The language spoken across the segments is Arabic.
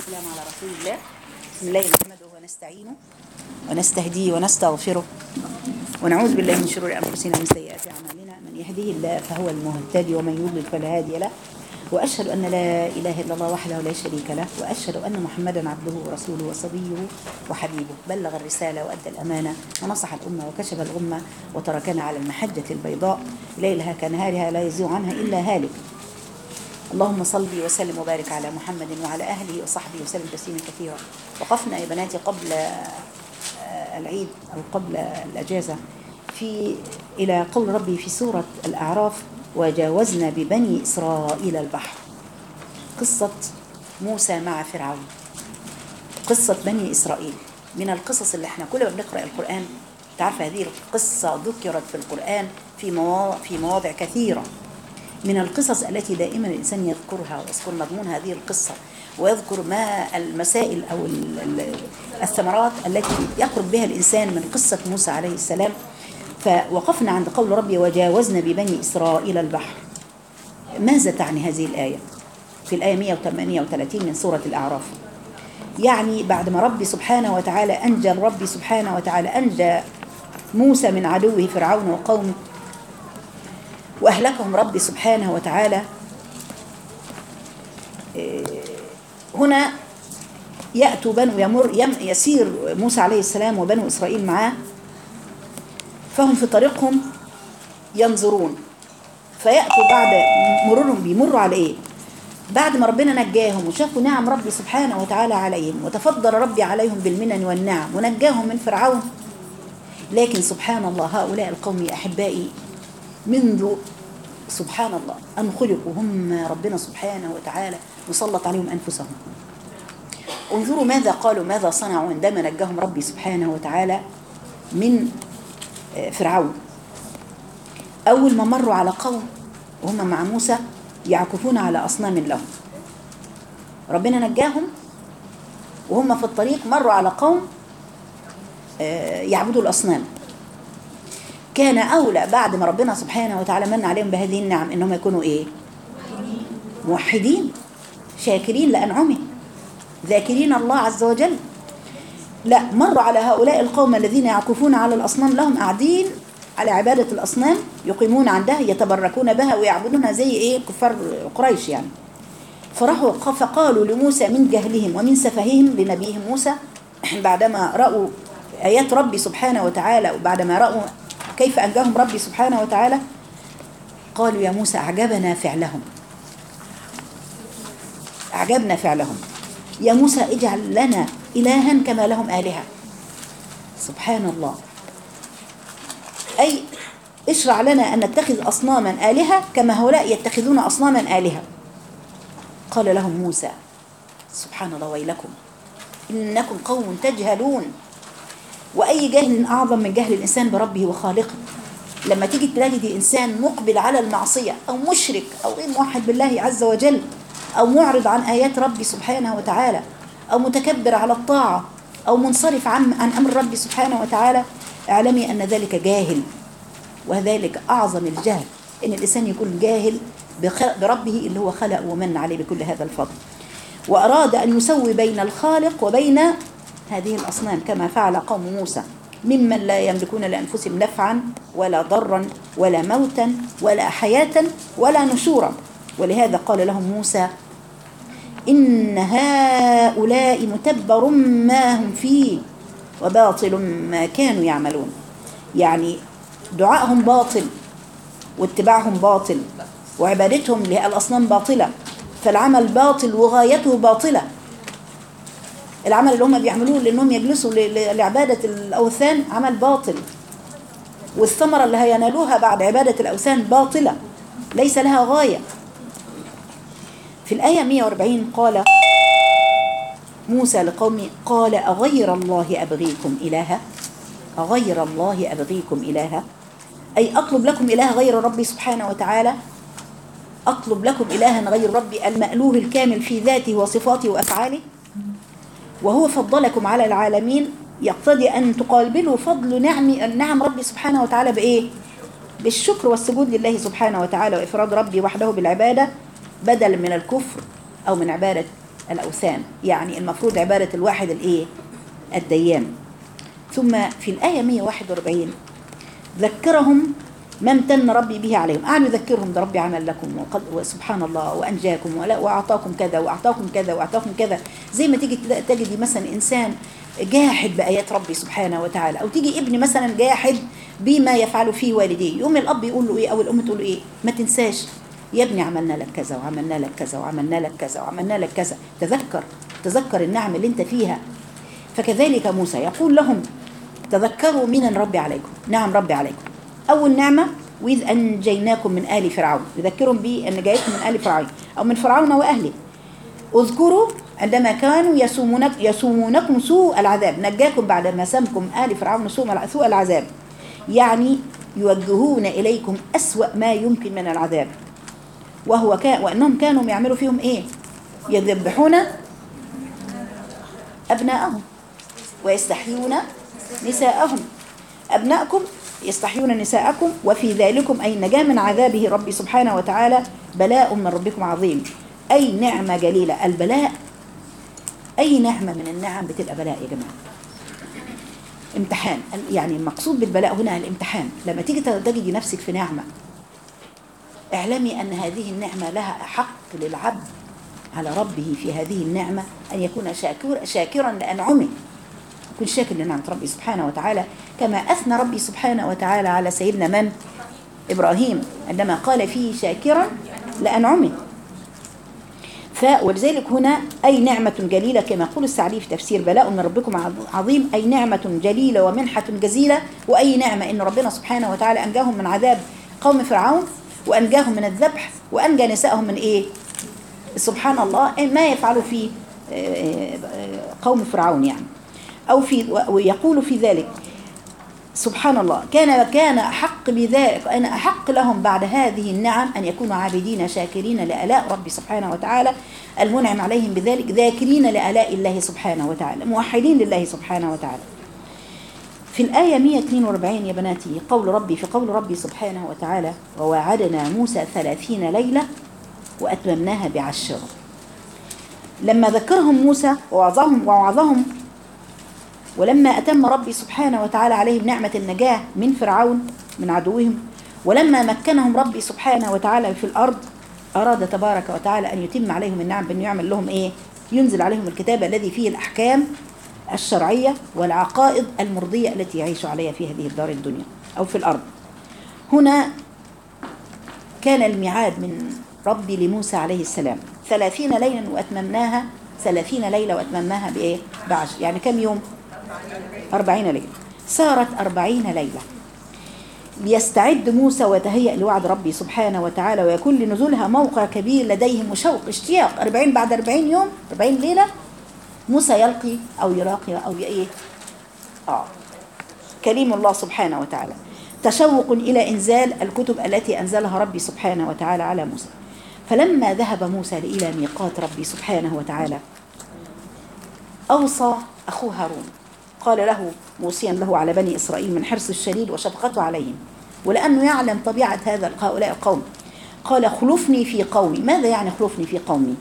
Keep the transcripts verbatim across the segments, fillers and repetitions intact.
والسلام على رسول الله. بسم الله نحمده ونستعينه ونستهديه ونستغفره ونعوذ بالله من شرور أنفسنا ومن سيئات أعمالنا. من يهديه الله فهو المهتدي ومن يضلل فلا هادي له. وأشهد أن لا إله إلا الله وحده لا شريك له، وأشهد أن محمدا عبده ورسوله وصبيه وحبيبه، بلغ الرسالة وأدى الأمانة ونصح الأمة وكشف الغمة وتركنا على المحجة البيضاء ليلها كنهارها لا يزيغ عنها إلا هالك. اللهم صل وسلم وبارك على محمد وعلى أهله وصحبه وسلم تسليما كثيرا. وقفنا يا بناتي قبل العيد أو قبل الأجازة في إلى قول ربي في سورة الأعراف: وجاوزنا ببني إسرائيل البحر. قصة موسى مع فرعون، قصة بني إسرائيل من القصص اللي احنا كل ما بنقرأ القرآن تعرف هذه القصة ذكرت في القرآن في مواضع, في مواضع كثيرة، من القصص التي دائما الإنسان يذكرها ويذكر مضمون هذه القصة ويذكر ما المسائل أو الثمرات التي يقرب بها الإنسان من قصة موسى عليه السلام. فوقفنا عند قول ربي: وجاوزنا ببني إسرائيل البحر. ماذا تعني هذه الآية؟ في الآية مئة وثمانية وثلاثين من سورة الأعراف. يعني بعد ما ربي سبحانه وتعالى أنجى ربي سبحانه وتعالى أنجى موسى من عدوه فرعون وقومه وأهلكهم ربي سبحانه وتعالى، هنا يأتوا بنو يمر يسير موسى عليه السلام وبنو إسرائيل معاه، فهم في طريقهم ينظرون، فيأتوا بعد مرورهم بيمروا على إيه؟ بعد ما ربنا نجاهم وشافوا نعم ربي سبحانه وتعالى عليهم وتفضل ربي عليهم بالمنن والنعم ونجاهم من فرعون. لكن سبحان الله هؤلاء القوم يا أحبائي منذ سبحان الله أن خلقوا هم ربنا سبحانه وتعالى مسلط عليهم أنفسهم. انظروا ماذا قالوا ماذا صنعوا عندما نجاهم ربي سبحانه وتعالى من فرعون. أول ما مروا على قوم وهم مع موسى يعكفون على أصنام لهم، ربنا نجاهم وهم في الطريق مروا على قوم يعبدوا الأصنام. كان أولى بعد ما ربنا سبحانه وتعالى من عليهم بهذه النعم إنهم يكونوا إيه؟ موحدين شاكرين لأنعمه ذاكرين الله عز وجل. لا، مروا على هؤلاء القوم الذين يعكفون على الأصنام لهم، قاعدين على عبادة الأصنام يقيمون عندها يتبركون بها ويعبدونها زي إيه؟ كفار قريش يعني. فرحوا فقالوا لموسى من جهلهم ومن سفههم لنبيهم موسى بعدما رأوا آيات ربي سبحانه وتعالى وبعدما رأوا كيف أنجاهم ربي سبحانه وتعالى، قالوا يا موسى أعجبنا فعلهم أعجبنا فعلهم يا موسى اجعل لنا إلها كما لهم آلهة. سبحان الله، أي اشرع لنا أن نتخذ أصناما آلهة كما هؤلاء يتخذون أصناما آلهة. قال لهم موسى سبحان الله ويلكم إنكم قوم تجهلون. وأي جهل أعظم من جهل الإنسان بربه وخالقه؟ لما تيجي تلاقي إنسان مقبل على المعصية أو مشرك أو غير موحد بالله عز وجل أو معرض عن آيات ربي سبحانه وتعالى أو متكبر على الطاعة أو منصرف عن, عن أمر ربي سبحانه وتعالى، اعلمي أن ذلك جاهل. وذلك أعظم الجهل إن الإنسان يكون جاهل بربه اللي هو خلق ومن عليه بكل هذا الفضل، وأراد أن يسوي بين الخالق وبين هذه الأصنام كما فعل قوم موسى ممن لا يملكون لأنفسهم نفعا ولا ضرا ولا موتا ولا حياة ولا نشورا. ولهذا قال لهم موسى إن هؤلاء متبر ما هم فيه وباطل ما كانوا يعملون. يعني دعائهم باطل واتباعهم باطل وعبادتهم للأصنام باطلة، فالعمل باطل وغايته باطلة. العمل اللي هم بيعملوه لأنهم يجلسوا لعبادة الأوثان عمل باطل، والثمرة اللي هينالوها بعد عبادة الأوثان باطلة ليس لها غاية. في الآية مئة وأربعين قال موسى لقومه قال أغير الله أبغيكم إلها أغير الله أبغيكم إلها، أي أطلب لكم إله غير ربي سبحانه وتعالى، أطلب لكم إلها غير ربي المألوه الكامل في ذاته وصفاته وأفعاله، وهو فضلكم على العالمين. يقتضي أن تقابلوا فضل نعم نعم ربي سبحانه وتعالى بإيه؟ بالشكر والسجود لله سبحانه وتعالى وإفراد ربي وحده بالعبادة بدلا من الكفر أو من عبادة الأوثان، يعني المفروض عبادة الواحد الإيه؟ الديان. ثم في الآية مئة وواحد وأربعين ذكرهم ما امتن ربي به عليهم، قعدوا يذكرهم ده ربي عمل لكم وسبحان الله وأنجاكم وأعطاكم كذا وأعطاكم كذا وأعطاكم كذا. زي ما تيجي تجدي مثلا إنسان جاحد بآيات ربي سبحانه وتعالى، أو تيجي ابن مثلا جاحد بما يفعل فيه والديه، يقوم الأب يقول له إيه أو الأم تقول له إيه؟ ما تنساش يا ابني عملنا لك كذا وعملنا لك كذا وعملنا لك كذا وعملنا لك كذا، تذكر تذكر النعم اللي انت فيها. فكذلك موسى يقول لهم تذكروا من ربي عليكم، نعم ربي عليكم. أول نعمة وإذ أنجيناكم من آل فرعون، يذكرهم بأن جايكم من آل فرعون أو من فرعون وأهله. اذكروا عندما كانوا يسومونك يسومونكم سوء العذاب، نجاكم بعد ما سمكم آل فرعون سوء العذاب، يعني يوجهون إليكم أسوأ ما يمكن من العذاب. وهو كان وأنهم كانوا يعملوا فيهم إيه؟ يذبحون أبناءهم ويستحيون نساءهم. أبناءكم يستحيون نساءكم، وفي ذلكم أي نجاة من عذابه ربي سبحانه وتعالى بلاء من ربكم عظيم، أي نعمة جليلة. البلاء أي نعمة من النعم بتبقى بلاء يا جماعة، امتحان. يعني المقصود بالبلاء هنا الامتحان. لما تيجي تجدي نفسك في نعمة اعلمي أن هذه النعمة لها حق للعبد على ربه في هذه النعمة أن يكون شاكر شاكرا لأنعمه، يكون شاكر لنعمة ربي سبحانه وتعالى، كما أثنى ربي سبحانه وتعالى على سيدنا من؟ إبراهيم، عندما قال فيه شاكرا لأنعمه. ولذلك هنا أي نعمة جليلة كما يقول السعدي في تفسير بلاء من ربكم عظيم، أي نعمة جليلة ومنحة جزيلة. وأي نعمة إن ربنا سبحانه وتعالى أنجاهم من عذاب قوم فرعون، وأنجاهم من الذبح، وأنجى نسائهم من إيه؟ سبحان الله ما يفعلوا في قوم فرعون يعني. أو في ويقول في ذلك سبحان الله كان كان أحق بذلك، أنا أحق لهم بعد هذه النعم أن يكونوا عابدين شاكرين لآلاء ربي سبحانه وتعالى المنعم عليهم بذلك، ذاكرين لآلاء الله سبحانه وتعالى، موحدين لله سبحانه وتعالى. في الآية مئة واثنين وأربعين يا بناتي قول ربي في قول ربي سبحانه وتعالى وواعدنا موسى ثلاثين ليلة وأتممناها بعشر. لما ذكرهم موسى ووعظهم ووعظهم ولما أتم ربي سبحانه وتعالى عليهم نعمة النجاة من فرعون من عدوهم، ولما مكنهم ربي سبحانه وتعالى في الأرض، أراد تبارك وتعالى أن يتم عليهم النعم بأن يعمل لهم إيه؟ ينزل عليهم الكتاب الذي فيه الأحكام الشرعية والعقائد المرضية التي يعيش عليها في هذه الدار الدنيا أو في الأرض. هنا كان الميعاد من ربي لموسى عليه السلام ثلاثين ليلة وأتممناها ثلاثين ليلة وأتممناها بإيه؟ بعشر، يعني كم يوم؟ أربعين ليلة. صارت أربعين ليلة ليستعد موسى ويتهيأ لوعد ربي سبحانه وتعالى، ويكون لنزولها موقع كبير لديهم وشوق اشتياق. أربعين بعد أربعين يوم أربعين ليلة موسى يلقي أو يراقي أو يأيه آه كليم الله سبحانه وتعالى، تشوق إلى إنزال الكتب التي أنزلها ربي سبحانه وتعالى على موسى. فلما ذهب موسى إلى ميقات ربي سبحانه وتعالى أوصى أخوه هارون، قال له موصيا له على بني إسرائيل من حرص الشديد وشفقته عليهم، ولأنه يعلم طبيعة هذا هؤلاء القوم، قال خلفني في قومي. ماذا يعني خلفني في قومي؟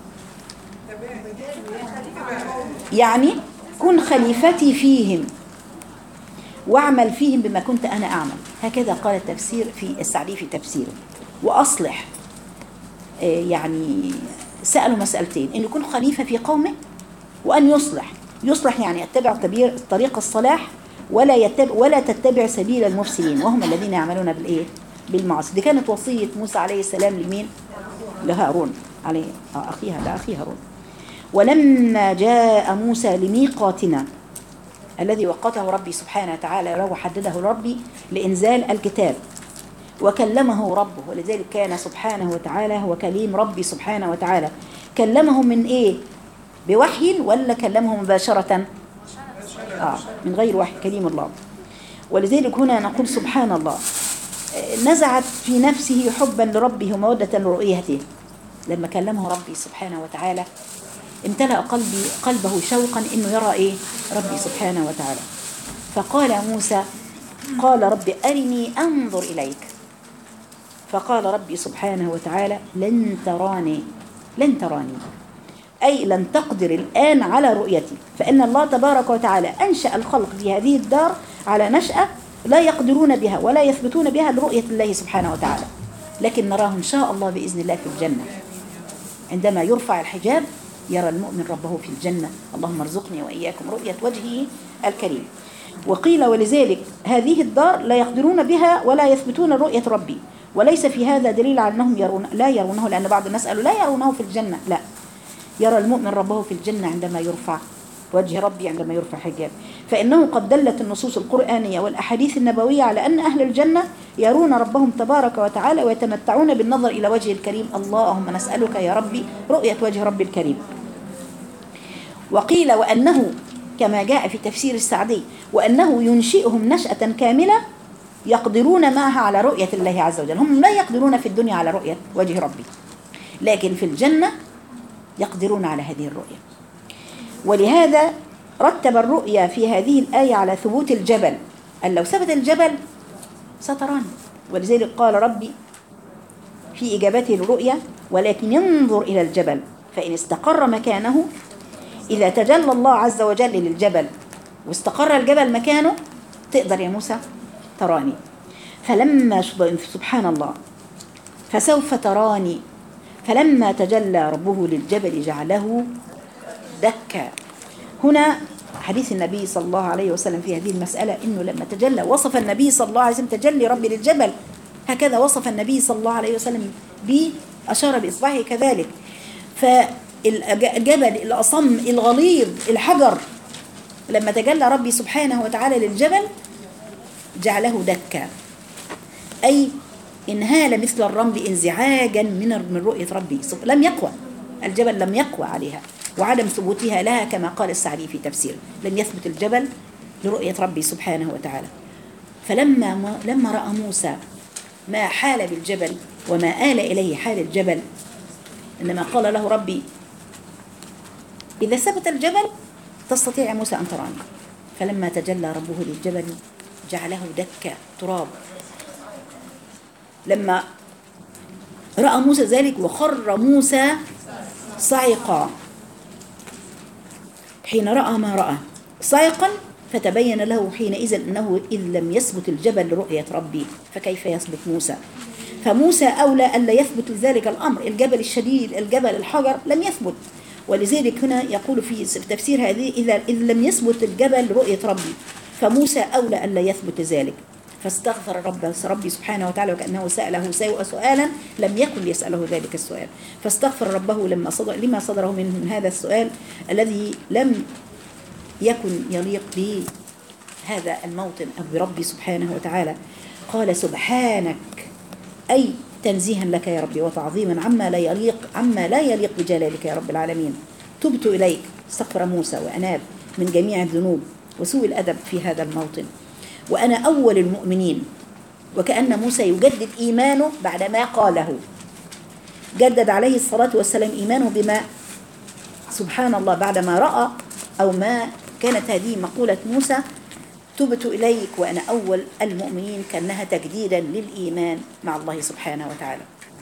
يعني كن خليفتي فيهم واعمل فيهم بما كنت أنا أعمل. هكذا قال التفسير في السعدي في تفسيره. وأصلح يعني سألوا مسألتين، أن يكون خليفة في قومه وأن يصلح. يصلح يعني يتبع طريق الصلاح ولا يتبع ولا تتبع سبيل المفسدين وهم الذين يعملون بالإيه؟ بالمعاصي. دي كانت وصية موسى عليه السلام لمين؟ لهارون عليه أخيها لا أخي هارون. ولما جاء موسى لميقاتنا الذي وقته ربي سبحانه وتعالى له وحدده ربي لإنزال الكتاب وكلمه ربه، ولذلك كان سبحانه وتعالى هو كليم ربي سبحانه وتعالى. كلمه من إيه؟ بوحي ولا كلمه مباشرة؟ آه من غير وحي، كليم الله. ولذلك هنا نقول سبحان الله نزعت في نفسه حبا لربه ومودة لرؤيته. لما كلمه ربي سبحانه وتعالى امتلأ قلبي قلبه شوقا إنه يرى إيه؟ ربي سبحانه وتعالى. فقال موسى قال ربي أرني أنظر إليك. فقال ربي سبحانه وتعالى لن تراني لن تراني أي لن تقدر الآن على رؤيتي، فإن الله تبارك وتعالى أنشأ الخلق في هذه الدار على نشأة لا يقدرون بها ولا يثبتون بها لرؤية الله سبحانه وتعالى، لكن نراه إن شاء الله بإذن الله في الجنة. عندما يرفع الحجاب يرى المؤمن ربه في الجنة. اللهم ارزقني وإياكم رؤية وجهه الكريم. وقيل ولذلك هذه الدار لا يقدرون بها ولا يثبتون رؤية ربي، وليس في هذا دليل على أنهم يرون لا يرونه، لأن بعض الناس قالوا لا يرونه في الجنة. لا، يرى المؤمن ربه في الجنة عندما يرفع وجه ربي، عندما يرفع حجاب. فإنه قد دلت النصوص القرآنية والأحاديث النبوية على أن أهل الجنة يرون ربهم تبارك وتعالى ويتمتعون بالنظر إلى وجه الكريم. اللهم نسألك يا ربي رؤية وجه ربي الكريم. وقيل وأنه كما جاء في تفسير السعدي وأنه ينشئهم نشأة كاملة يقدرون معها على رؤية الله عز وجل. هم لا يقدرون في الدنيا على رؤية وجه ربي، لكن في الجنة يقدرون على هذه الرؤية. ولهذا رتب الرؤيا في هذه الآية على ثبوت الجبل، أن لو ثبت الجبل ستراني. ولذلك قال ربي في إجابته للرؤيا ولكن ينظر إلى الجبل فإن استقر مكانه، إذا تجلى الله عز وجل للجبل واستقر الجبل مكانه تقدر يا موسى تراني. فلما سبحان الله فسوف تراني فلما تجلى ربه للجبل جعله دكا. هنا حديث النبي صلى الله عليه وسلم في هذه المسألة إنه لما تجلى وصف النبي صلى الله عليه وسلم تجلي ربي للجبل، هكذا وصف النبي صلى الله عليه وسلم به، أشار بإصبعه كذلك. فالجبل الأصم الغليظ الحجر لما تجلى ربي سبحانه وتعالى للجبل جعله دكا، أي انهال مثل الرمل انزعاجا من من رؤية ربي. لم يقوى الجبل، لم يقوى عليها، وعدم ثبوتها لها كما قال السعدي في تفسيره، لم يثبت الجبل لرؤية ربي سبحانه وتعالى. فلما لما رأى موسى ما حال بالجبل وما آل إليه حال الجبل، إنما قال له ربي إذا ثبت الجبل تستطيع يا موسى أن تراني. فلما تجلى ربه للجبل جعله دكا تراب. لما رأى موسى ذلك وخر موسى صعقا، حين رأى ما رأى صعقا فتبين له حينئذ أنه إذ لم يثبت الجبل لرؤية ربي فكيف يثبت موسى. فموسى أولى ألا يثبت ذلك الأمر، الجبل الشديد الجبل الحجر لم يثبت. ولذلك هنا يقول في تفسير هذه إذا إذ لم يثبت الجبل لرؤية ربي فموسى أولى ألا يثبت ذلك. فاستغفر رب ربي سبحانه وتعالى وكأنه سأله سؤالا لم يكن يسأله ذلك السؤال، فاستغفر ربه لما صدر لما صدره منه من هذا السؤال الذي لم يكن يليق بهذا الموطن أو بربي سبحانه وتعالى. قال سبحانك، أي تنزيها لك يا ربي وتعظيما عما لا يليق عما لا يليق بجلالك يا رب العالمين. تبت إليك، استغفر موسى وأناب من جميع الذنوب وسوء الأدب في هذا الموطن، وأنا أول المؤمنين. وكأن موسى يجدد إيمانه بعد ما قاله، جدد عليه الصلاة والسلام إيمانه بما سبحان الله بعدما رأى أو ما كانت هذه مقولة موسى تبت إليك وأنا أول المؤمنين، كأنها تجديدا للإيمان مع الله سبحانه وتعالى.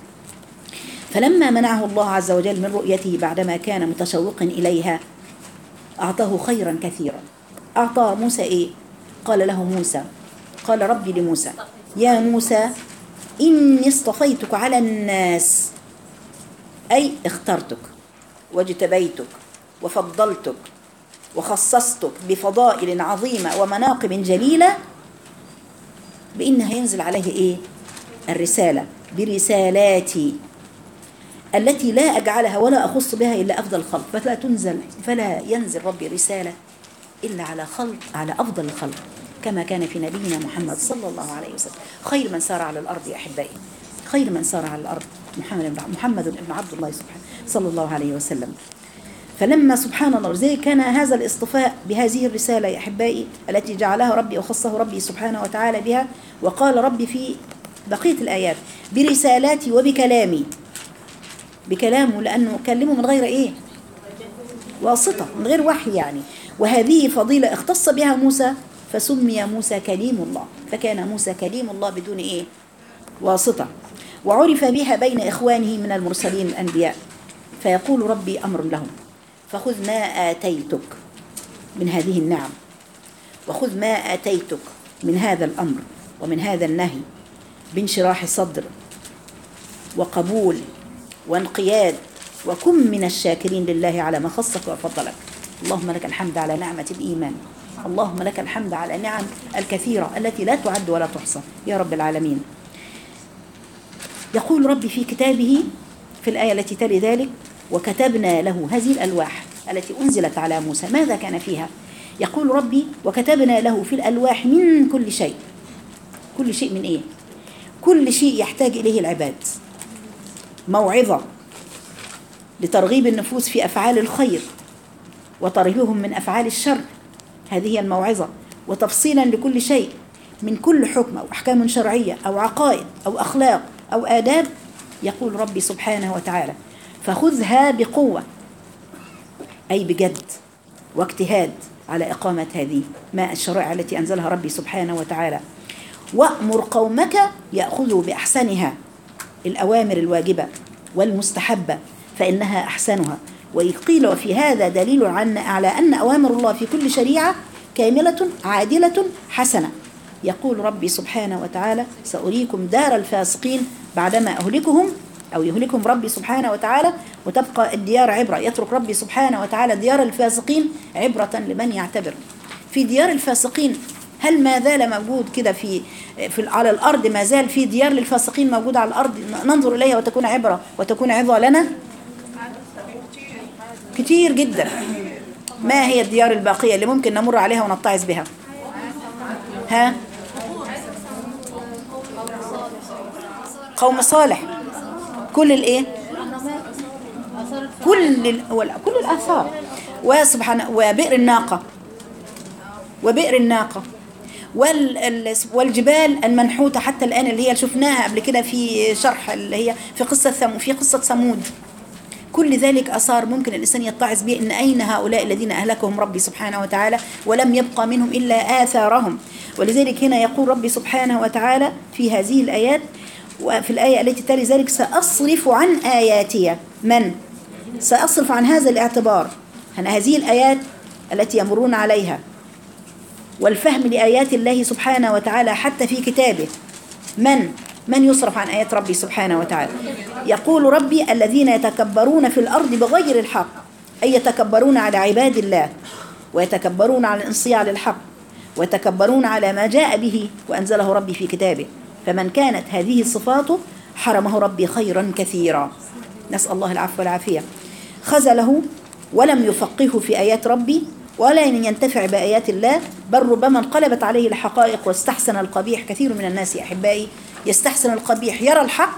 فلما منعه الله عز وجل من رؤيته بعدما كان متشوقا إليها أعطاه خيرا كثيرا. أعطى موسى إيه؟ قال له موسى، قال ربي لموسى يا موسى إني اصطفيتك على الناس، أي اخترتك واجتبيتك وفضلتك وخصصتك بفضائل عظيمة ومناقب جليلة، بإنها ينزل عليه إيه؟ الرسالة، برسالاتي التي لا أجعلها ولا أخص بها إلا أفضل الخلق. فلا تنزل فلا ينزل ربي رسالة إلا على خلق على أفضل الخلق، كما كان في نبينا محمد صلى الله عليه وسلم. خير من سار على الأرض يا أحبائي، خير من سار على الأرض محمد محمد بن عبد الله سبحانه صلى الله عليه وسلم. فلما سبحان الله زي كان هذا الاصطفاء بهذه الرسالة يا أحبائي التي جعلها ربي وخصه ربي سبحانه وتعالى بها. وقال ربي في بقية الآيات برسالاتي وبكلامي، بكلامه لأنه كلمه من غير إيه؟ واسطة، من غير وحي يعني. وهذه فضيلة اختص بها موسى فسمي موسى كليم الله، فكان موسى كليم الله بدون إيه؟ واسطة. وعرف بها بين إخوانه من المرسلين الأنبياء، فيقول ربي أمر لهم فخذ ما آتيتك من هذه النعم، وخذ ما آتيتك من هذا الأمر ومن هذا النهي بانشراح صدر وقبول وانقياد، وكن من الشاكرين لله على ما خصك وفضلك. اللهم لك الحمد على نعمة الإيمان، اللهم لك الحمد على النعم الكثيرة التي لا تعد ولا تحصى يا رب العالمين. يقول ربي في كتابه في الآية التي تلي ذلك: وكتبنا له هذه الألواح التي أنزلت على موسى، ماذا كان فيها؟ يقول ربي: وكتبنا له في الألواح من كل شيء. كل شيء من إيه؟ كل شيء يحتاج إليه العباد، موعظة لترغيب النفوس في أفعال الخير وترهيبهم من أفعال الشر، هذه هي الموعظة، وتفصيلا لكل شيء من كل حكم أو أحكام شرعية أو عقائد أو أخلاق أو آداب. يقول ربي سبحانه وتعالى: فخذها بقوة، أي بجد واجتهاد على إقامة هذه ما الشرائع التي أنزلها ربي سبحانه وتعالى، وأمر قومك يأخذوا بأحسنها، الأوامر الواجبة والمستحبة فإنها أحسنها. وقيل وفي هذا دليل على أن أوامر الله في كل شريعة كاملة عادلة حسنة. يقول ربي سبحانه وتعالى: سأريكم دار الفاسقين بعدما أهلكهم، أو يهلكهم ربي سبحانه وتعالى وتبقى الديار عبرة. يترك ربي سبحانه وتعالى ديار الفاسقين عبرة لمن يعتبر. في ديار الفاسقين هل ما زال موجود كده في في على الأرض؟ ما زال في ديار للفاسقين موجودة على الأرض ننظر إليها وتكون عبرة وتكون عظة لنا؟ كتير جدا. ما هي الديار الباقية اللي ممكن نمر عليها ونتعظ بها؟ ها؟ قوم صالح، كل الايه، كل ال... كل الآثار، وسبحان وبئر الناقة، وبئر الناقة وال... والجبال المنحوتة حتى الآن اللي هي شفناها قبل كده في شرح اللي هي في قصة ثم... في قصة ثمود. كل ذلك أثار ممكن الإنسان يتعظ به، إن أين هؤلاء الذين أهلكهم ربي سبحانه وتعالى ولم يبقى منهم إلا آثارهم. ولذلك هنا يقول ربي سبحانه وتعالى في هذه الآيات وفي الآية التي تلي ذلك: سأصرف عن آياتي من؟ سأصرف عن هذا الاعتبار، أن هذه الآيات التي يمرون عليها والفهم لآيات الله سبحانه وتعالى حتى في كتابه، من؟ من يصرف عن آيات ربي سبحانه وتعالى؟ يقول ربي: الذين يتكبرون في الأرض بغير الحق، أي يتكبرون على عباد الله ويتكبرون على الانصياع للحق ويتكبرون على ما جاء به وأنزله ربي في كتابه. فمن كانت هذه صفاته حرمه ربي خيرا كثيرا، نسأل الله العفو والعافية. خذله ولم يفقهه في آيات ربي ولا ينتفع بآيات الله، بل ربما انقلبت عليه الحقائق واستحسن القبيح. كثير من الناس يا أحبائي يستحسن القبيح، يرى الحق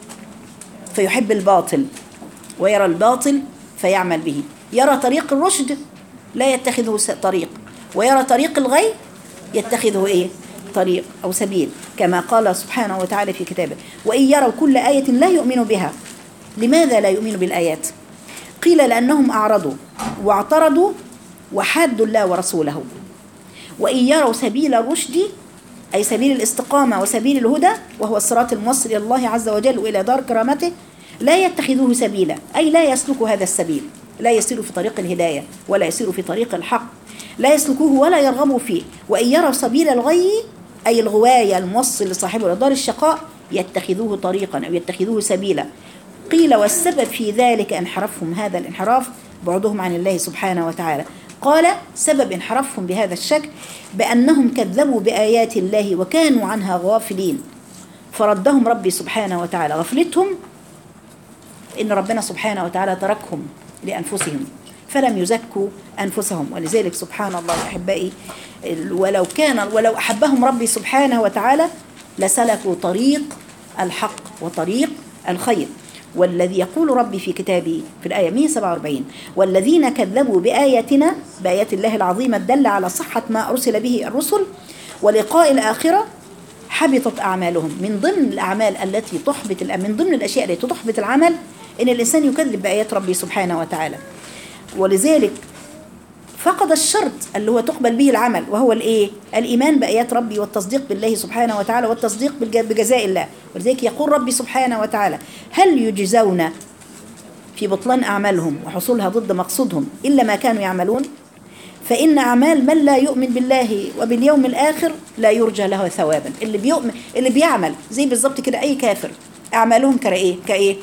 فيحب الباطل، ويرى الباطل فيعمل به، يرى طريق الرشد لا يتخذه طريق، ويرى طريق الغي يتخذه إيه؟ طريق أو سبيل، كما قال سبحانه وتعالى في كتابه: وإن يروا كل آية لا يؤمنوا بها. لماذا لا يؤمنوا بالآيات؟ قيل لأنهم أعرضوا واعترضوا وحادوا الله ورسوله. وإن يروا سبيل الرشد، أي سبيل الاستقامة وسبيل الهدى وهو الصراط الموصل إلى الله عز وجل وإلى دار كرامته، لا يتخذوه سبيلا، أي لا يسلكوا هذا السبيل، لا يسيروا في طريق الهداية ولا يسيروا في طريق الحق، لا يسلكوه ولا يرغبوا فيه. وإن يروا سبيل الغي، أي الغواية الموصل لصاحبه إلى دار الشقاء، يتخذوه طريقا أو يتخذوه سبيلا. قيل والسبب في ذلك انحرافهم هذا الانحراف بعدهم عن الله سبحانه وتعالى. قال سبب انحرافهم بهذا الشكل بأنهم كذبوا بآيات الله وكانوا عنها غافلين، فردهم ربي سبحانه وتعالى. غفلتهم إن ربنا سبحانه وتعالى تركهم لأنفسهم فلم يزكوا أنفسهم. ولذلك سبحان الله أحبائي، ولو كان ولو أحبهم ربي سبحانه وتعالى لسلكوا طريق الحق وطريق الخير. والذي يقول ربي في كتابه في الآية مئة وسبعة وأربعين: والذين كذبوا بآياتنا، بآيات الله العظيمة الدالة على صحة ما أرسل به الرسل ولقاء الآخرة، حبطت أعمالهم. من ضمن الأعمال التي تحبط، من ضمن الأشياء التي تحبط العمل إن الإنسان يكذب بآيات ربي سبحانه وتعالى. ولذلك فقد الشرط اللي هو تقبل به العمل، وهو الإيه؟ الإيمان بآيات ربي والتصديق بالله سبحانه وتعالى والتصديق بجزاء الله. ولذلك يقول ربي سبحانه وتعالى: هل يجزون في بطلان أعمالهم وحصولها ضد مقصودهم إلا ما كانوا يعملون، فإن أعمال من لا يؤمن بالله وباليوم الآخر لا يرجى له ثوابا. اللي بيؤمن اللي بيعمل زي بالظبط كده أي كافر، أعمالهم كإيه كإيه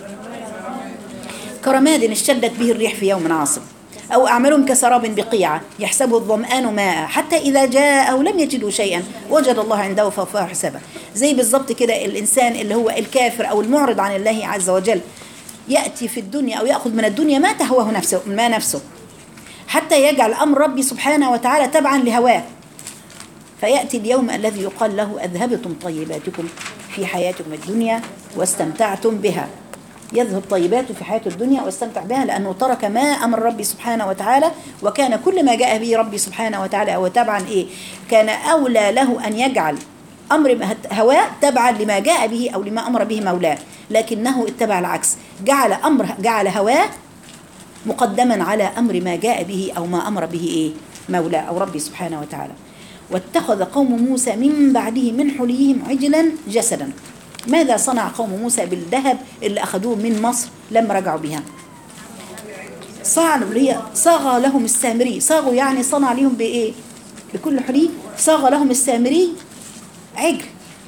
كرماد اشتدت به الريح في يوم عاصف، أو أعمالهم كسراب بقيعة يحسبه الظمآن ماء حتى إذا جاء أو لم يجدوا شيئا وجد الله عنده فوفاه حسابه. زي بالظبط كده الإنسان اللي هو الكافر أو المعرض عن الله عز وجل يأتي في الدنيا أو يأخذ من الدنيا ما تهواه نفسه ما نفسه حتى يجعل أمر ربي سبحانه وتعالى تبعا لهواه، فيأتي اليوم الذي يقال له أذهبتم طيباتكم في حياتكم الدنيا واستمتعتم بها. يذهب طيباته في حياة الدنيا واستمتع بها لأنه ترك ما أمر ربي سبحانه وتعالى، وكان كل ما جاء به ربي سبحانه وتعالى أو تبعا إيه كان أولى له أن يجعل أمر هواه تبعا لما جاء به أو لما أمر به مولاه، لكنه اتبع العكس، جعل أمر جعل هواه مقدما على أمر ما جاء به أو ما أمر به إيه مولاه أو ربي سبحانه وتعالى. واتخذ قوم موسى من بعده من حليهم عجلا جسدا. ماذا صنع قوم موسى بالذهب اللي أخذوه من مصر لما رجعوا بها؟ صنعوا اللي هي صاغ لهم السامري، صاغوا يعني صنع لهم بإيه؟ بكل حلي صاغ لهم السامري عجل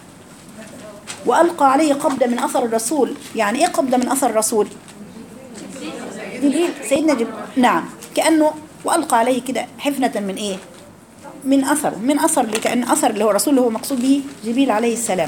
وألقى عليه قبضة من أثر الرسول. يعني إيه قبضة من أثر الرسول؟ جبريل، سيدنا جبريل، نعم، كأنه وألقى عليه كده حفنة من إيه؟ من أثر من أثر اللي كأن أثر اللي هو الرسول اللي هو مقصود به جبريل عليه السلام.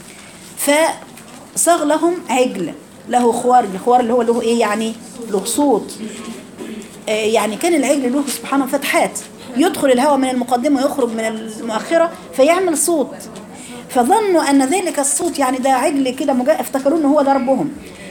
فصاغ لهم عجل له خوار، الخوار اللي هو له إيه يعني له صوت، آه يعني كان العجل له سبحانه فتحات يدخل الهواء من المقدمة ويخرج من المؤخرة فيعمل صوت، فظنوا أن ذلك الصوت يعني ده عجل كده، افتكروا أنه هو ده ربهم،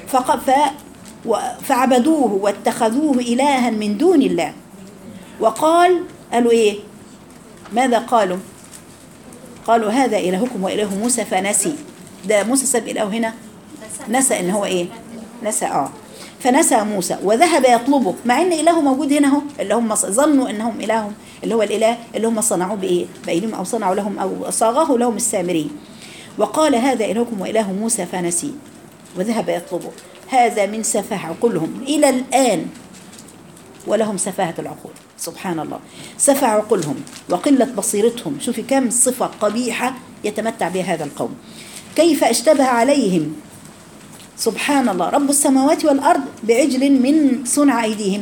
فعبدوه واتخذوه إلها من دون الله. وقال قالوا إيه ماذا قالوا؟ قالوا هذا إلهكم وإله موسى فنسي. ده موسى سب إله هنا نسى إن هو إيه نسى آه فنسى موسى وذهب يطلبه، مع إن إله موجود هنا هو اللي هم ظنوا إنهم إلههم اللي هو الإله اللي هم صنعوه بإيه بأيديهم أو صنعوا لهم أو صاغه لهم السامري. وقال هذا إلهكم وإله موسى فنسي وذهب يطلبه. هذا من سفاهة عقولهم إلى الآن، ولهم سفاهة العقول سبحان الله، سفه عقولهم وقلة بصيرتهم. شوفي كم صفة قبيحة يتمتع بها هذا القوم. كيف اشتبه عليهم سبحان الله رب السماوات والأرض بعجل من صنع أيديهم.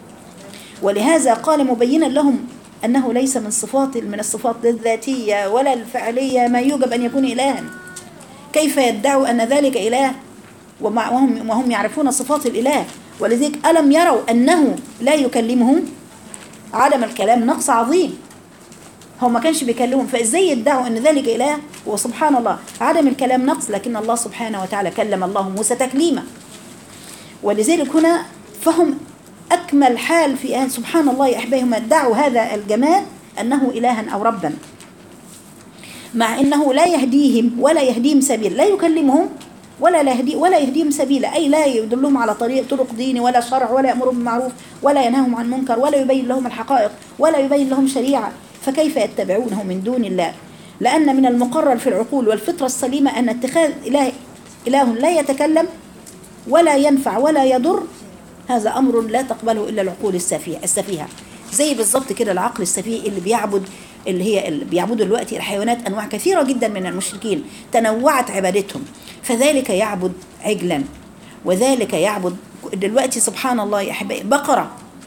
ولهذا قال مبينا لهم أنه ليس من صفات من الصفات الذاتية ولا الفعلية ما يوجب أن يكون إلها. كيف يدعوا أن ذلك إله وهم, وهم يعرفون صفات الإله؟ ولذلك ألم يروا أنه لا يكلمهم؟ عدم الكلام نقص عظيم، هو ما كانش بيكلمهم، فإزاي يدعوا أن ذلك إله؟ وسبحان الله عدم الكلام نقص، لكن الله سبحانه وتعالى كلم الله موسى تكليما. ولذلك هنا فهم أكمل حال في أن سبحان الله يا أحبائهم ادعوا هذا الجمال أنه إلها أو ربا، مع أنه لا يهديهم ولا يهديهم سبيل، لا يكلمهم ولا لا يهدي ولا يهديهم سبيلا، أي لا يدلهم على طريق طرق دين ولا شرع ولا يأمرهم بالمعروف ولا ينهاهم عن منكر ولا يبين لهم الحقائق ولا يبين لهم شريعة، فكيف يتبعونه من دون الله؟ لأن من المقرر في العقول والفطرة السليمة أن اتخاذ إله إله لا يتكلم ولا ينفع ولا يضر هذا أمر لا تقبله إلا العقول السفيهة. زي بالضبط كده العقل السفيه اللي بيعبد اللي هي اللي بيعبدوا دلوقتي الحيوانات. أنواع كثيرة جدا من المشركين تنوعت عبادتهم، فذلك يعبد عجلا وذلك يعبد دلوقتي سبحان الله يا أحبائي بقرة،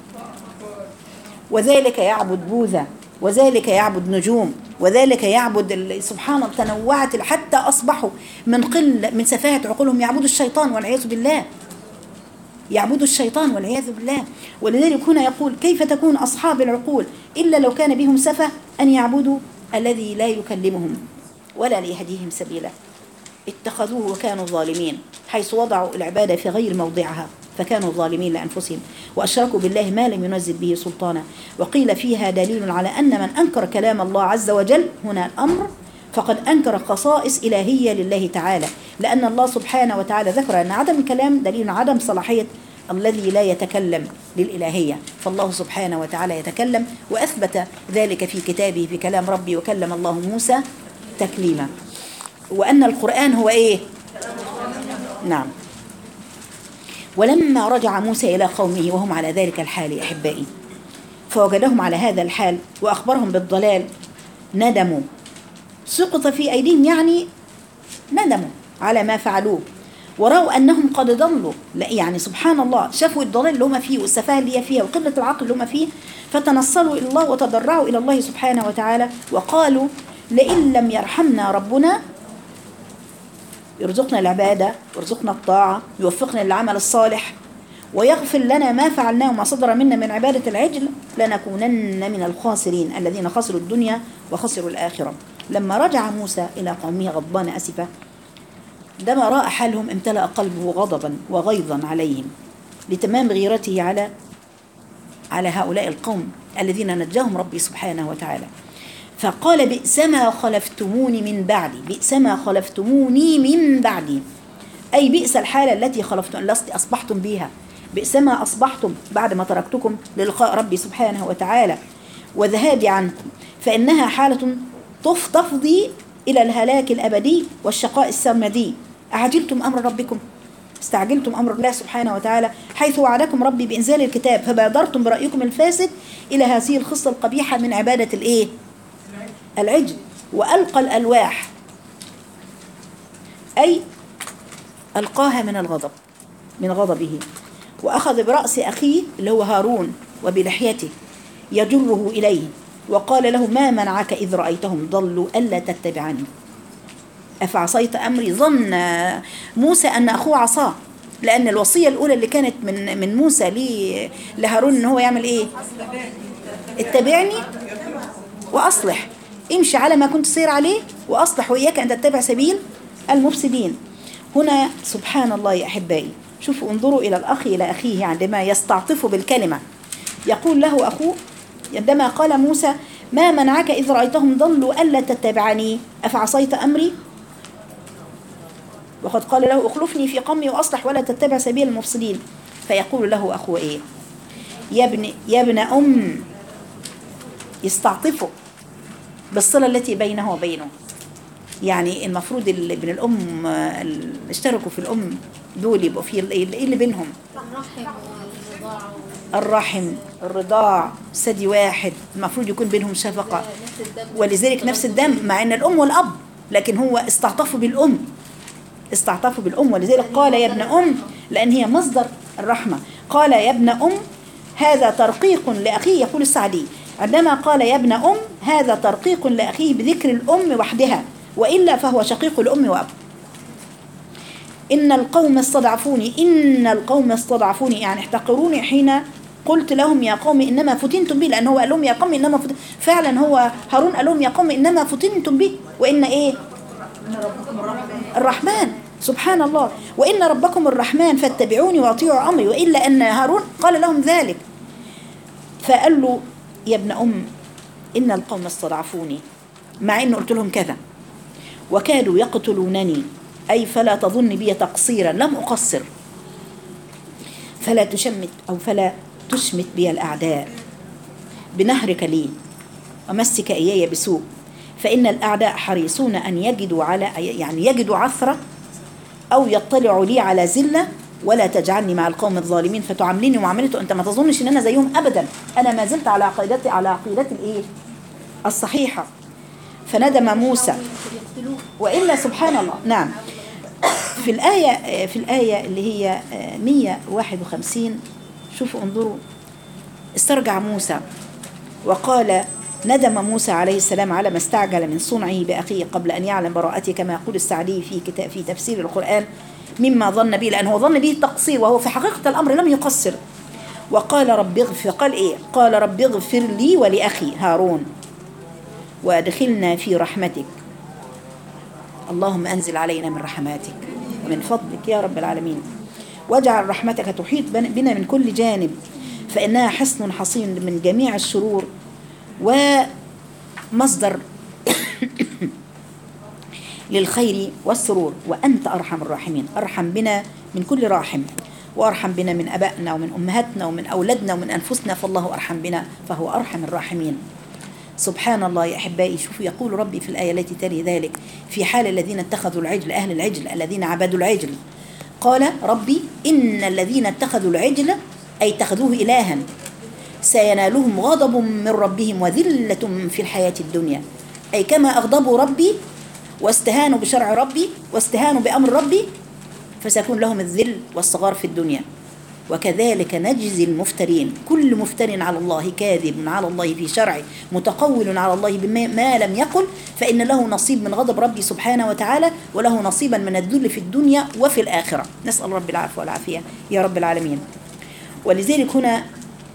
وذلك يعبد بوذا، وذلك يعبد نجوم، وذلك يعبد سبحان الله تنوعت حتى أصبحوا من قل من سفاهة عقولهم يعبدوا الشيطان والعياذ بالله، يعبدوا الشيطان والعياذ بالله. ولذلك هنا يقول كيف تكون أصحاب العقول إلا لو كان بهم سفة أن يعبدوا الذي لا يكلمهم ولا ليهديهم سبيلا. اتخذوه وكانوا ظالمين، حيث وضعوا العبادة في غير موضعها فكانوا ظالمين لأنفسهم وأشركوا بالله ما لم ينزل به سلطانا. وقيل فيها دليل على أن من أنكر كلام الله عز وجل هنا الأمر فقد أنكر خصائص إلهية لله تعالى، لأن الله سبحانه وتعالى ذكر أن عدم الكلام دليل عدم صلاحية الذي لا يتكلم للإلهية، فالله سبحانه وتعالى يتكلم وأثبت ذلك في كتابه في كلام ربي وكلم الله موسى تكليما. وأن القرآن هو إيه؟ نعم. ولما رجع موسى إلى قومه وهم على ذلك الحال يا أحبائي، فوجدهم على هذا الحال وأخبرهم بالضلال، ندموا، سقط في أيديهم، يعني ندموا على ما فعلوه، ورأوا أنهم قد ضلوا. لا يعني سبحان الله، شافوا الضلال اللي هم فيه والسفاهة اللي هي فيها وقلة العقل اللي هم فيه، فتنصلوا إلى الله وتضرعوا إلى الله سبحانه وتعالى وقالوا لئن لم يرحمنا ربنا، يرزقنا العبادة ويرزقنا الطاعة، يوفقنا للعمل الصالح ويغفر لنا ما فعلناه وما صدر منا من عبادة العجل، لنكونن من الخاسرين الذين خسروا الدنيا وخسروا الآخرة. لما رجع موسى إلى قومه غضبان أسفا، عندما رأى حالهم امتلأ قلبه غضبا وغيظا عليهم لتمام غيرته على على هؤلاء القوم الذين نجاهم ربي سبحانه وتعالى، فقال بئسما خلفتموني من بعدي، بئسما خلفتموني من بعدي، أي بئس الحالة التي خلفتم التي أصبحتم بها، بئسما أصبحتم بعد ما تركتكم للقاء ربي سبحانه وتعالى وذهابي عنكم، فإنها حالة تفضي إلى الهلاك الأبدي والشقاء السرمدي. أعجلتم أمر ربكم، استعجلتم أمر الله سبحانه وتعالى حيث وعدكم ربي بإنزال الكتاب، فبادرتم برأيكم الفاسد إلى هذه الخصلة القبيحة من عبادة الإيه؟ العجل، وألقى الألواح، أي ألقاها من الغضب، من غضبه، وأخذ برأس أخيه اللي هو هارون وبلحيته يجره إليه وقال له ما منعك إذ رأيتهم ضلوا ألا تتبعني أفعصيت أمري. ظن موسى أن أخوه عصاه، لأن الوصية الأولى اللي كانت من من موسى لهارون إن هو يعمل إيه؟ اتبعني وأصلح، امشي على ما كنت سير عليه وأصلح وإياك أن تتبع سبيل المفسدين. هنا سبحان الله يا أحبائي، شوفوا انظروا إلى الأخ إلى أخيه عندما يستعطف بالكلمة، يقول له أخوه عندما قال موسى ما منعك إذ رأيتهم ضلوا ألا تتبعني أفعصيت أمري، وقد قال له اخلفني في قومي وأصلح ولا تتبع سبيل المفسدين، فيقول له أخوه إيه؟ يا ابن يا ابن أم، يستعطفه بالصلة التي بينه وبينه، يعني المفروض ابن الأم اللي اشتركوا في الأم دول يبقوا في إيه اللي بينهم؟ الرحم، الرضاع، ثدي واحد، المفروض يكون بينهم شفقة، ولذلك نفس الدم مع ان الام والاب، لكن هو استعطفوا بالام، استعطفوا بالام، ولذلك قال يا ابن ام، لان هي مصدر الرحمة. قال يا ابن ام هذا ترقيق لاخيه، يقول السعدي عندما قال يا ابن ام هذا ترقيق لاخيه بذكر الام وحدها، والا فهو شقيق الام واب. إن القوم استضعفوني، إن القوم استضعفوني يعني احتقروني حين قلت لهم يا قوم إنما فتنتم به، لأن هو قال لهم يا قوم إنما فتنتم، فعلا هو هارون قال لهم يا قوم إنما فتنتم به، وإن إيه؟ الرحمن سبحان الله، وإن ربكم الرحمن فاتبعوني وأطيعوا أمري، وإلا أن هارون قال لهم ذلك، فقال له يا ابن أم إن القوم استضعفوني، مع إنه قلت لهم كذا وكادوا يقتلونني، أي فلا تظن بي تقصيرا، لم أقصر، فلا تشمت أو فلا تشمت بي الأعداء بنهرك لي ومسك إياي بسوء، فإن الأعداء حريصون أن يجدوا على يعني يجدوا عثرة أو يطلعوا لي على زلة، ولا تجعلني مع القوم الظالمين فتعامليني معاملته، أنت ما تظنش إن أنا زيهم أبدا، أنا ما زلت على عقيدتي على عقيدتي الإيه؟ الصحيحة. فندم موسى، وإلا سبحان الله. نعم، في الآية في الآية اللي هي مئة وواحد وخمسين، شوفوا انظروا، استرجع موسى وقال ندم موسى عليه السلام على ما استعجل من صنعه بأخيه قبل أن يعلم براءته، كما يقول السعدي في كتاب في تفسير القرآن مما ظن به، لأنه ظن به التقصير وهو في حقيقة الأمر لم يقصر. وقال رب اغفر، قال إيه؟ قال رب اغفر لي ولأخي هارون وأدخلنا في رحمتك، اللهم أنزل علينا من رحماتك ومن فضلك يا رب العالمين، واجعل رحمتك تحيط بنا من كل جانب، فإنها حصن حصين من جميع الشرور ومصدر للخير والسرور، وأنت أرحم الراحمين، أرحم بنا من كل راحم، وأرحم بنا من أبائنا ومن أمهاتنا ومن أولادنا ومن أنفسنا، فالله أرحم بنا فهو أرحم الراحمين. سبحان الله يا أحبائي. شوفوا يقول ربي في الآية التي تلي ذلك في حال الذين اتخذوا العجل، أهل العجل الذين عبدوا العجل، قال ربي إن الذين اتخذوا العجل أي اتخذوه إلها سينالهم غضب من ربهم وذلة في الحياة الدنيا، أي كما أغضبوا ربي واستهانوا بشرع ربي واستهانوا بأمر ربي فسيكون لهم الذل والصغار في الدنيا. وكذلك نجزي المفترين، كل مفتر على الله كاذب على الله في شرعه متقول على الله بما لم يقل فإن له نصيب من غضب ربي سبحانه وتعالى وله نصيبا من الذل في الدنيا وفي الآخرة. نسأل رب العفو والعافية يا رب العالمين. ولذلك هنا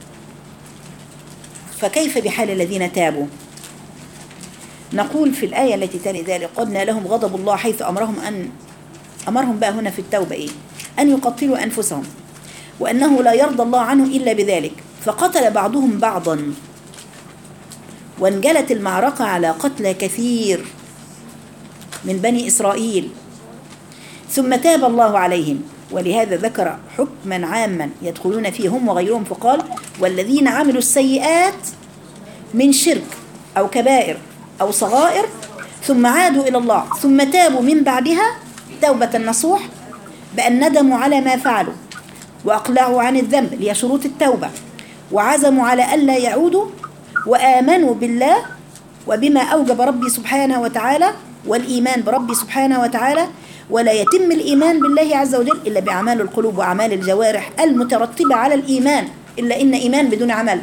فكيف بحال الذين تابوا؟ نقول في الآية التي تلي ذلك قلنا لهم غضب الله حيث أمرهم أن أمرهم بقى هنا في التوبة إيه؟ أن يقتلوا أنفسهم وأنه لا يرضى الله عنه إلا بذلك، فقتل بعضهم بعضا وانجلت المعركة على قتل كثير من بني إسرائيل ثم تاب الله عليهم. ولهذا ذكر حكما عاما يدخلون فيه هم وغيرهم فقال والذين عملوا السيئات من شرك أو كبائر أو صغائر ثم عادوا إلى الله ثم تابوا من بعدها توبة نصوح بأن ندموا على ما فعلوا وأقلعوا عن الذنب لي شروط التوبة وعزموا على ألا يعودوا وآمنوا بالله وبما أوجب ربي سبحانه وتعالى والإيمان بربي سبحانه وتعالى. ولا يتم الإيمان بالله عز وجل إلا بأعمال القلوب وأعمال الجوارح المترتبة على الإيمان، إلا إن إيمان بدون عمل.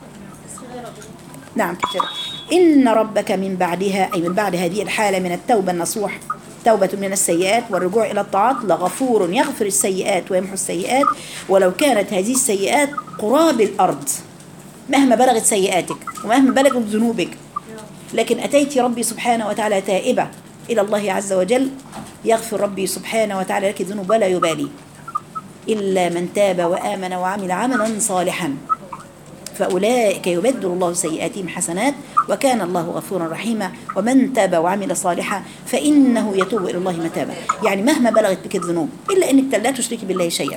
نعم كثير. إن ربك من بعدها أي من بعد هذه الحالة من التوبة النصوح توبة من السيئات والرجوع إلى الطاعات لغفور يغفر السيئات ويمحو السيئات ولو كانت هذه السيئات قراب الأرض مهما بلغت سيئاتك ومهما بلغت ذنوبك، لكن أتيت ربي سبحانه وتعالى تائبة إلى الله عز وجل يغفر ربي سبحانه وتعالى لك الذنوب ولا يبالي إلا من تاب وآمن وعمل عملا صالحا فأولئك يبدل الله سيئاتهم حسنات وكان الله غفورا رحيما ومن تاب وعمل صالحا فإنه يتوب إلى الله متابا. يعني مهما بلغت بك الذنوب إلا أنك لا تشرك بالله شيئا،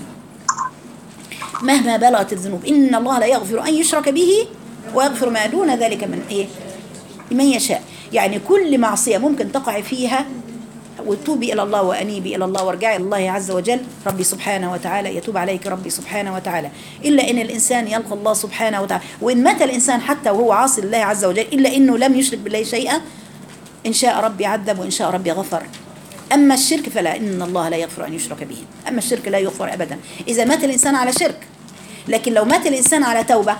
مهما بلغت الذنوب إن الله لا يغفر أن يشرك به ويغفر ما دون ذلك من إيه من يشاء. يعني كل معصية ممكن تقع فيها وتوبي إلى الله وأنيبي إلى الله وارجعي إلى الله عز وجل ربي سبحانه وتعالى يتوب عليك ربي سبحانه وتعالى. إلا إن الإنسان يلقى الله سبحانه وتعالى وإن مات الإنسان حتى وهو عاصي لله عز وجل إلا إنه لم يشرك بالله شيئا إن شاء ربي عذب وإن شاء ربي غفر. أما الشرك فلا، إن الله لا يغفر أن يشرك به، أما الشرك لا يغفر أبدا إذا مات الإنسان على شرك. لكن لو مات الإنسان على توبة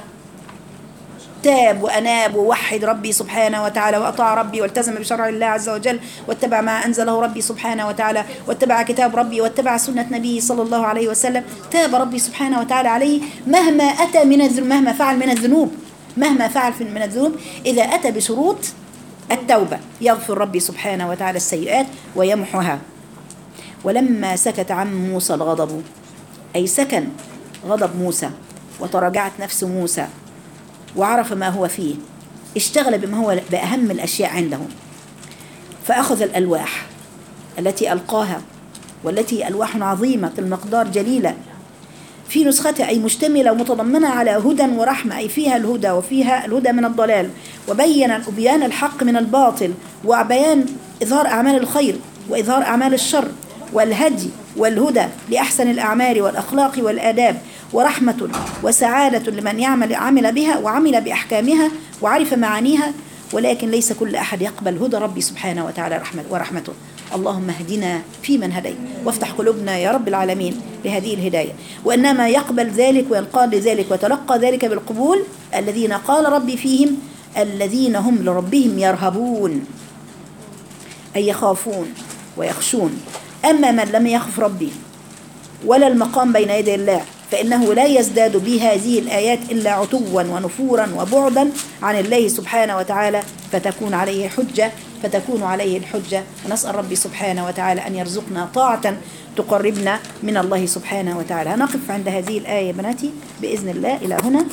تاب وأناب ووحد ربي سبحانه وتعالى وأطاع ربي والتزم بشرع الله عز وجل واتبع ما أنزله ربي سبحانه وتعالى واتبع كتاب ربي واتبع سنة نبيه صلى الله عليه وسلم تاب ربي سبحانه وتعالى عليه مهما أتى من الذنوب مهما فعل من الذنوب مهما فعل من الذنوب إذا أتى بشروط التوبة يغفر ربي سبحانه وتعالى السيئات ويمحوها. ولما سكت عن موسى الغضب أي سكن غضب موسى وتراجعت نفس موسى وعرف ما هو فيه اشتغل بما هو بأهم الأشياء عنده فأخذ الألواح التي ألقاها والتي ألواح عظيمة المقدار جليلة في نسختها أي مشتملة ومتضمنة على هدى ورحمة أي فيها الهدى وفيها الهدى من الضلال وبين بيان الحق من الباطل وبيان إظهار أعمال الخير وإظهار أعمال الشر والهدي والهدى لأحسن الأعمال والأخلاق والآداب ورحمة وسعادة لمن يعمل عمل بها وعمل بأحكامها وعرف معانيها. ولكن ليس كل أحد يقبل هدى ربي سبحانه وتعالى رحمة ورحمته. اللهم اهدنا فيمن هديت وافتح قلوبنا يا رب العالمين لهذه الهداية. وإنما يقبل ذلك وينقاد لذلك وتلقى ذلك بالقبول الذين قال ربي فيهم الذين هم لربهم يرهبون أي يخافون ويخشون. أما من لم يخف ربي ولا المقام بين يدي الله فإنه لا يزداد بهذه الآيات إلا عتوا ونفورا وبعدا عن الله سبحانه وتعالى فتكون عليه حجة فتكون عليه الحجة. ونسأل ربي سبحانه وتعالى أن يرزقنا طاعة تقربنا من الله سبحانه وتعالى. هنقف عند هذه الآية بناتي بإذن الله إلى هنا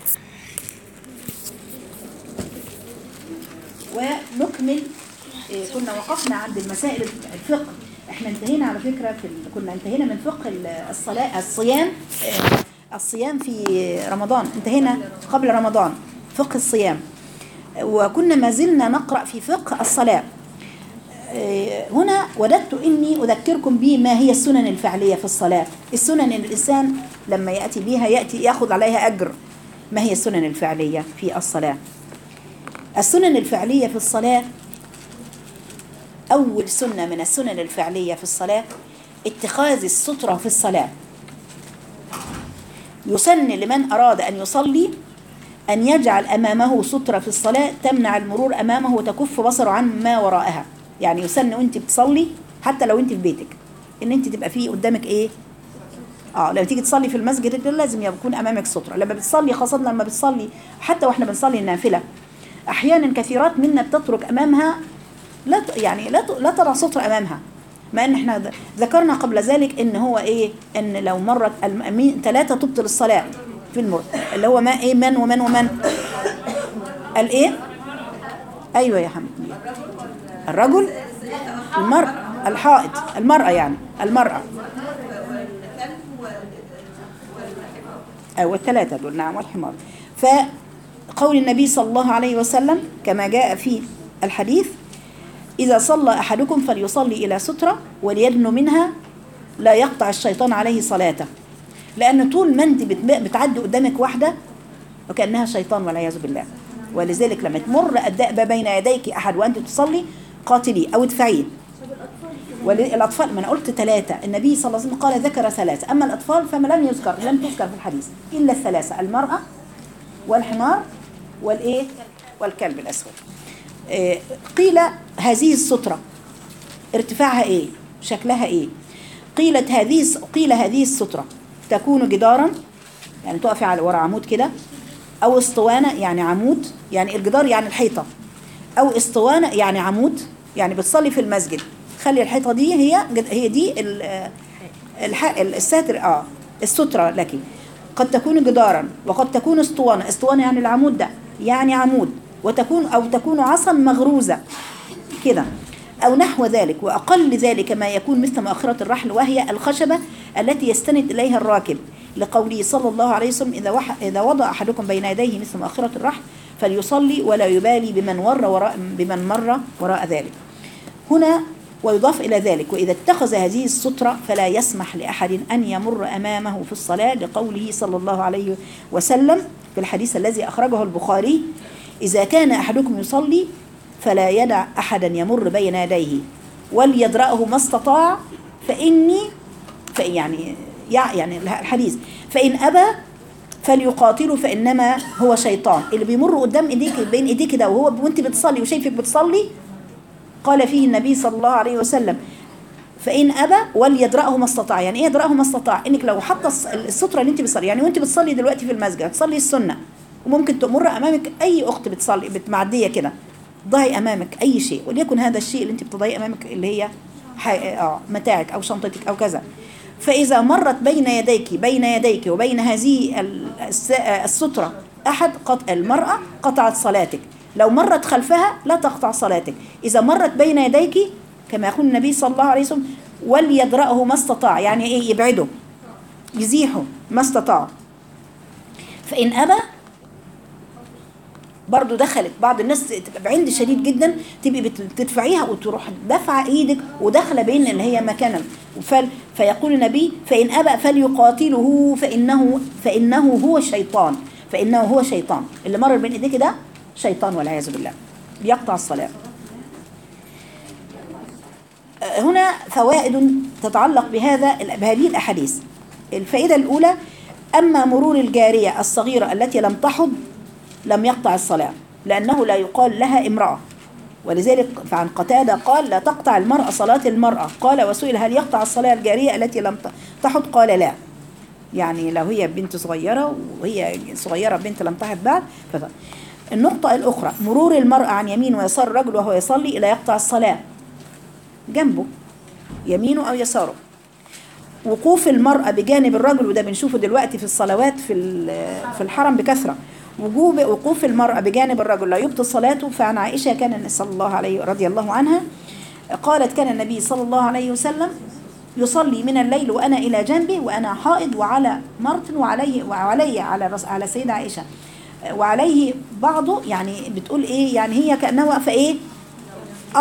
ونكمل. كنا وقفنا عند المسائل الفقه. احنا انتهينا على فكرة في كنا انتهينا من فقه الصلاة الصيام الصيام في رمضان، انتهينا قبل رمضان فقه الصيام وكنا ما زلنا نقرأ في فقه الصلاة. هنا وددت إني أذكركم بما هي السنن الفعلية في الصلاة. السنن الإنسان لما يأتي بها يأتي يأخذ عليها أجر. ما هي السنن الفعلية في الصلاة؟ السنن الفعلية في الصلاة، أول سنة من السنن الفعلية في الصلاة اتخاذ السترة في الصلاة. يسن لمن أراد أن يصلي أن يجعل أمامه سترة في الصلاة تمنع المرور أمامه وتكف بصره عن ما وراءها. يعني يسن وانت بتصلي حتى لو انت في بيتك ان انت تبقى فيه قدامك ايه، اه لو تيجي تصلي في المسجد لازم يكون امامك سترة. لما بتصلي خاصة لما بتصلي حتى واحنا بنصلي النافلة احيانا كثيرات منا بتترك امامها لا يعني لا لا ترى سترة امامها، ما ان احنا ذكرنا قبل ذلك ان هو ايه، ان لو مرت ثلاثة تبطل الصلاة في المر اللي هو ما ايه من ومن ومن الايه، ايوه يا حمد، الرجل، المرأة، الحائط، المرأة يعني المرأة، أو الثلاثة دول نعم والحمار. فقول النبي صلى الله عليه وسلم كما جاء في الحديث: إذا صلى أحدكم فليصلي إلى سترة وليدن منها لا يقطع الشيطان عليه صلاته. لأن طول ما أنت بتعدي قدامك واحدة وكأنها شيطان والعياذ بالله. ولذلك لما تمر الدأب بين يديك أحد وأنت تصلي قاتلي أو ادفعيه. والأطفال، ما أنا قلت ثلاثة، النبي صلى الله عليه وسلم قال ذكر ثلاثة، أما الأطفال فما لم يذكر لم تذكر في الحديث إلا الثلاثة: المرأة والحمار والإيه والكلب الأسود. إيه قيل هذه السترة ارتفاعها إيه، شكلها إيه؟ قيلت هذه قيل هذه السترة تكون جدارا، يعني تقفي على وراء عمود كده، أو اسطوانة يعني عمود، يعني الجدار يعني الحيطة، أو اسطوانة يعني عمود، يعني بتصلي في المسجد خلي الحيطة دي هي هي دي الساتر اه السترة لك. قد تكون جدارا وقد تكون اسطوانة، اسطوانة يعني العمود ده يعني عمود، وتكون أو تكون عصا مغروزة كده أو نحو ذلك. وأقل ذلك ما يكون مثل مؤخرة الرحل وهي الخشبة التي يستند إليها الراكب، لقوله صلى الله عليه وسلم: إذا, وح... إذا وضع أحدكم بين يديه مثل مؤخرة الرحل فليصلي ولا يبالي بمن, ور وراء بمن مر وراء ذلك. هنا ويضاف إلى ذلك: وإذا اتخذ هذه السترة فلا يسمح لأحد أن يمر أمامه في الصلاة، لقوله صلى الله عليه وسلم في الحديث الذي أخرجه البخاري: إذا كان أحدكم يصلي فلا يدع أحدا يمر بين يديه وليدرأه ما استطاع، فإني يعني يعني الحديث فإن أبى فليقاتله فإنما هو شيطان. اللي بيمر قدام إيديك بين إيديك ده وهو وانت بتصلي وشايفك بتصلي، قال فيه النبي صلى الله عليه وسلم: فإن أبى وليدرأه ما استطاع. يعني إيه يدرأه ما استطاع؟ إنك لو حط السترة اللي انت بتصلي، يعني وانت بتصلي دلوقتي في المسجد تصلي السنة وممكن تمر أمامك أي أخت بتصلي بتمعدية كده، ضعي أمامك أي شيء، وليكن هذا الشيء اللي انت بتضعي أمامك اللي هي آه متاعك أو شنطتك أو كذا، فإذا مرت بين يديك بين يديك وبين هذه السترة أحد قطع المرأة قطعت صلاتك. لو مرت خلفها لا تقطع صلاتك. إذا مرت بين يديك كما يقول النبي صلى الله عليه وسلم: وليدرأه ما استطاع، يعني إيه؟ يبعده يزيحه ما استطاع. فإن أبى برضو دخلت بعض الناس تبقى بعند شديد جدا، تبقي بتدفعيها وتروح دفع ايدك وداخله بين اللي هي مكانها. فيقول النبي: فإن أبى فليقاتله فإنه فإنه هو الشيطان، فإنه هو شيطان. اللي مر بين ايديك ده شيطان والعياذ بالله بيقطع الصلاة. هنا فوائد تتعلق بهذا بهذه الأحاديث. الفائدة الأولى: أما مرور الجارية الصغيرة التي لم تحض لم يقطع الصلاة، لأنه لا يقال لها امرأة. ولذلك فعن قتادة قال: لا تقطع المرأة صلاة المرأة. قال: وسئل: هل يقطع الصلاة الجارية التي لم تحض؟ قال: لا. يعني لو هي بنت صغيرة وهي صغيرة بنت لم تحض بعد. النقطة الأخرى: مرور المرأة عن يمين ويسار الرجل وهو يصلي لا يقطع الصلاة، جنبه يمينه أو يساره. وقوف المرأة بجانب الرجل، وده بنشوفه دلوقتي في الصلوات في في الحرم بكثرة، وجوب وقوف المرأة بجانب الرجل لا يبطل صلاته. فعن عائشة كان صلى الله عليه رضي الله عنها قالت: كان النبي صلى الله عليه وسلم يصلي من الليل وأنا إلى جنبه وأنا حائض وعلى مرت وعليه وعلي على رأس على سيدة عائشة وعليه بعضه، يعني بتقول إيه، يعني هي كأنها واقفة إيه آه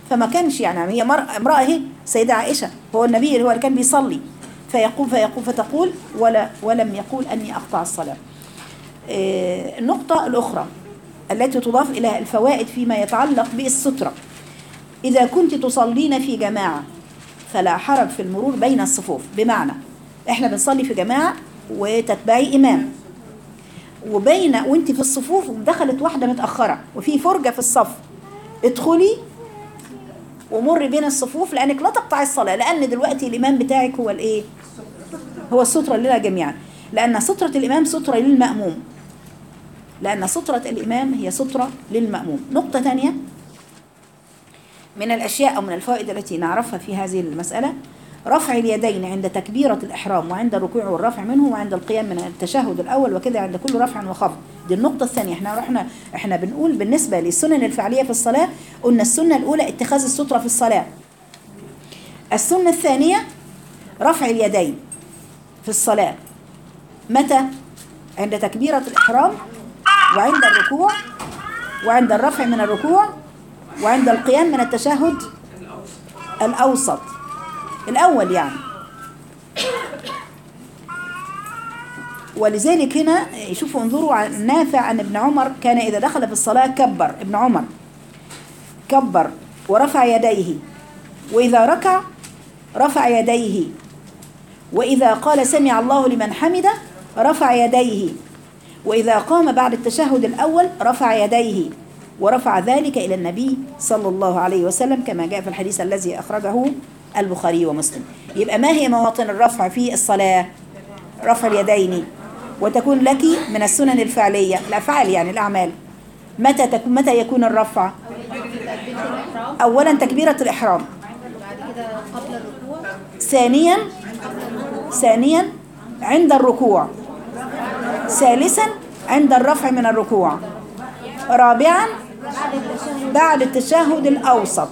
فما كانش يعني هي مر- امرأة هي سيدة عائشة، هو النبي اللي هو اللي كان بيصلي، فيقوم فيقوم فتقول ولا ولم يقول أني أقطع الصلاة. آه، النقطة الأخرى التي تضاف إلى الفوائد فيما يتعلق بالسترة، إذا كنت تصلين في جماعة فلا حرج في المرور بين الصفوف. بمعنى إحنا بنصلي في جماعة وتتبعي إمام، وبين وانت في الصفوف ودخلت واحدة متأخرة وفي فرجة في الصف، ادخلي ومر بين الصفوف، لأنك لا تقطعي الصلاة، لأن دلوقتي الإمام بتاعك هو الإيه؟ هو السترة لنا جميعا، لأن سترة الإمام سترة للمأموم، لأن سترة الإمام هي سترة للمأموم. نقطة ثانية من الأشياء أو من الفوائد التي نعرفها في هذه المسألة، رفع اليدين عند تكبيرة الإحرام وعند الركوع والرفع منه وعند القيام من التشهد الأول، وكذا عند كل رفع وخفض. دي النقطة الثانية. احنا رحنا احنا بنقول بالنسبة للسنن الفعلية في الصلاة، قلنا السنة الأولى اتخاذ السترة في الصلاة. السنة الثانية رفع اليدين في الصلاة. متى؟ عند تكبيرة الإحرام وعند الركوع وعند الرفع من الركوع وعند القيام من التشهد الأوسط الأول يعني. ولذلك هنا شوفوا انظروا عن نافع أن ابن عمر كان إذا دخل في الصلاة كبر، ابن عمر كبر ورفع يديه، وإذا ركع رفع يديه، وإذا قال سمع الله لمن حمده رفع يديه، وإذا قام بعد التشهد الأول رفع يديه، ورفع ذلك إلى النبي صلى الله عليه وسلم كما جاء في الحديث الذي أخرجه البخاري ومسلم. يبقى ما هي مواطن الرفع في الصلاة؟ رفع اليدين، وتكون لك من السنن الفعلية الأفعال يعني الأعمال. متى تكون متى يكون الرفع؟ أولا تكبيرة الإحرام، ثانيا ثانيا عند الركوع، ثالثا عند الرفع من الركوع، رابعا بعد التشهد الأوسط.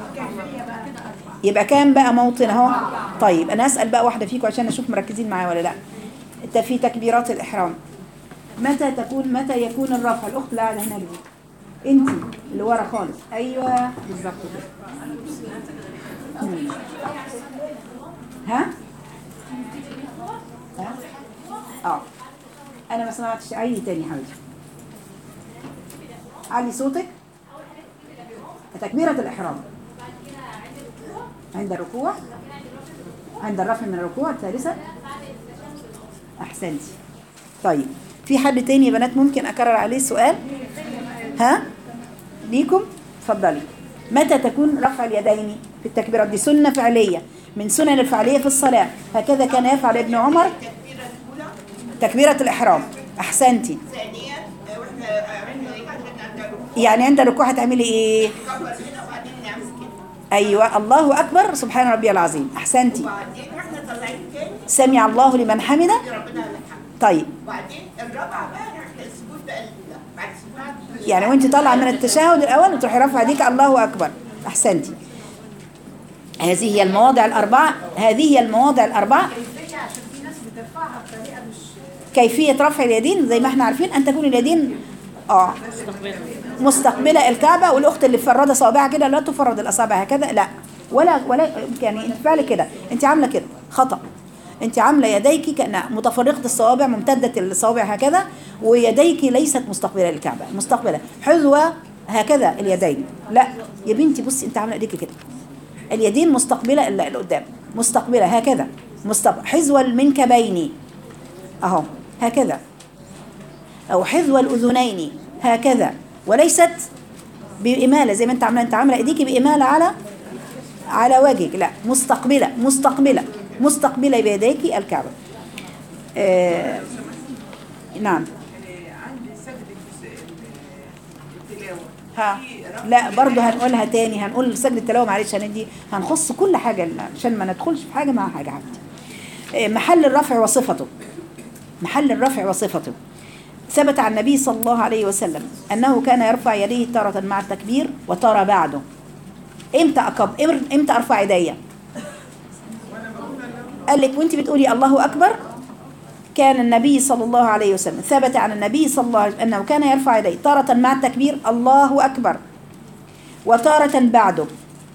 يبقى كام بقى موطن اهو؟ طيب أنا أسأل بقى واحدة فيكم عشان أشوف مركزين معايا ولا لا. انت في تكبيرات الإحرام متى تكون متى يكون الرفع؟ الأخت اللي قاعدة هنا دي انت اللي ورا خالص، أيوه بالظبط كده. ها؟ ها؟ اه أنا ما سمعتش. عيدي تاني حبيبتي، علي صوتك. تكبيرة الإحرام عند الركوع، عند الرفع من الركوع، ثالثا أحسنتي. طيب في حد تاني يا بنات ممكن أكرر عليه السؤال؟ ها؟ ليكم؟ اتفضلي. متى تكون رفع اليدين في التكبيرات؟ دي سنة فعلية من سنن الفعلية في الصلاة، هكذا كان يفعل ابن عمر. تكبيرة الإحرام، أحسنتي. يعني عند الركوع هتعملي إيه؟ أيوة الله أكبر سبحان ربي العظيم، أحسنتي. سمع الله لمن حمده. طيب يعني وانت طالعه من التشهد الأول وتروحي رافعه ايديك الله أكبر، أحسنتي. هذه هي المواضع الأربعة، هذه هي المواضع الأربعة. كيفية رفع اليدين زي ما احنا عارفين أن تكون اليدين اه مستقبلة الكعبة، والأخت اللي فرده صوابعها كده لا تفرد الأصابع هكذا، لا ولا ولا يعني انت فعلي كده، انت عاملة كده خطأ. انت عاملة يديك كأنها متفرقة الصوابع، ممتدة الصوابع هكذا، ويديك ليست مستقبلة للكعبة، مستقبلة حذوة هكذا اليدين. لا يا بنتي بصي انت عاملة ايديك كده، اليدين مستقبلة اللي قدام، مستقبلة هكذا، مستقبل حذو المنكبين اهو هكذا، او حذو الاذنين هكذا، وليست بإمالة زي ما انت عامله. انت عامله ايديكي بإمالة على على وجهك، لا مستقبلة مستقبلة مستقبلة بيديكي الكعبة. آه نعم. ها لا برضه هنقولها تاني، هنقول سجد التلاوة معلش، هندي هنخص كل حاجة عشان ما ندخلش في حاجة مع حاجة حبيبتي. آه محل الرفع وصفته، محل الرفع وصفته. ثبت عن النبي صلى الله عليه وسلم أنه كان يرفع يديه تارة مع التكبير وتارة بعده. امتى أكب امتى أرفع يدي؟ قال لك وانت بتقولي الله أكبر كان النبي صلى الله عليه وسلم ثبت عن النبي صلى الله عليه وسلم أنه كان يرفع يديه تارة مع التكبير الله أكبر، وتارة بعده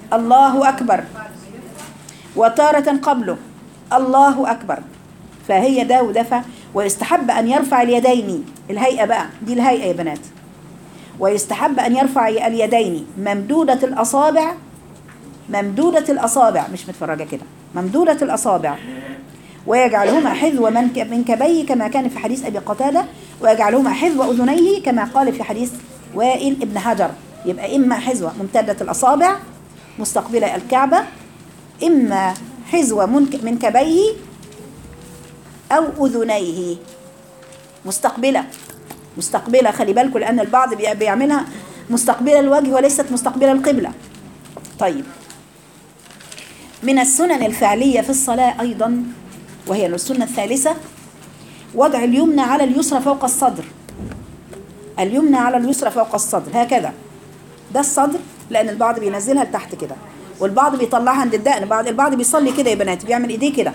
الله أكبر، وتارة قبله الله أكبر. فهي ده ودفع. ويستحب أن يرفع اليدين، الهيئة بقى دي الهيئة يا بنات. ويستحب أن يرفع اليدين ممدودة الأصابع، ممدودة الأصابع مش متفرجة كده، ممدودة الأصابع، ويجعلهما حذو منكبيه كما كان في حديث أبي قتادة، ويجعلهما حذو أذنيه كما قال في حديث وائل ابن حجر. يبقى إما حذو ممتدة الأصابع مستقبلة الكعبة، إما حذو منكبيه أو أذنيه مستقبلة، مستقبلة. خلي بالكم لأن البعض بيعملها مستقبلة الوجه وليست مستقبلة القبلة. طيب، من السنن الفعلية في الصلاة أيضا، وهي السنة الثالثة، وضع اليمنى على اليسرى فوق الصدر. اليمنى على اليسرى فوق الصدر هكذا، ده الصدر، لأن البعض بينزلها لتحت كده، والبعض بيطلعها عند الدقن. البعض البعض بيصلي كده يا بنات، بيعمل ايديه كده،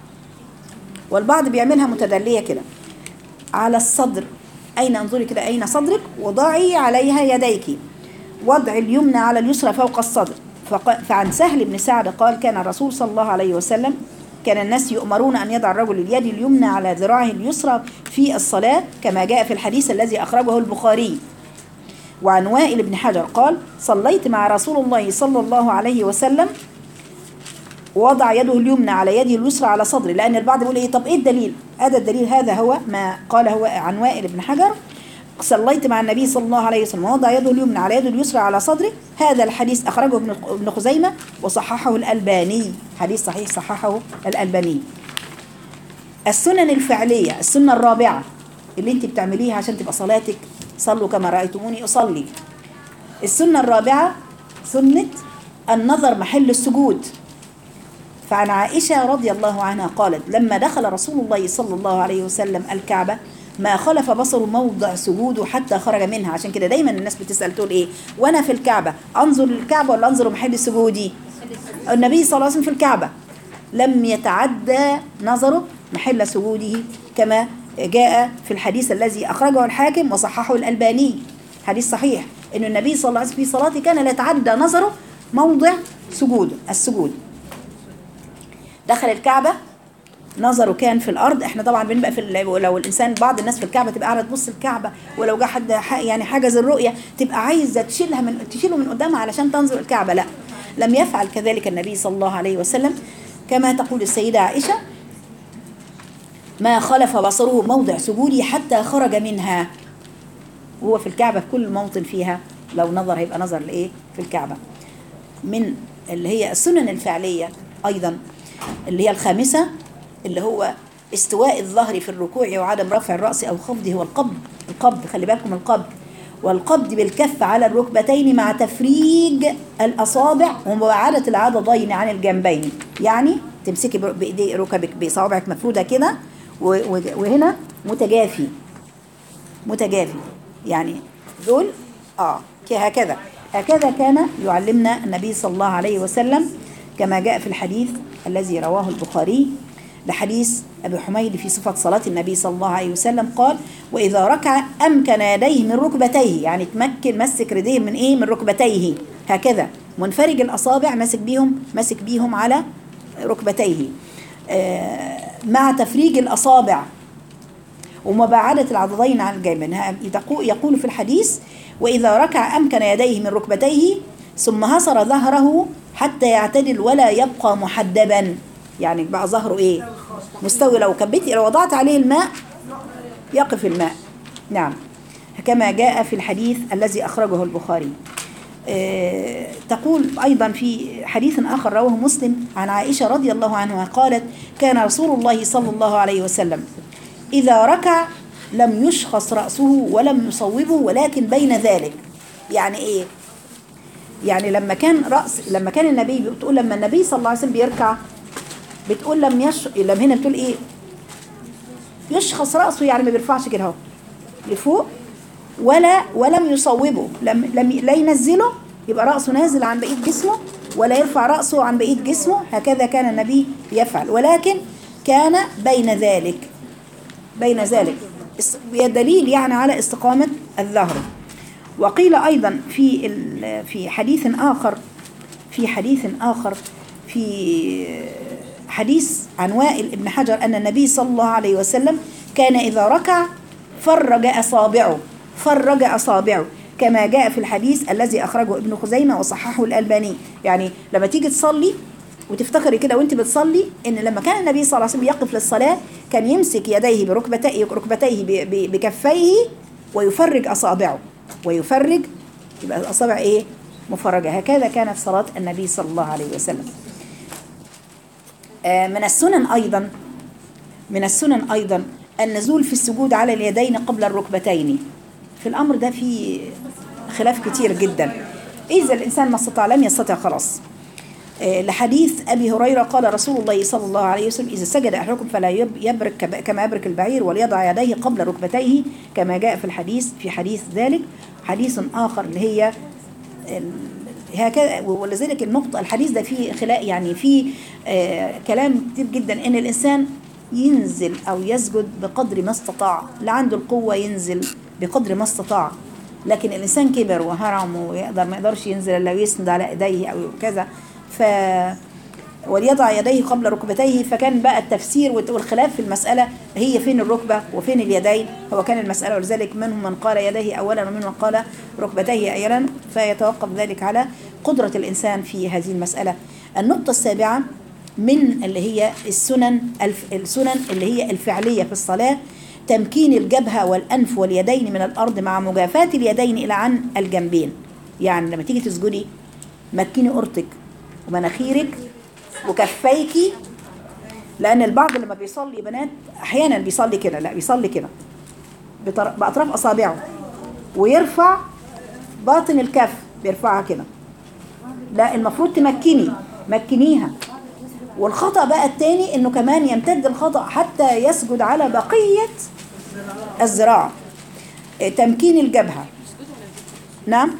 والبعض بيعملها متدلية كده على الصدر. أين انظري كده، أين صدرك، وضعي عليها يديك. وضع اليمنى على اليسرى فوق الصدر. فعن سهل بن سعد قال كان الرسول صلى الله عليه وسلم كان الناس يؤمرون أن يضع الرجل اليد اليمنى على ذراعه اليسرى في الصلاة كما جاء في الحديث الذي أخرجه البخاري. وعن وائل بن حجر قال صليت مع رسول الله صلى الله عليه وسلم ووضع يده اليمنى على يده اليسرى على صدره. لأن البعض بيقول إيه، طب إيه الدليل؟ هذا الدليل هذا هو ما قاله عن وائل بن حجر، صليت مع النبي صلى الله عليه وسلم ووضع يده اليمنى على يده اليسرى على صدره. هذا الحديث أخرجه ابن خزيمة وصححه الألباني، حديث صحيح صححه الألباني. السنن الفعلية، السنة الرابعة اللي انت بتعمليها عشان تبقى صلاتك صلوا كما رأيتموني أصلي. السنة الرابعة سنة النظر محل السجود. فعن عائشة رضي الله عنها قالت لما دخل رسول الله صلى الله عليه وسلم الكعبة ما خلف بصر موضع سجوده حتى خرج منها. عشان كده دايما الناس بتسأل تقول ايه، وانا في الكعبة انظر للكعبة ولا انظر محل سجودي؟ النبي صلى الله عليه وسلم في الكعبة لم يتعدى نظره محل سجوده كما جاء في الحديث الذي أخرجه الحاكم وصححه الألباني، حديث صحيح إن النبي صلى الله عليه وسلم في صلاته كان لا يتعدى نظره موضع سجود السجود. دخل الكعبة نظره كان في الأرض. احنا طبعا بنبقى في لو الإنسان بعض الناس في الكعبة تبقى قاعدة تبص الكعبة، ولو جه حد يعني حجز الرؤية تبقى عايزة تشيلها من تشيله من قدامها علشان تنظر الكعبة. لا، لم يفعل كذلك النبي صلى الله عليه وسلم. كما تقول السيدة عائشة ما خلف بصره موضع سجودي حتى خرج منها. وهو في الكعبة في كل موطن فيها لو نظر هيبقى نظر لإيه في الكعبة. من اللي هي السنن الفعلية أيضا اللي هي الخامسة اللي هو استواء الظهر في الركوع وعدم رفع الرأس أو خفضه، والقبض. القبض خلي بالكم القبض، والقبض بالكف على الركبتين مع تفريج الأصابع ومباعدة العضدين عن الجنبين. يعني تمسكي بإيدي ركبك بصوابعك مفرودة كده وهنا متجافي متجافي يعني دول اه هكذا هكذا كان يعلمنا النبي صلى الله عليه وسلم كما جاء في الحديث الذي رواه البخاري لحديث أبي حميد في صفة صلاة النبي صلى الله عليه وسلم قال وإذا ركع أمكن يديه من ركبتيه، يعني تمكن مسك يديه من إيه من ركبتيه هكذا منفرج الأصابع ماسك بيهم ماسك بيهم على ركبتيه آه مع تفريج الأصابع ومباعدة العضدين عن الجانبين. يقول في الحديث وإذا ركع أمكن يديه من ركبتيه ثم هصر ظهره حتى يعتدل ولا يبقى محدبا، يعني بقى ظهره إيه مستوي. لو كبيتي لو وضعت عليه الماء يقف الماء. نعم كما جاء في الحديث الذي أخرجه البخاري. أه تقول أيضا في حديث آخر رواه مسلم عن عائشة رضي الله عنها قالت كان رسول الله صلى الله عليه وسلم إذا ركع لم يشخص رأسه ولم يصوبه ولكن بين ذلك. يعني إيه؟ يعني لما كان رأس لما كان النبي بتقول لما النبي صلى الله عليه وسلم بيركع بتقول لم يش لما هنا بتقول إيه يشخص رأسه، يعني ما بيرفعش كده اهو لفوق ولا ولم يصوبه، لم لم لا ينزله يبقى رأسه نازل عن بقية جسمه ولا يرفع رأسه عن بقية جسمه. هكذا كان النبي يفعل، ولكن كان بين ذلك بين ذلك دليل يعني على استقامة الظهر. وقيل أيضا في في حديث آخر في حديث آخر، في حديث عن وائل ابن حجر أن النبي صلى الله عليه وسلم كان إذا ركع فرج أصابعه فرج أصابعه كما جاء في الحديث الذي أخرجه ابن خزيمة وصححه الألباني. يعني لما تيجي تصلي وتفتكري كده وانت بتصلي ان لما كان النبي صلى الله عليه وسلم يقف للصلاة كان يمسك يديه بركبتيه ركبتيه بكفيه ويفرج أصابعه ويفرج، يبقى الأصابع إيه؟ مفرجة. هكذا كانت صلاة النبي صلى الله عليه وسلم. آه من السنن أيضا من السنن أيضا النزول في السجود على اليدين قبل الركبتين. في الأمر ده في خلاف كتير جدا. إذا الإنسان ما استطاع لم يستطع خلاص. آه لحديث أبي هريرة قال رسول الله صلى الله عليه وسلم إذا سجد أحدكم فلا يبرك كما يبرك البعير وليضع يديه قبل ركبتيه كما جاء في الحديث في حديث ذلك. حديث آخر اللي هي هكذا. ولذلك النقطة الحديث ده فيه خلاء، يعني فيه آه كلام كتير جدا ان الانسان ينزل او يسجد بقدر ما استطاع، اللي عنده القوة ينزل بقدر ما استطاع، لكن الانسان كبر وهرم ويقدر ما يقدرش ينزل الا ويسند على ايديه او كذا، ف وليضع يديه قبل ركبتيه. فكان بقى التفسير والخلاف في المسألة هي فين الركبة وفين اليدين، هو كان المسألة. ولذلك منهم من قال يديه أولا ومنهم من قال ركبتيه أولا، فيتوقف ذلك على قدرة الإنسان في هذه المسألة. النقطة السابعة من اللي هي السنن السنن اللي هي الفعلية في الصلاة تمكين الجبهة والأنف واليدين من الأرض مع مجافاة اليدين إلى عن الجنبين. يعني لما تيجي تسجدي مكني قرطك ومناخيرك وكفيكي، لأن البعض لما بيصلي بنات أحيانا بيصلي كده، لا بيصلي كده بأطراف أصابعه ويرفع باطن الكف بيرفعها كده، لا المفروض تمكني مكنيها. والخطأ بقى التاني إنه كمان يمتد الخطأ حتى يسجد على بقية الذراع. تمكين الجبهة، نعم،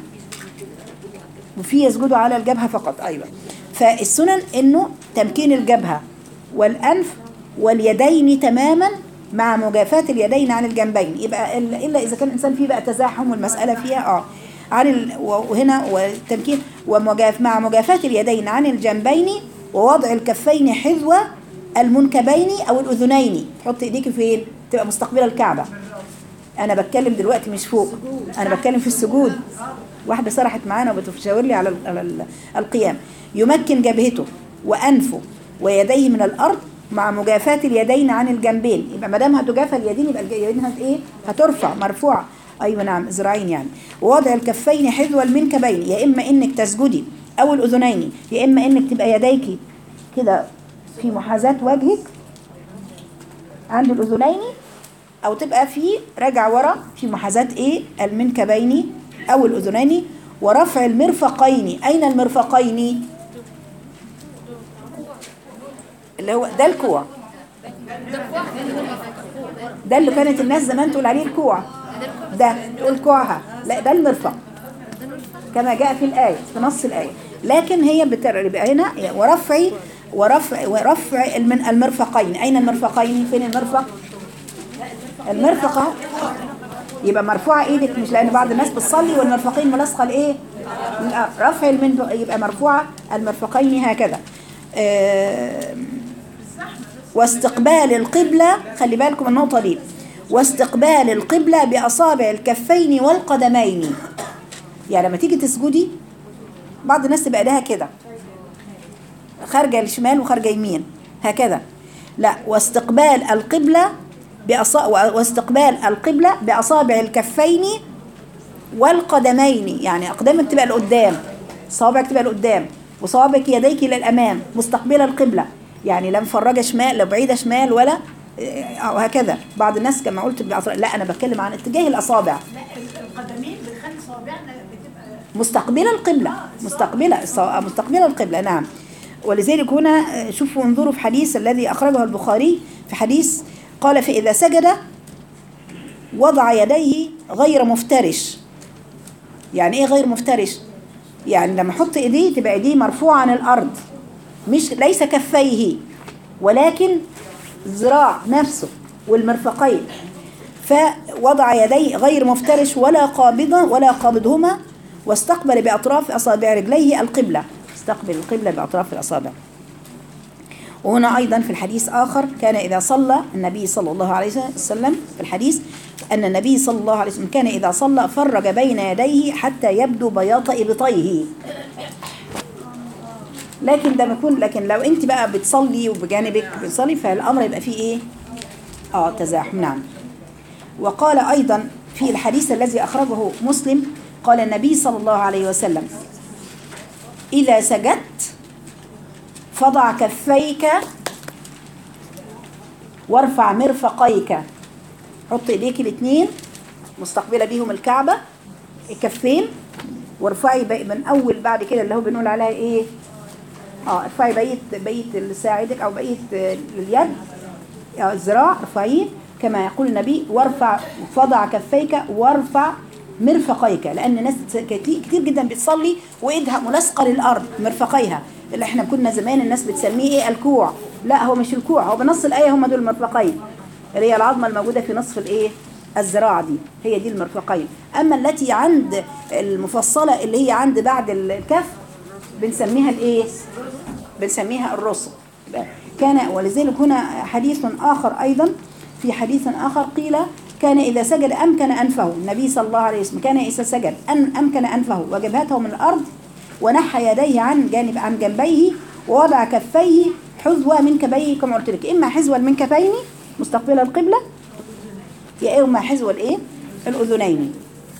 وفي يسجدوا على الجبهة فقط. أيوة. فالسنن إنه تمكين الجبهة والأنف واليدين تماما مع مجافاة اليدين عن الجنبين. يبقى إلا إذا كان الإنسان فيه بقى تزاحم والمسألة فيها آه عن ال... وهنا والتمكين ومجاف مع مجافاة اليدين عن الجنبين ووضع الكفين حذو المنكبين أو الأذنين. حط إيديك فين؟ تبقى مستقبلة الكعبة. أنا بتكلم دلوقتي مش فوق، أنا بتكلم في السجود. واحدة صرحت معانا وبتشاور لي على القيام. يمكن جبهته وأنفه ويديه من الأرض مع مجافاة اليدين عن الجنبين. يبقى ما دام هتجافى اليدين يبقى اليدين هت إيه؟ هترفع مرفوعة. أيوة نعم، ذراعين يعني. ووضع الكفين حذو المنكبين، يا إما إنك تسجدي أو الأذنين، يا إما إنك تبقى يديك كده في محاذاة وجهك عند الأذنين، أو تبقى في راجع ورا في محاذاة إيه؟ المنكبين أو الأذنين. ورفع المرفقين. أين المرفقين؟ اللي هو ده الكوع، ده اللي كانت الناس زمان تقول عليه الكوع، ده تقول كوعها، لا ده المرفق كما جاء في الآية في نص الآية. لكن هي بتبقى هنا ورفع ورفع ورفع المرفقين. أين المرفقين؟ فين المرفق؟ المرفقة يبقى مرفوعة ايدك، مش لان بعض الناس بتصلي والمرفقين ملاصقه لايه؟ رفع المنفق، يبقى مرفوعة المرفقين هكذا. آه واستقبال القبلة، خلي بالكم النقطة دي، واستقبال القبلة بأصابع الكفين والقدمين. يعني لما تيجي تسجدي بعض الناس تبقى ايديها كده خارجة الشمال وخارجة يمين هكذا، لا، واستقبال القبلة بأصا... واستقبال القبلة بأصابع الكفين والقدمين. يعني أقدامك تبقى لقدام، صوابعك تبقى لقدام، وصوابعك يديك للأمام مستقبلة القبلة. يعني لا مفرجة شمال لا بعيدة شمال ولا أو هكذا. بعض الناس كما قلت بالأطراف، لا أنا بتكلم عن اتجاه الأصابع. القدمين بتخلي صوابعنا بتبقى مستقبلة القبلة، مستقبلة مستقبلة القبلة. نعم. ولذلك هنا شوفوا انظروا في حديث الذي أخرجه البخاري، في حديث قال فإذا سجد وضع يديه غير مفترش. يعني ايه غير مفترش؟ يعني لما احط ايديه تبقى ايديه مرفوعة عن الارض، مش ليس كفيه ولكن ذراع نفسه والمرفقين. فوضع يديه غير مفترش ولا قابضة ولا قابضهما، واستقبل بأطراف أصابع رجليه القبلة. استقبل القبلة بأطراف الأصابع. وهنا أيضا في الحديث آخر كان إذا صلى النبي صلى الله عليه وسلم في الحديث أن النبي صلى الله عليه وسلم كان إذا صلى فرج بين يديه حتى يبدو بياض إبطيه. لكن ده بيكون، لكن لو أنت بقى بتصلي وبجانبك بتصلي فالأمر يبقى فيه إيه؟ آه تزاحم. نعم. وقال أيضا في الحديث الذي أخرجه مسلم قال النبي صلى الله عليه وسلم إذا سجدت فضع كفيك وارفع مرفقيك، حط ايديك الاثنين مستقبله بيهم الكعبه الكفين، وارفعي من اول بعد كده اللي هو بنقول عليها ايه اه ارفعي بقيه بقيه ساعدك او بقيه اليد او الذراع، ارفعيه كما يقول النبي، وارفع فضع كفيك وارفع مرفقيك، لان ناس كتير جدا بتصلي وايدها ملاصقه للارض مرفقيها، اللي احنا كنا زمان الناس بتسميه ايه الكوع. لا هو مش الكوع، هو بنص الايه هم دول المرفقين اللي هي العظمه الموجوده في نصف الايه الذراع دي، هي دي المرفقين. اما التي عند المفصله اللي هي عند بعد الكف بنسميها الايه بنسميها الرسغ. كان ولذلك هنا حديث اخر ايضا، في حديث اخر قيل كان اذا سجد امكن انفه، النبي صلى الله عليه وسلم كان اذا سجد ان امكن انفه وجبهته من الارض ونحى يديه عن جانب عن جنبيه ووضع كفيه حذو منكبيه كما قلت لك، اما حذو المنكبين مستقبل القبله يا اما حذو الايه الاذنين.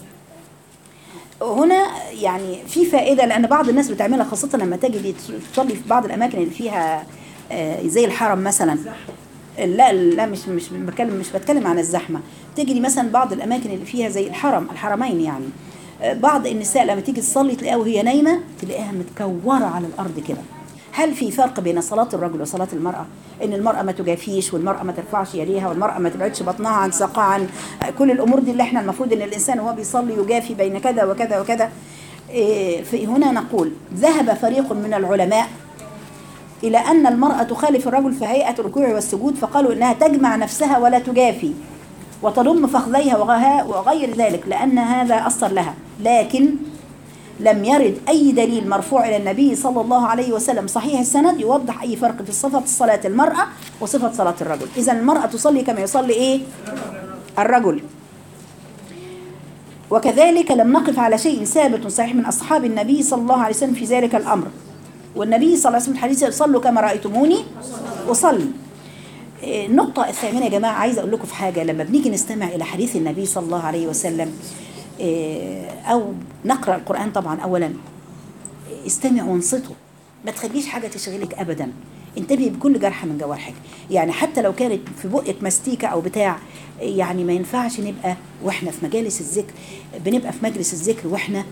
هنا يعني في فائده، لان بعض الناس بتعملها خاصه لما تجي تصلي في بعض الاماكن اللي فيها زي الحرم مثلا. لا لا مش مش بتكلم مش بتكلم عن الزحمه، تجري مثلا بعض الاماكن اللي فيها زي الحرم الحرمين يعني، بعض النساء لما تيجي تصلي تلاقيها وهي نايمه تلاقيها متكوره على الارض كده. هل في فرق بين صلاه الرجل وصلاه المراه؟ ان المراه ما تجافيش، والمراه ما ترفعش يديها، والمراه ما تبعدش بطنها عن ساقها، عن كل الامور دي اللي احنا المفروض ان الانسان وهو بيصلي يجافي بين كذا وكذا وكذا. في هنا نقول ذهب فريق من العلماء الى ان المراه تخالف الرجل في هيئه الركوع والسجود، فقالوا انها تجمع نفسها ولا تجافي وتضم فخذيها وغير ذلك لأن هذا أثر لها. لكن لم يرد أي دليل مرفوع إلى النبي صلى الله عليه وسلم صحيح السند يوضح أي فرق في صفة صلاة المرأة وصفة صلاة الرجل. إذن المرأة تصلي كما يصلي إيه؟ الرجل. وكذلك لم نقف على شيء ثابت صحيح من أصحاب النبي صلى الله عليه وسلم في ذلك الأمر. والنبي صلى الله عليه وسلم الحديث صلوا كما رأيتموني أصلي. النقطة الثامنة يا جماعة عايزة أقول لكم في حاجة، لما بنيجي نستمع إلى حديث النبي صلى الله عليه وسلم أو نقرأ القرآن طبعا أولا استمعوا وانصتوا، ما تخليش حاجة تشغلك أبدا، انتبهي بكل جرح من جوارحك. يعني حتى لو كانت في بقك مستيكة أو بتاع، يعني ما ينفعش نبقى وإحنا في مجالس الذكر بنبقى في مجلس الذكر وإحنا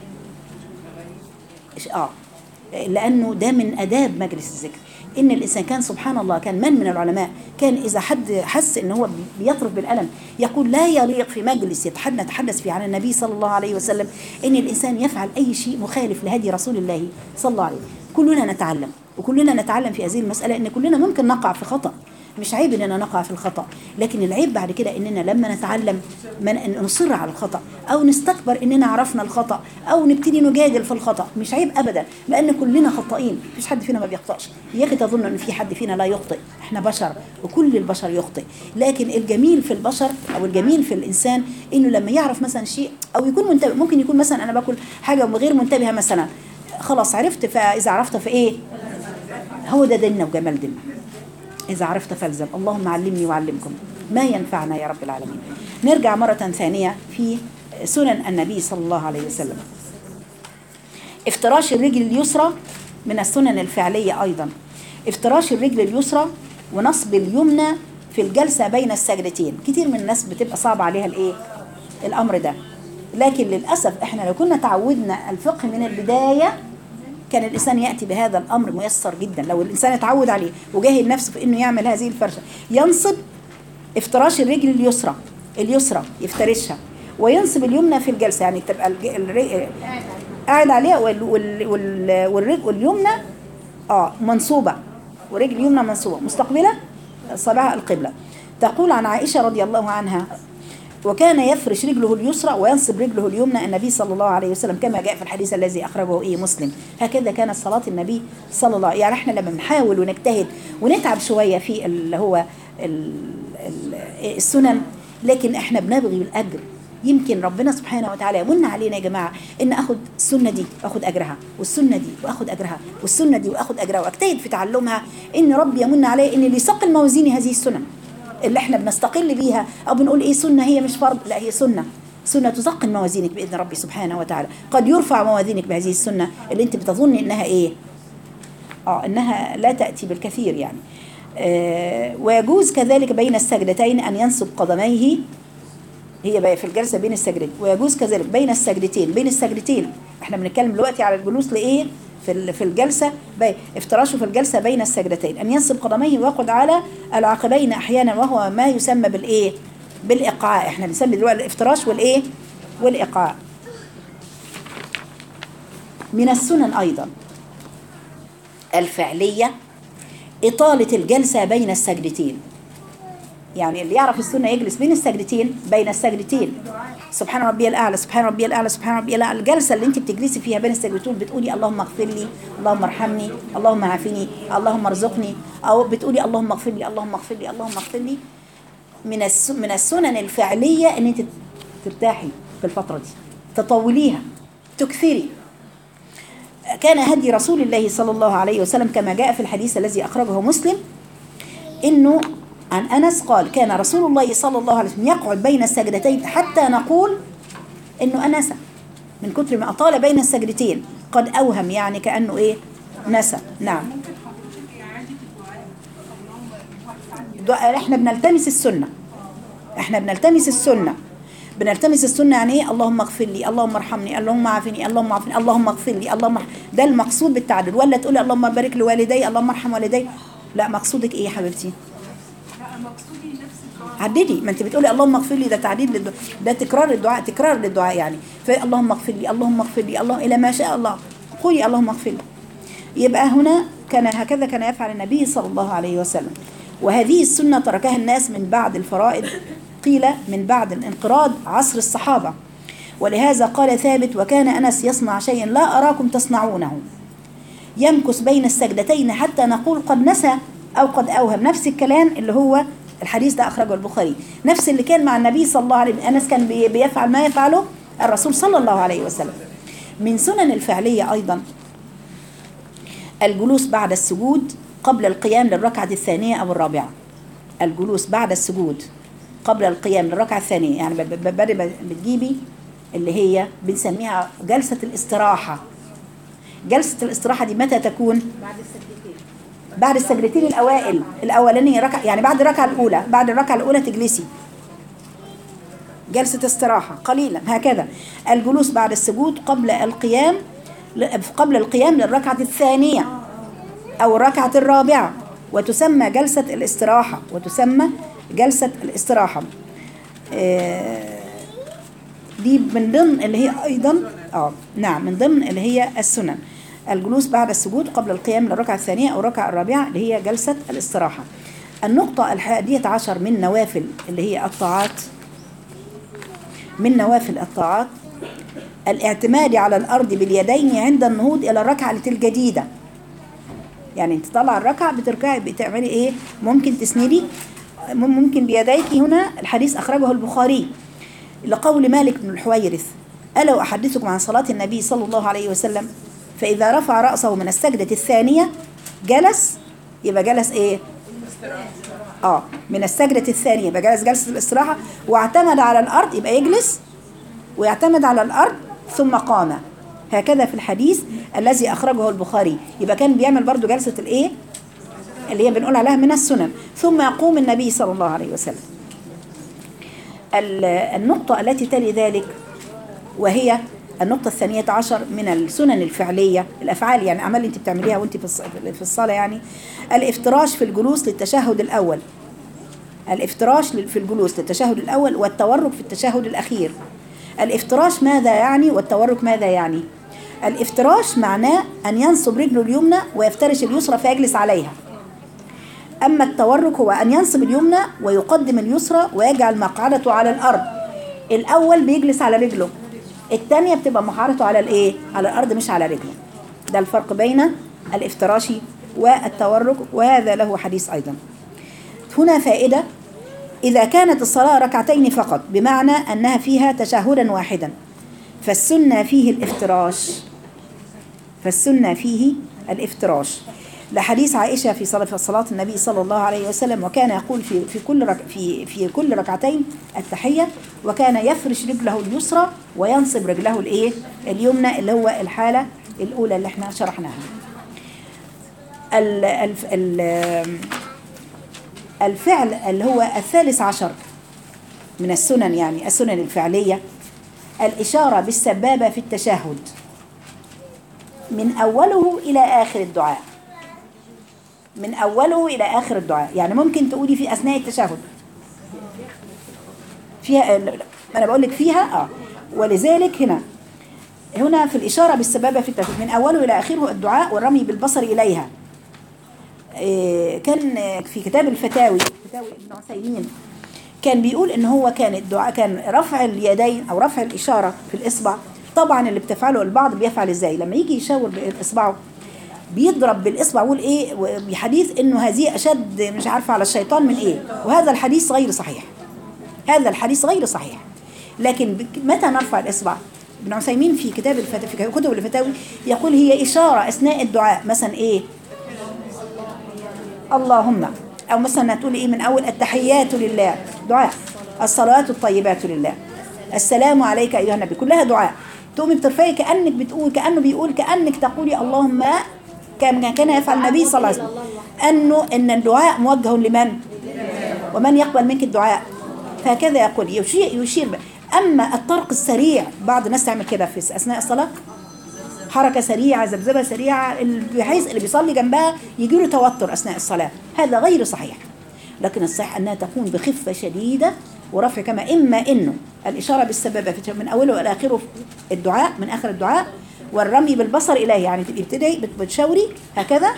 آه لأنه ده من أداب مجلس الذكر. إن الإنسان كان سبحان الله كان من من العلماء كان إذا حد حس إن هو بيطرف بالألم يقول لا يليق في مجلس يتحدث فيه عن النبي صلى الله عليه وسلم إن الإنسان يفعل أي شيء مخالف لهدي رسول الله صلى الله عليه وسلم. كلنا نتعلم وكلنا نتعلم في هذه المسألة، إن كلنا ممكن نقع في خطأ، مش عيب إننا نقع في الخطأ، لكن العيب بعد كده إننا لما نتعلم من نصر على الخطأ أو نستكبر إننا عرفنا الخطأ أو نبتدي نجادل في الخطأ. مش عيب أبدا، لأن كلنا خطائين، مفيش حد فينا ما بيخطئش. يا أخي تظن إن في حد فينا لا يخطئ؟ إحنا بشر وكل البشر يخطئ، لكن الجميل في البشر أو الجميل في الإنسان إنه لما يعرف مثلا شيء أو يكون منتبه. ممكن يكون مثلا أنا باكل حاجة غير منتبهة مثلا، خلاص عرفت، فإذا عرفت فإيه هو ده ديننا وجمال ديننا. إذا عرفت فالزم. اللهم علمني وعلمكم ما ينفعنا يا رب العالمين. نرجع مرة ثانية في سنن النبي صلى الله عليه وسلم. افتراش الرجل اليسرى من السنن الفعلية أيضا، افتراش الرجل اليسرى ونصب اليمنى في الجلسة بين السجدتين. كتير من الناس بتبقى صعب عليها الإيه؟ الأمر ده، لكن للأسف إحنا لو كنا تعودنا الفقه من البداية كان الإنسان يأتي بهذا الأمر ميسر جدا. لو الإنسان اتعود عليه وجاهد نفسه في إنه يعمل هذه الفرشة، ينصب افتراش الرجل اليسرى اليسرى يفترشها، وينصب اليمنى في الجلسة، يعني تبقى الرجل قاعد عليها والرجل واليمنى اه منصوبة ورجل اليمنى منصوبة مستقبلة صباح القبلة. تقول عن عائشة رضي الله عنها وكان يفرش رجله اليسرى وينصب رجله اليمنى النبي صلى الله عليه وسلم كما جاء في الحديث الذي أخرجه إيه مسلم. هكذا كانت صلاة النبي صلى الله عليه وسلم. يعني احنا لما بنحاول ونجتهد ونتعب شوية في اللي هو السنن، لكن احنا بنبغي الأجر. يمكن ربنا سبحانه وتعالى يمن علينا يا جماعة ان اخد السنة دي واخد اجرها، والسنة دي واخد اجرها، والسنة دي واخد اجرها، واجتهد في تعلمها، ان ربي يمن علي ان اللي يثقل موازيني هذه السنن اللي احنا بنستقل بيها او بنقول ايه سنة هي مش فرض، لا هي سنة، سنة تثقل موازينك باذن ربي سبحانه وتعالى. قد يرفع موازينك بهذه السنة اللي انت بتظن انها ايه اه انها لا تأتي بالكثير يعني. آه ويجوز كذلك بين السجدتين ان ينصب قدميه، هي بقى في الجلسة بين السجدتين. ويجوز كذلك بين السجدتين، بين السجدتين احنا بنتكلم دلوقتي على الجلوس لايه في في الجلسة، افتراشه في الجلسة بين السجدتين، ان ينصب قدميه ويقعد على العقبين احيانا، وهو ما يسمى بالايه بالايقاع. احنا بنسمي دلوقتي الافتراش والايه والايقاع. من السنن ايضا الفعلية اطالة الجلسة بين السجدتين. يعني اللي يعرف السنة يجلس بين السجدتين، بين السجدتين سبحان ربي الأعلى سبحان ربي الأعلى سبحان ربي الأعلى. الجلسة اللي انت بتجلسي فيها بين السجدتين بتقولي اللهم اغفر لي، اللهم ارحمني، اللهم عافني، اللهم ارزقني، أو بتقولي اللهم اغفر لي، اللهم اغفر لي، اللهم اغفر لي. من من السنن الفعلية ان انت ترتاحي في الفترة دي، تطوليها، تكثري. كان هدي رسول الله صلى الله عليه وسلم كما جاء في الحديث الذي أخرجه مسلم، إنه عن أنس قال كان رسول الله صلى الله عليه وسلم يقعد بين السجدتين حتى نقول إنه أنسى من كتر ما أطال بين السجدتين، قد أوهم يعني كأنه إيه نسى. نعم إحنا بنلتمس السنة، إحنا بنلتمس السنة بنلتمس السنة يعني إيه اللهم اغفر لي، اللهم ارحمني، اللهم عافني، اللهم عافني، اللهم اغفر لي، اللهم. ده المقصود بالتعدد. ولا تقولي اللهم بارك لوالدي، اللهم ارحم والدي، لا مقصودك إيه يا حبيبتي؟ عددي. ما انت بتقولي اللهم اغفر لي، ده تعديد للدعاء، ده تكرار للدعاء، تكرار للدعاء يعني. فاللهم اغفر لي، اللهم اغفر لي، الله الى ما شاء الله قولي اللهم اغفر لي. يبقى هنا كان هكذا كان يفعل النبي صلى الله عليه وسلم. وهذه السنة تركها الناس من بعد الفرائض، قيل من بعد الانقراض عصر الصحابة. ولهذا قال ثابت وكان أنس يصنع شيئا لا أراكم تصنعونه، يمكث بين السجدتين حتى نقول قد نسى أو قد أوهم. نفس الكلام اللي هو الحديث ده أخرجه البخاري، نفس اللي كان مع النبي صلى الله عليه وسلم. أنس كان بيفعل ما يفعله الرسول صلى الله عليه وسلم. من سنن الفعلية أيضا الجلوس بعد السجود قبل القيام للركعة الثانية أو الرابعة. الجلوس بعد السجود قبل القيام للركعة الثانية، يعني بتجيبي اللي هي بنسميها جلسة الاستراحة. جلسة الاستراحة دي متى تكون؟ بعد السجدتين، بعد السجدتين الأوائل الأولانية ركعة، يعني بعد الركعة الأولى، بعد الركعة الأولى تجلسي جلسة استراحة قليلا. هكذا الجلوس بعد السجود قبل القيام قبل القيام للركعة الثانية أو الركعة الرابعة، وتسمى جلسة الاستراحة، وتسمى جلسة الاستراحة. دي من ضمن اللي هي أيضا آه نعم من ضمن اللي هي السنن، الجلوس بعد السجود قبل القيام للركعة الثانية أو الركعة الرابعة اللي هي جلسة الاستراحة. النقطة الحادية عشر من نوافل اللي هي الطاعات، من نوافل الطاعات الاعتماد على الأرض باليدين عند النهوض إلى الركعة الجديدة. يعني انت طالعه الركعة بتركعي بتعملي ايه؟ ممكن تسندي ممكن بيديك. هنا الحديث أخرجه البخاري لقول مالك بن الحويرث ألا أحدثكم عن صلاة النبي صلى الله عليه وسلم فإذا رفع رأسه من السجدة الثانية جلس، يبقى جلس ايه؟ اه من السجدة الثانية يبقى جلس جلسة الاستراحة، واعتمد على الأرض يبقى يجلس ويعتمد على الأرض ثم قام. هكذا في الحديث الذي أخرجه البخاري. يبقى كان بيعمل برضو جلسة الايه اللي هي بنقول عليها من السنن، ثم يقوم النبي صلى الله عليه وسلم. النقطة التي تلي ذلك وهي النقطة الثانية عشر من السنن الفعلية، الأفعال يعني أعمال أنت بتعمليها وأنت في الصلاة، يعني الافتراش في الجلوس للتشهد الأول، الافتراش في الجلوس للتشهد الأول والتورك في التشهد الأخير. الافتراش ماذا يعني والتورك ماذا يعني؟ الافتراش معناه أن ينصب رجله اليمنى ويفترش اليسرى فيجلس عليها. أما التورك هو أن ينصب اليمنى ويقدم اليسرى ويجعل مقعدته على الأرض الأول بيجلس على رجله، الثانية بتبقى محارته على الإيه؟ على الأرض مش على رجله. ده الفرق بين الافتراش والتورك، وهذا له حديث أيضا. هنا فائدة: إذا كانت الصلاة ركعتين فقط بمعنى أنها فيها تشهدا واحدا فالسنة فيه الافتراش، فالسنة فيه الافتراش لحديث عائشة في صلاة صلاة النبي صلى الله عليه وسلم، وكان يقول في في كل رك في في كل ركعتين التحية، وكان يفرش رجله اليسرى وينصب رجله الايه اليمنى، اللي هو الحالة الأولى اللي احنا شرحناها. ال ال الفعل اللي هو الثالث عشر من السنن، يعني السنن الفعلية، الإشارة بالسبابة في التشهد من أوله إلى آخر الدعاء، من أوله إلى آخر الدعاء. يعني ممكن تقولي في أثناء التشهد فيها، أنا بقول لك فيها آه ولذلك هنا هنا في الإشارة بالسبابة في التشهد من أوله إلى آخره الدعاء والرمي بالبصر إليها. إيه كان في كتاب الفتاوي فتاوي ابن عثيمين كان بيقول إن هو كان الدعاء كان رفع اليدين أو رفع الإشارة في الإصبع. طبعا اللي بتفعله البعض بيفعل إزاي؟ لما يجي يشاور بإصبعه بيضرب بالإصبع ويقول إيه بحديث إنه هذه أشد مش عارفة على الشيطان من إيه، وهذا الحديث غير صحيح، هذا الحديث غير صحيح. لكن متى نرفع الإصبع؟ ابن عثيمين في كتاب الفت... في كتب الفتاوي يقول هي إشارة أثناء الدعاء، مثلا إيه اللهم، أو مثلا تقول إيه من أول التحيات لله دعاء، الصلوات الطيبات لله، السلام عليك أيها النبي، كلها دعاء. تقومي بترفعي كأنك بتقول، كأنه بيقول، كأنك تقولي اللهم، كما كان يفعل النبي صلى الله عليه وسلم، أنه إن الدعاء موجه لمن؟ ومن يقبل منك الدعاء، فهكذا يقول يشير, يشير ب... أما الطرق السريع، بعض الناس تعمل كده في أثناء الصلاة، حركة سريعة ذبذبة سريعة بحيث اللي بيصلي جنبها يجي له توتر أثناء الصلاة، هذا غير صحيح. لكن الصحيح أنها تكون بخفة شديدة ورفع، كما إما إنه الإشارة بالسبابة من أوله إلى آخره الدعاء، من آخر الدعاء، والرمي بالبصر إليه، يعني تبقي بتدعي بتشاوري هكذا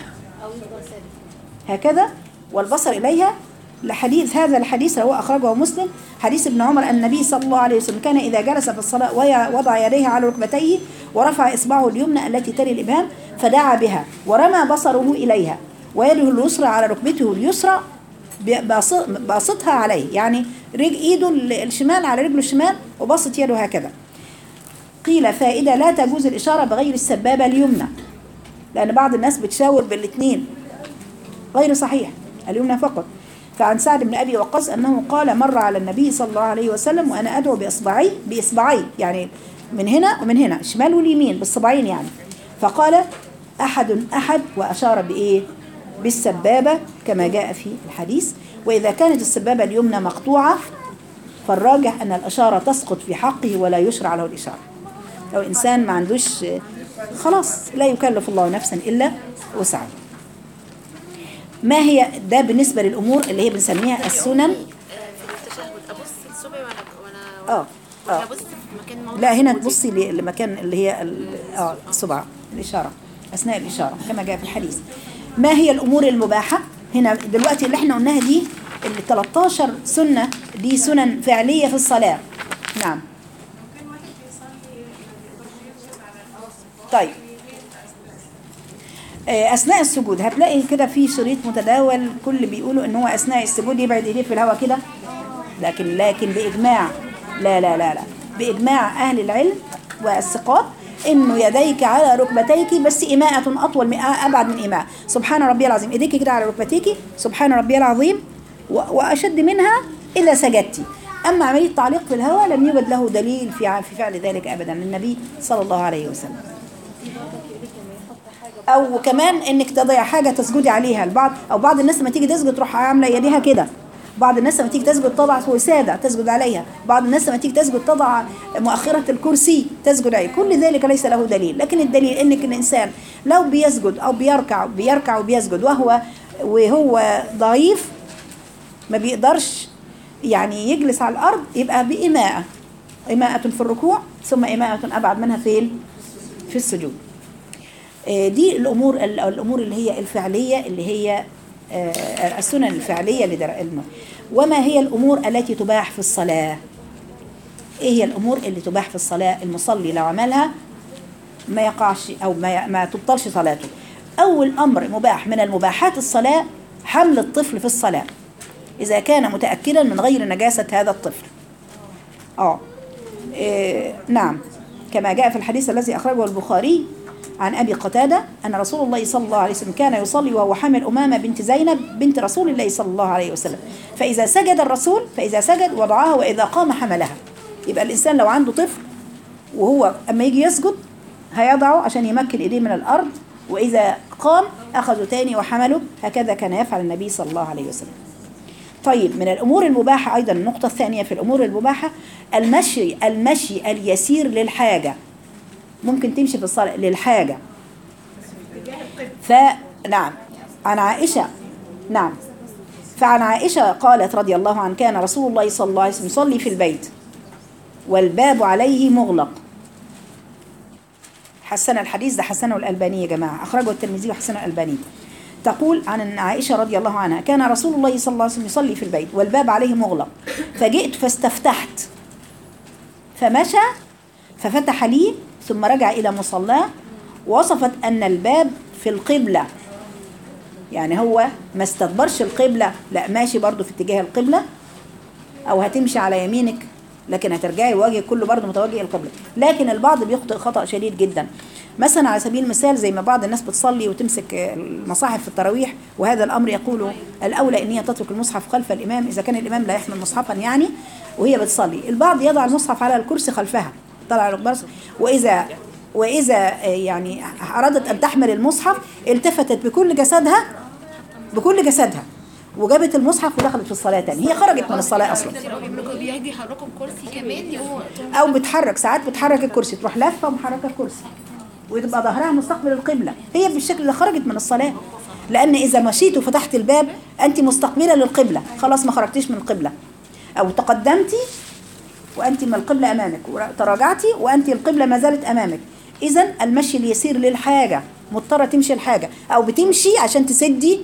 هكذا والبصر إليها. لحديث هذا الحديث هو أخرجه مسلم، حديث ابن عمر النبي صلى الله عليه وسلم كان إذا جلس في الصلاة وضع يديه على ركبتيه ورفع إصبعه اليمنى التي تلي الإبهام فدعا بها ورمى بصره إليها ويده اليسرى على ركبته اليسرى باسطها عليه، يعني رجل إيده الشمال على رجله الشمال وبسط يده هكذا. قيل فائدة: لا تجوز الإشارة بغير السبابة اليمنى، لأن بعض الناس بتشاور بالاثنين، غير صحيح، اليمنى فقط. فعن سعد بن أبي وقاص أنه قال: مر على النبي صلى الله عليه وسلم وأنا أدعو بإصبعي بإصبعي يعني من هنا ومن هنا، الشمال واليمين بالصبعين يعني، فقال: أحد أحد، وأشار بإيه؟ بالسبابة كما جاء في الحديث. وإذا كانت السبابة اليمنى مقطوعة فالراجح أن الإشارة تسقط في حقه ولا يشرع له الإشارة. لو إنسان ما عندوش خلاص، لا يكلف الله نفسا إلا وسعها. ما هي ده بالنسبة للأمور اللي هي بنسميها السنن. في التشهد أبص لصبعي وأنا اه اه أبص في مكان موضع لا، هنا سجودي. تبصي لمكان اللي هي اه الصبع، الإشارة أثناء الإشارة كما جاء في الحديث. ما هي الأمور المباحة؟ هنا دلوقتي اللي احنا قلناها دي ال ثلاثة عشر سنة، دي سنن فعلية في الصلاة. نعم. طيب أثناء السجود هتلاقي كده في شريط متداول، كل بيقولوا ان هو أثناء السجود يبعد ايديه في الهواء كده، لكن لكن بإجماع لا لا لا لا بإجماع أهل العلم والثقات إنه يديك على ركبتيك، بس إماءة أطول من أبعد من إماءة. سبحان ربي العظيم، إيديك كده على ركبتيك سبحان ربي العظيم، وأشد منها إذا سجدتي. أما عملية تعليق في الهواء لم يوجد له دليل في في فعل ذلك أبدا للنبي صلى الله عليه وسلم. أو كمان إنك تضيع حاجة تسجدي عليها. البعض أو بعض الناس لما تيجي تسجد تروح عاملة يديها كده، بعض الناس لما تيجي تسجد تضع وسادة تسجد عليها، بعض الناس لما تيجي تسجد تضع مؤخرة الكرسي تسجد عليه. كل ذلك ليس له دليل، لكن الدليل إنك الإنسان لو بيسجد أو بيركع بيركع وبيسجد وهو وهو ضعيف ما بيقدرش يعني يجلس على الأرض، يبقى بإماءة، إماءة في الركوع ثم إماءة أبعد منها فين؟ في السجود. دي الأمور الأمور اللي هي الفعلية، اللي هي السنن الفعلية لدرجة. وما هي الأمور التي تباح في الصلاة؟ ايه هي الامور اللي تباح في الصلاه؟ المصلي لو عملها ما يقعش او ما ما تبطلش صلاته. اول امر مباح من المباحات الصلاه حمل الطفل في الصلاه اذا كان متاكدا من غير نجاسه هذا الطفل. اه إيه نعم، كما جاء في الحديث الذي اخرجه البخاري عن ابي قتاده ان رسول الله صلى الله عليه وسلم كان يصلي وهو حامل امامه بنت زينب بنت رسول الله صلى الله عليه وسلم، فاذا سجد الرسول فاذا سجد وضعها واذا قام حملها. يبقى الانسان لو عنده طفل وهو اما يجي يسجد هيضعه عشان يمكن ايديه من الارض، واذا قام اخذه تاني وحمله، هكذا كان يفعل النبي صلى الله عليه وسلم. طيب من الامور المباحه ايضا، النقطه الثانيه في الامور المباحه المشي المشي اليسير للحاجه. ممكن تمشي في الصلاه للحاجه. فنعم عن عائشه نعم فعن عائشه قالت رضي الله عنها كان رسول الله صلى الله عليه وسلم يصلي في البيت والباب عليه مغلق. حسن الحديث ده حسنه الألباني يا جماعة، أخرجه الترمذي وحسنه الألباني. تقول عن عائشة رضي الله عنها كان رسول الله صلى الله عليه وسلم يصلي في البيت والباب عليه مغلق، فجئت فاستفتحت فمشى ففتح لي ثم رجع إلى مصلاه، ووصفت أن الباب في القبلة، يعني هو ما استدبرش القبلة، لا ماشي برضو في اتجاه القبلة، أو هتمشي على يمينك لكن هترجعي وجهك كله برضه متوجه القبلة. لكن البعض بيخطئ خطأ شديد جدا، مثلا على سبيل المثال زي ما بعض الناس بتصلي وتمسك المصاحف في التراويح، وهذا الأمر يقول الأولى إن هي تترك المصحف خلف الإمام إذا كان الإمام لا يحمل مصحفا يعني وهي بتصلي. البعض يضع المصحف على الكرسي خلفها طلع الكرسي، وإذا وإذا يعني أرادت أن تحمل المصحف التفتت بكل جسدها بكل جسدها وجابت المصحف ودخلت في الصلاة تاني، هي خرجت من الصلاة أصلا. بيجي يحركوا الكرسي كمان أو بتحرك ساعات بتحرك الكرسي، تروح لفة ومحركة الكرسي ويبقى ظهرها مستقبل القبلة، هي بالشكل ده خرجت من الصلاة. لأن إذا مشيت وفتحت الباب أنت مستقبلة للقبلة، خلاص ما خرجتيش من القبلة، أو تقدمتي وأنت من القبلة أمامك وتراجعتي وأنت القبلة ما زالت أمامك. إذن المشي اليسير للحاجة، مضطرة تمشي الحاجة أو بتمشي عشان تسدي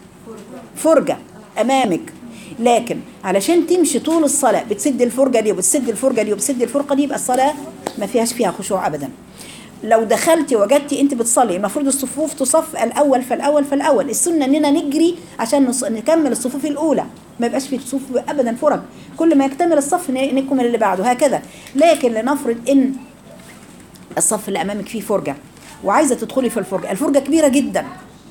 فرجة أمامك، لكن علشان تمشي طول الصلاة بتسد الفرجة دي وبتسد الفرجة دي وبتسد الفرقة دي، يبقى الصلاة ما فيهاش فيها خشوع أبدا. لو دخلتي وجدتي أنت بتصلي المفروض الصفوف تصف الأول فالأول فالأول، السنة أننا نجري عشان نكمل الصفوف الأولى، ما يبقاش في صفوف أبدا فرج، كل ما يكتمل الصف نكمل اللي بعده هكذا. لكن لنفرض إن الصف اللي أمامك فيه فرجة وعايزة تدخلي في الفرجة، الفرجة كبيرة جدا،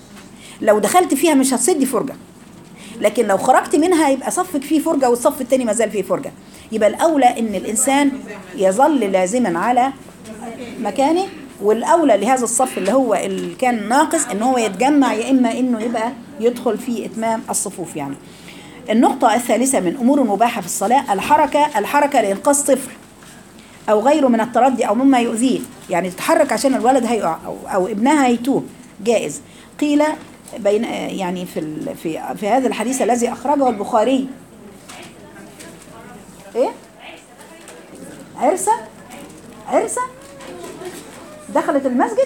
لو دخلت فيها مش هتسدي فرجة، لكن لو خرجت منها يبقى صفك فيه فرجة والصف التاني ما زال فيه فرجة. يبقى الأولى إن الإنسان يظل لازما على مكانه، والأولى لهذا الصف اللي هو اللي كان ناقص إن هو يتجمع، يا إما إنه يبقى يدخل في إتمام الصفوف يعني. النقطة الثالثة من أمور مباحة في الصلاة الحركة الحركة لإنقاذ طفل أو غيره من التردي أو مما يؤذيه، يعني تتحرك عشان الولد هيقع أو, أو ابنها هيتوه، جائز. قيل بين يعني في في في هذا الحديث الذي أخرجه البخاري إيه عرسة عرسة دخلت المسجد،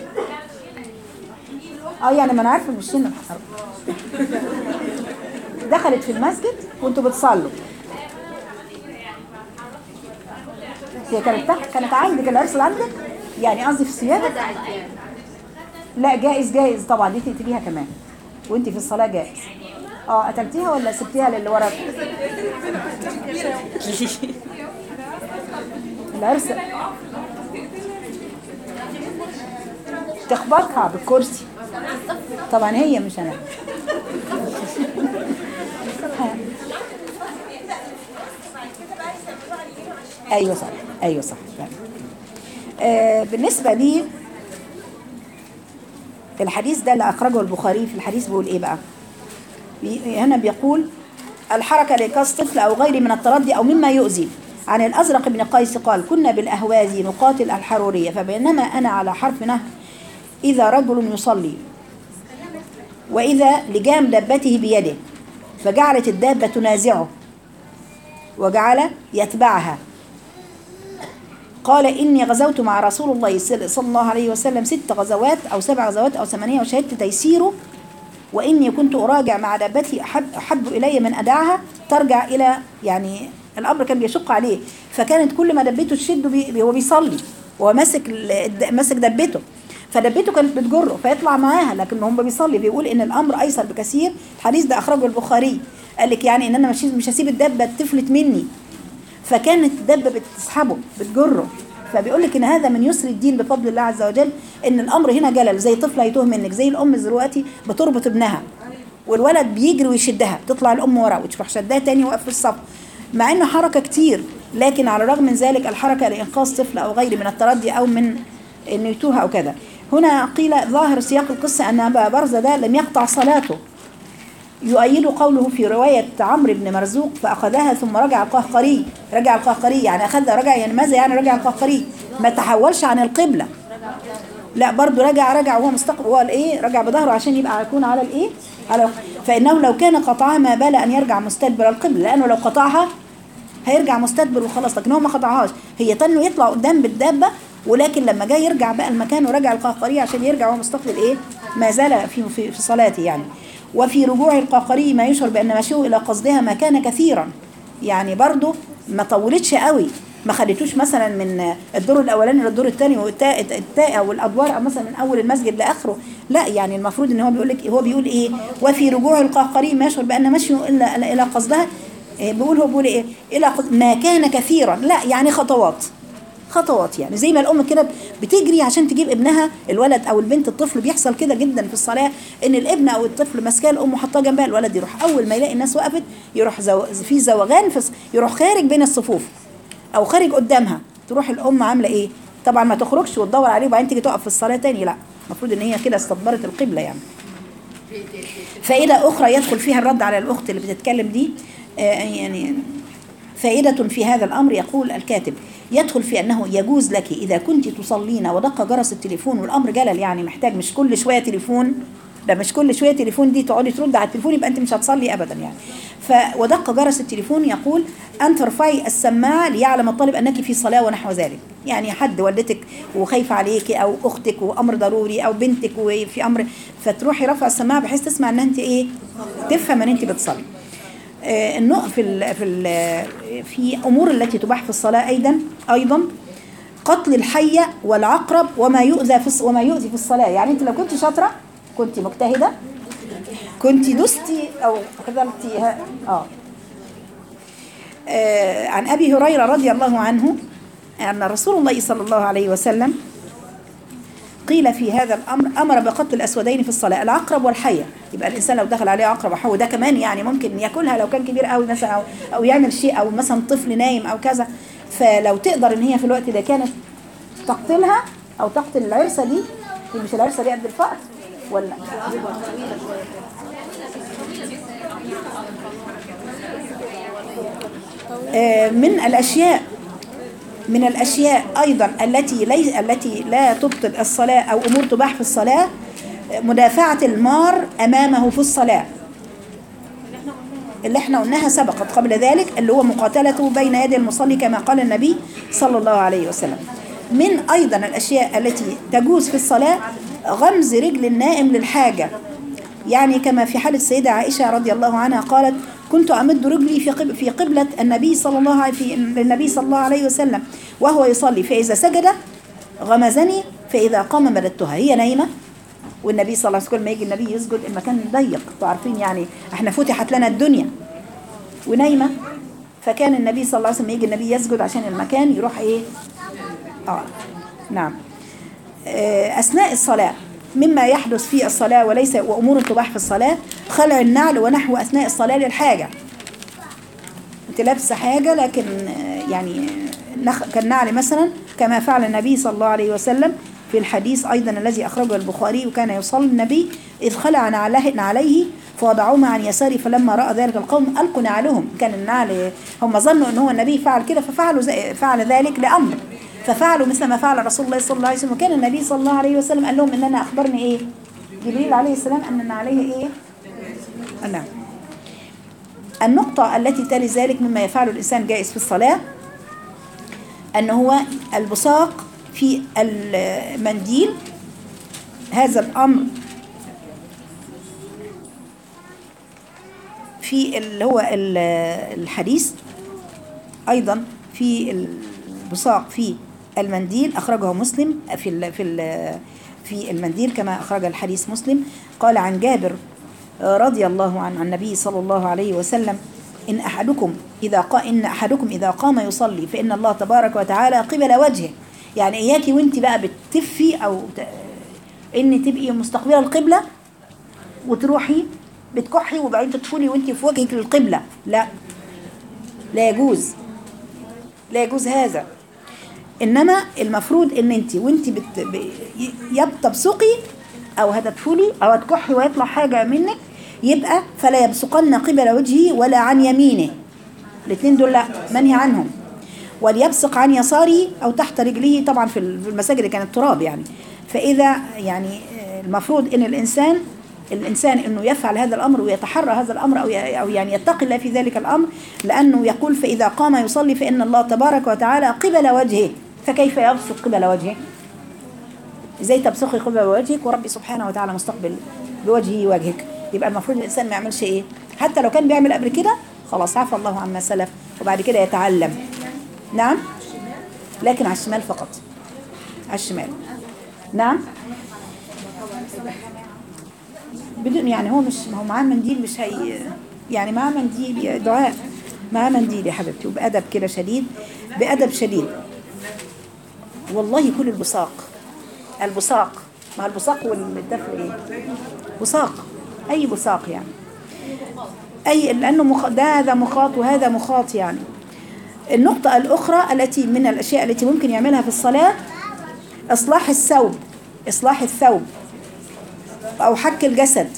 اه يعني ما انا عارفه مش هنا دخلت في المسجد وانتوا بتصلوا، هي كانت تحت كانت عندك العرس اللي عندك يعني، قصدي في السياده. لا جائز جائز طبعا، دي تقتليها كمان وانت في الصلاه جائز. اه قتلتيها ولا سبتيها للي وراك؟ العرس تخبطها بالكرسي طبعا، هي مش انا. ايوه صح ايوه صح. آه بالنسبه لي الحديث ده اللي اخرجه البخاري، في الحديث بيقول ايه بقى؟ بي هنا بيقول الحركه لإنقاذ طفل او غيره من التردي او مما يؤذي. عن الازرق بن قيس قال كنا بالاهوازي نقاتل الحروريه، فبينما انا على حرف نهر إذا رجل يصلي وإذا لجام دابته بيده، فجعلت الدابة تنازعه وجعل يتبعها. قال إني غزوت مع رسول الله صلى الله عليه وسلم ست غزوات أو سبع غزوات أو ثمانية وشهدت تيسيره، وإني كنت أراجع مع دابتي أحب, أحب إلي من أدعها ترجع إلى يعني الامر كان بيشق عليه، فكانت كل ما دبته تشده بي هو بيصلي وهو ماسك ماسك دبته، فدبته كانت بتجره فيطلع معاها، لكن هم بيصلي. بيقول ان الامر ايسر بكثير. الحديث ده اخرجه البخاري، قال لك يعني ان انا مش مش هسيب الدبه تفلت مني، فكانت الدبه بتسحبه بتجره. فبيقول لك ان هذا من يسر الدين بفضل الله عز وجل، ان الامر هنا جلل، زي طفل هيتوه منك، زي الام دلوقتي بتربط ابنها والولد بيجري ويشدها، تطلع الام ورا وتروح شدها تاني وقف في الصف، مع انه حركه كتير، لكن على الرغم من ذلك الحركه لانقاذ طفل او غيره من التردي او من انه يتوه او كذا. هنا قيل ظاهر سياق القصه ان ابا برزه ده لم يقطع صلاته، يؤيد قوله في روايه عمرو بن مرزوق فاخذها ثم رجع القهقري. رجع القهقري يعني اخذها رجع، يعني ماذا يعني رجع القهقري؟ ما تحولش عن القبله، لا برضو رجع رجع وهو مستقبل، هو الايه رجع بظهره عشان يبقى يكون على الايه على، فانه لو كان قطعها ما بال ان يرجع مستدبر القبله، لانه لو قطعها هيرجع مستدبر وخلاص، لكن هو ما قطعهاش، هي تنه يطلع قدام بالدابه، ولكن لما جاي يرجع بقى المكان ورجع القهقري عشان يرجع وهو مستقبل ايه ما زال في في, في صلاته يعني. وفي رجوع القهقري ما يشعر بان مشيه الى قصدها ما كان كثيرا، يعني برضو ما طولتش قوي، ما خليتوش مثلا من الدور الاولاني للدور الثاني والتاء او الادوار، او مثلا من اول المسجد لاخره، لا يعني المفروض ان هو بيقول لك، هو بيقول ايه وفي رجوع القهقري ما يشعر بان مشيه الا الى قصدها، بيقول هو بيقول ايه الى ما كان كثيرا، لا يعني خطوات خطوات، يعني زي ما الام كده بتجري عشان تجيب ابنها، الولد او البنت الطفل بيحصل كده جدا في الصلاه، ان الابن او الطفل ماسكاه الام وحطاه جنبها، الولد يروح اول ما يلاقي الناس وقفت يروح زو في زوغان في يروح خارج بين الصفوف او خارج قدامها، تروح الام عامله ايه؟ طبعا ما تخرجش وتدور عليه وبعدين تيجي تقف في الصلاه تاني، لا المفروض ان هي كده استدبرت القبله يعني. فائده اخرى يدخل فيها الرد على الاخت اللي بتتكلم دي، آه يعني فائدة في هذا الأمر، يقول الكاتب يدخل في أنه يجوز لك إذا كنت تصلين ودق جرس التليفون، والأمر جلل يعني محتاج مش كل شوية تليفون، ده مش كل شوية تليفون دي تقعدي ترد على التليفون يبقى أنت مش هتصلي أبدا يعني. فودق جرس التليفون يقول أن ترفعي السماعة ليعلم الطالب أنك في صلاة ونحو ذلك، يعني حد والدتك وخايفة عليك أو أختك وأمر ضروري أو بنتك وفي أمر، فتروحي رفع السماعة بحيث تسمع أن أنت إيه تفهم أن أنت بتصلي. النقط في ال في ال في امور التي تباح في الصلاه ايضا ايضا قتل الحيه والعقرب وما يؤذى في وما يؤذي في الصلاه، يعني انت لو كنت شاطره كنت مجتهده كنت دستي او قتلتي اه. آه عن ابي هريره رضي الله عنه ان رسول الله صلى الله عليه وسلم قيل في هذا الامر امر بقتل الاسودين في الصلاه، العقرب والحيه، يبقى الانسان لو دخل عليه عقرب او حيه ده كمان يعني ممكن ياكلها لو كان كبير قوي مثلا، او او يعمل شيء، او مثلا طفل نايم او كذا، فلو تقدر ان هي في الوقت ده كانت تقتلها او تقتل العرسه دي، هي مش العرسه دي قد الفأر ولا آه من الاشياء من الأشياء أيضا التي لي التي لا تبطل الصلاة أو أمور تباح في الصلاة مدافعة المار أمامه في الصلاة، اللي احنا قلناها سبقت قبل ذلك، اللي هو مقاتلته بين يدي المصلي كما قال النبي صلى الله عليه وسلم. من أيضا الأشياء التي تجوز في الصلاة غمز رجل النائم للحاجة، يعني كما في حالة السيدة عائشة رضي الله عنها قالت كنت أمد رجلي في قبل في قبلة النبي صلى الله عليه في النبي صلى الله عليه وسلم وهو يصلي، فإذا سجد غمزني فإذا قام مددتها. هي نايمة والنبي صلى الله عليه وسلم ما يجي النبي يسجد المكان ضيق، انتوا عارفين يعني احنا فتحت لنا الدنيا ونايمة، فكان النبي صلى الله عليه وسلم يجي النبي يسجد عشان المكان يروح ايه اه نعم. أثناء الصلاة مما يحدث في الصلاة وليس وأمور تباح في الصلاة خلع النعل ونحو أثناء الصلاة للحاجة، انت لابسه حاجة لكن يعني كالنعل مثلا كما فعل النبي صلى الله عليه وسلم في الحديث أيضا الذي أخرجه البخاري، وكان يصلي النبي إذ خلع نعله عليه فوضعوهما عن يساره فلما رأى ذلك القوم ألقوا نعلهم، كان النعل هم ظنوا أنه النبي فعل كده ففعلوا فعل ذلك لأمر، ففعلوا مثل ما فعل رسول الله صلى الله عليه وسلم، وكان النبي صلى الله عليه وسلم قال لهم إن أنا أخبرني إيه جبريل عليه السلام أن عليه إيه نعم. النقطة التي تلي ذلك مما يفعله الإنسان جائز في الصلاة أنه هو البصاق في المنديل، هذا الأمر في اللي هو الحديث أيضا في البصاق في المنديل أخرجه مسلم في ال في ال في المنديل كما أخرج الحديث مسلم. قال عن جابر رضي الله عنه عن النبي صلى الله عليه وسلم إن أحدكم إذا قا إن أحدكم إذا قام يصلي فإن الله تبارك وتعالى قبل وجهه. يعني إياكي وانت بقى بتفي أو إن تبقي مستقبلة القبلة وتروحي بتكحي وبعدين تدخلي وانت في وجهك للقبلة، لا لا يجوز، لا يجوز هذا. إنما المفروض إن انت وانت بت يبتبصقي أو هتدخلي أو هتكحي ويطلع حاجة منك يبقى فلا يبصقن قبل وجهه ولا عن يمينه، الاثنين دول لا منهي عنهم. وليبصق عن يساره أو تحت رجليه، طبعا في المساجد اللي كانت تراب يعني. فإذا يعني المفروض إن الإنسان الإنسان إنه يفعل هذا الأمر ويتحرى هذا الأمر أو أو يعني يتقي الله في ذلك الأمر، لأنه يقول فإذا قام يصلي فإن الله تبارك وتعالى قبل وجهه، فكيف يبصق قبل وجهه؟ إزاي تبصقي قبل وجهك وربي سبحانه وتعالى مستقبل بوجهه وجهك؟ يبقى المفروض الإنسان ما يعملش إيه؟ حتى لو كان بيعمل قبل كده خلاص عفى الله عما سلف، وبعد كده يتعلم. نعم، لكن على الشمال فقط، على الشمال. نعم، بدون يعني هو مش ما هو معاه منديل مش هي يعني معاه منديل يا دعاء، معاه منديل يا حبيبتي، وبأدب كده شديد، بأدب شديد. والله كل البصاق البصاق مع البصاق والدفل ايه؟ بصاق، اي بصاق يعني، اي لانه مخ... ده هذا مخاط وهذا مخاط يعني. النقطة الأخرى التي من الأشياء التي ممكن يعملها في الصلاة إصلاح الثوب، إصلاح الثوب أو حك الجسد.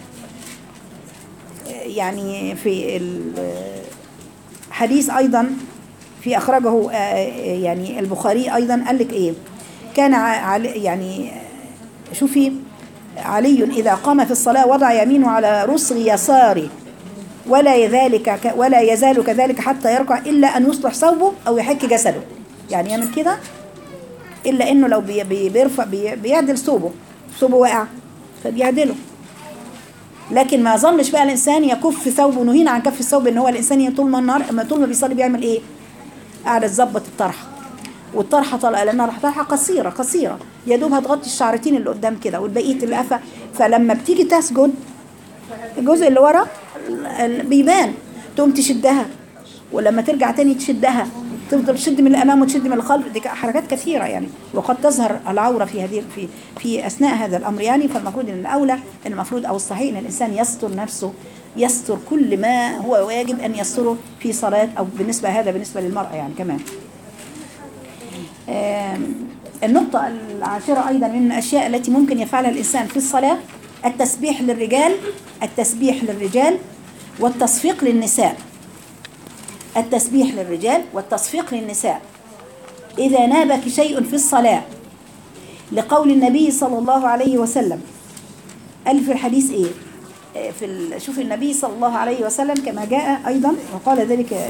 يعني في الحديث أيضا في أخرجه يعني البخاري أيضا قال لك إيه؟ كان علي يعني شوفي علي إذا قام في الصلاة وضع يمينه على رسغ يساره ولا يذلك ولا يزال كذلك حتى يركع إلا أن يصلح ثوبه أو يحك جسده. يعني يعمل كده إلا إنه لو بي بيرفع بي بيعدل ثوبه، ثوبه واقع فبيعدله، لكن ما ظنش بقى الإنسان يكف ثوبه. نهينا عن كف الثوب، إن هو الإنسان طول ما النهار طول ما بيصلي بيعمل إيه؟ قاعد تظبط الطرحة، والطرحة طالعة لأنها طرحة قصيرة قصيرة يا دوب هتغطي الشعرتين اللي قدام كده والبقية اللي قفا، فلما بتيجي تسجد الجزء اللي ورا بيبان، تقوم تشدها ولما ترجع تاني تشدها، تفضل تشد من الأمام وتشد من الخلف. دي حركات كثيرة يعني، وقد تظهر العورة في هذه في في أثناء هذا الأمر يعني. فالمفروض إن الأولى المفروض أو الصحيح إن الإنسان يستر نفسه، يستر كل ما هو واجب أن يستره في صلاة، أو بالنسبة هذا بالنسبة للمرأة يعني كمان. النقطة العاشرة أيضا من الأشياء التي ممكن يفعلها الإنسان في الصلاة التسبيح للرجال، التسبيح للرجال والتصفيق للنساء. التسبيح للرجال والتصفيق للنساء. إذا نابك شيء في الصلاة، لقول النبي صلى الله عليه وسلم، قال في الحديث إيه؟ في شوف النبي صلى الله عليه وسلم كما جاء أيضا وقال ذلك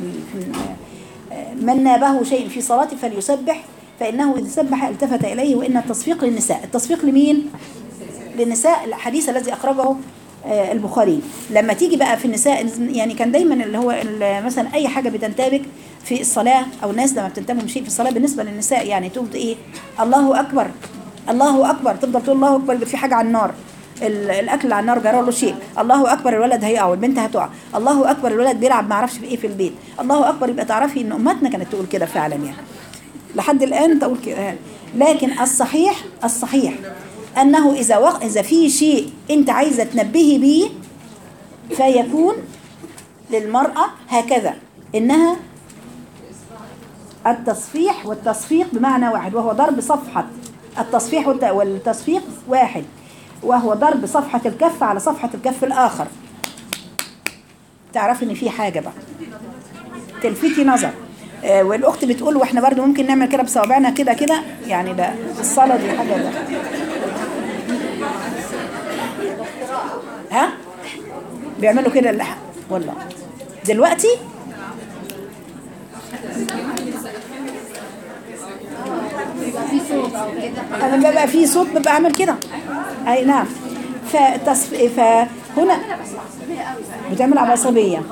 من نابه شيء في صلاته فليسبح فإنه إذا سبح التفت إليه. وإن التصفيق للنساء. التصفيق لمين؟ للنساء. الحديث الذي أخرجه البخاري. لما تيجي بقى في النساء يعني كان دايما اللي هو مثلا أي حاجة بتنتابك في الصلاة أو الناس لما بتنتابهم شيء في الصلاة بالنسبة للنساء يعني تقوم إيه؟ الله أكبر الله أكبر، تفضل تقول الله أكبر. في حاجة على النار، الأكل على النار جرى له شيء، الله أكبر الولد هيقع والبنت هتقع، الله أكبر الولد بيلعب ما عرفش في إيه في البيت، الله أكبر. يبقى تعرفي إن أمتنا كانت تقول كده فعلا يعني لحد الآن تقول كده. لكن الصحيح الصحيح أنه إذا وق... إذا في شيء أنت عايزة تنبهي به فيكون للمرأة هكذا، إنها التصفيح والتصفيق بمعنى واحد، وهو ضرب صفحة التصفيح والتصفيق واحد، وهو ضرب صفحة الكف على صفحة الكف الآخر. تعرف إن في حاجة بقى تلفتي نظر. آه والأخت بتقول وإحنا برضو ممكن نعمل كده بصوابعنا كده كده يعني، ده في الصلاة دي حاجة ده. ها بيعملوا كده اللحم والله دلوقتي. انا ببقى في صوت ببقى اعمل كده. اي نعم. فتصف... فهنا بتعمل عصبيه.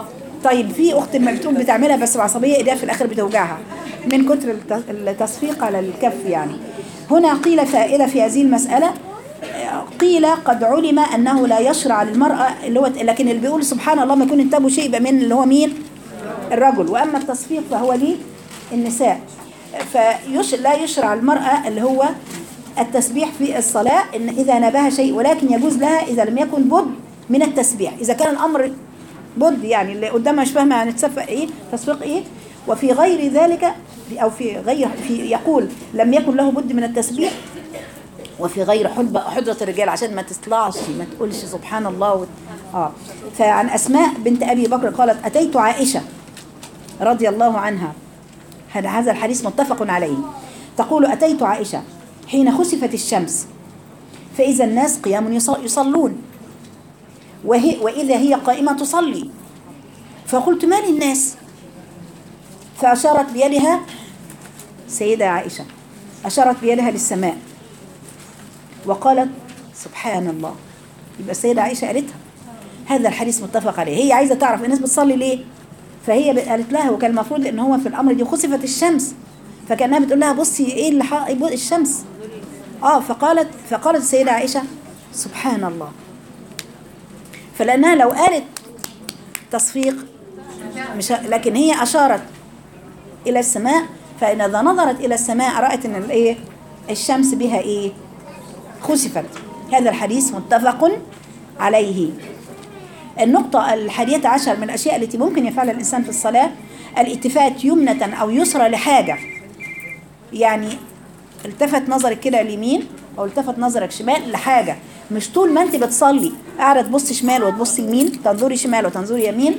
طيب في اخت ما بتقول بتعملها بس بعصبيه، ايديها في الاخر بتوجعها من كتر الت- التصفيق على الكف يعني. هنا قيل فائده في هذه المساله، قيل قد علم انه لا يشرع للمراه اللي هو، لكن اللي بيقول سبحان الله ما يكون انتبهوا شيء يبقى من اللي هو مين؟ الرجل. واما التصفيق فهو ليه النساء. فيش لا يشرع المراه اللي هو التسبيح في الصلاه ان اذا نبه شيء، ولكن يجوز لها اذا لم يكن بد من التسبيح، اذا كان الامر بد يعني اللي قدامها مش فاهمه يعني تصفق ايه تصفيق ايه. وفي غير ذلك او في غير في يقول لم يكن له بد من التسبيح، وفي غير حجبة حجرة الرجال عشان ما تطلعش ما تقولش سبحان الله و... اه. فعن أسماء بنت أبي بكر قالت أتيت عائشة رضي الله عنها، هذا هذا الحديث متفق عليه، تقول أتيت عائشة حين خسفت الشمس فإذا الناس قيام يصلون وهي وإذا هي قائمة تصلي، فقلت ما للناس؟ فأشارت بيدها سيدة عائشة، أشارت بيدها للسماء وقالت سبحان الله. يبقى السيدة عائشة قالتها، هذا الحديث متفق عليه. هي عايزة تعرف الناس بتصلي ليه، فهي قالت لها، وكان المفروض ان هو في الامر دي خسفت الشمس، فكانها بتقول لها بصي ايه اللي حق الشمس. اه فقالت فقالت السيدة عائشة سبحان الله. فلانها لو قالت تصفيق مش، لكن هي اشارت الى السماء، فاذا نظرت الى السماء رأت ان الايه الشمس بها ايه خسفت. هذا الحديث متفق عليه. النقطة الحادية عشر من الأشياء التي ممكن يفعلها الإنسان في الصلاة الالتفات يمنة أو يسرى لحاجة، يعني التفت نظرك كده اليمين أو التفت نظرك شمال لحاجة، مش طول ما أنت بتصلي قاعدة تبص شمال وتبص يمين، تنظري شمال وتنظري يمين.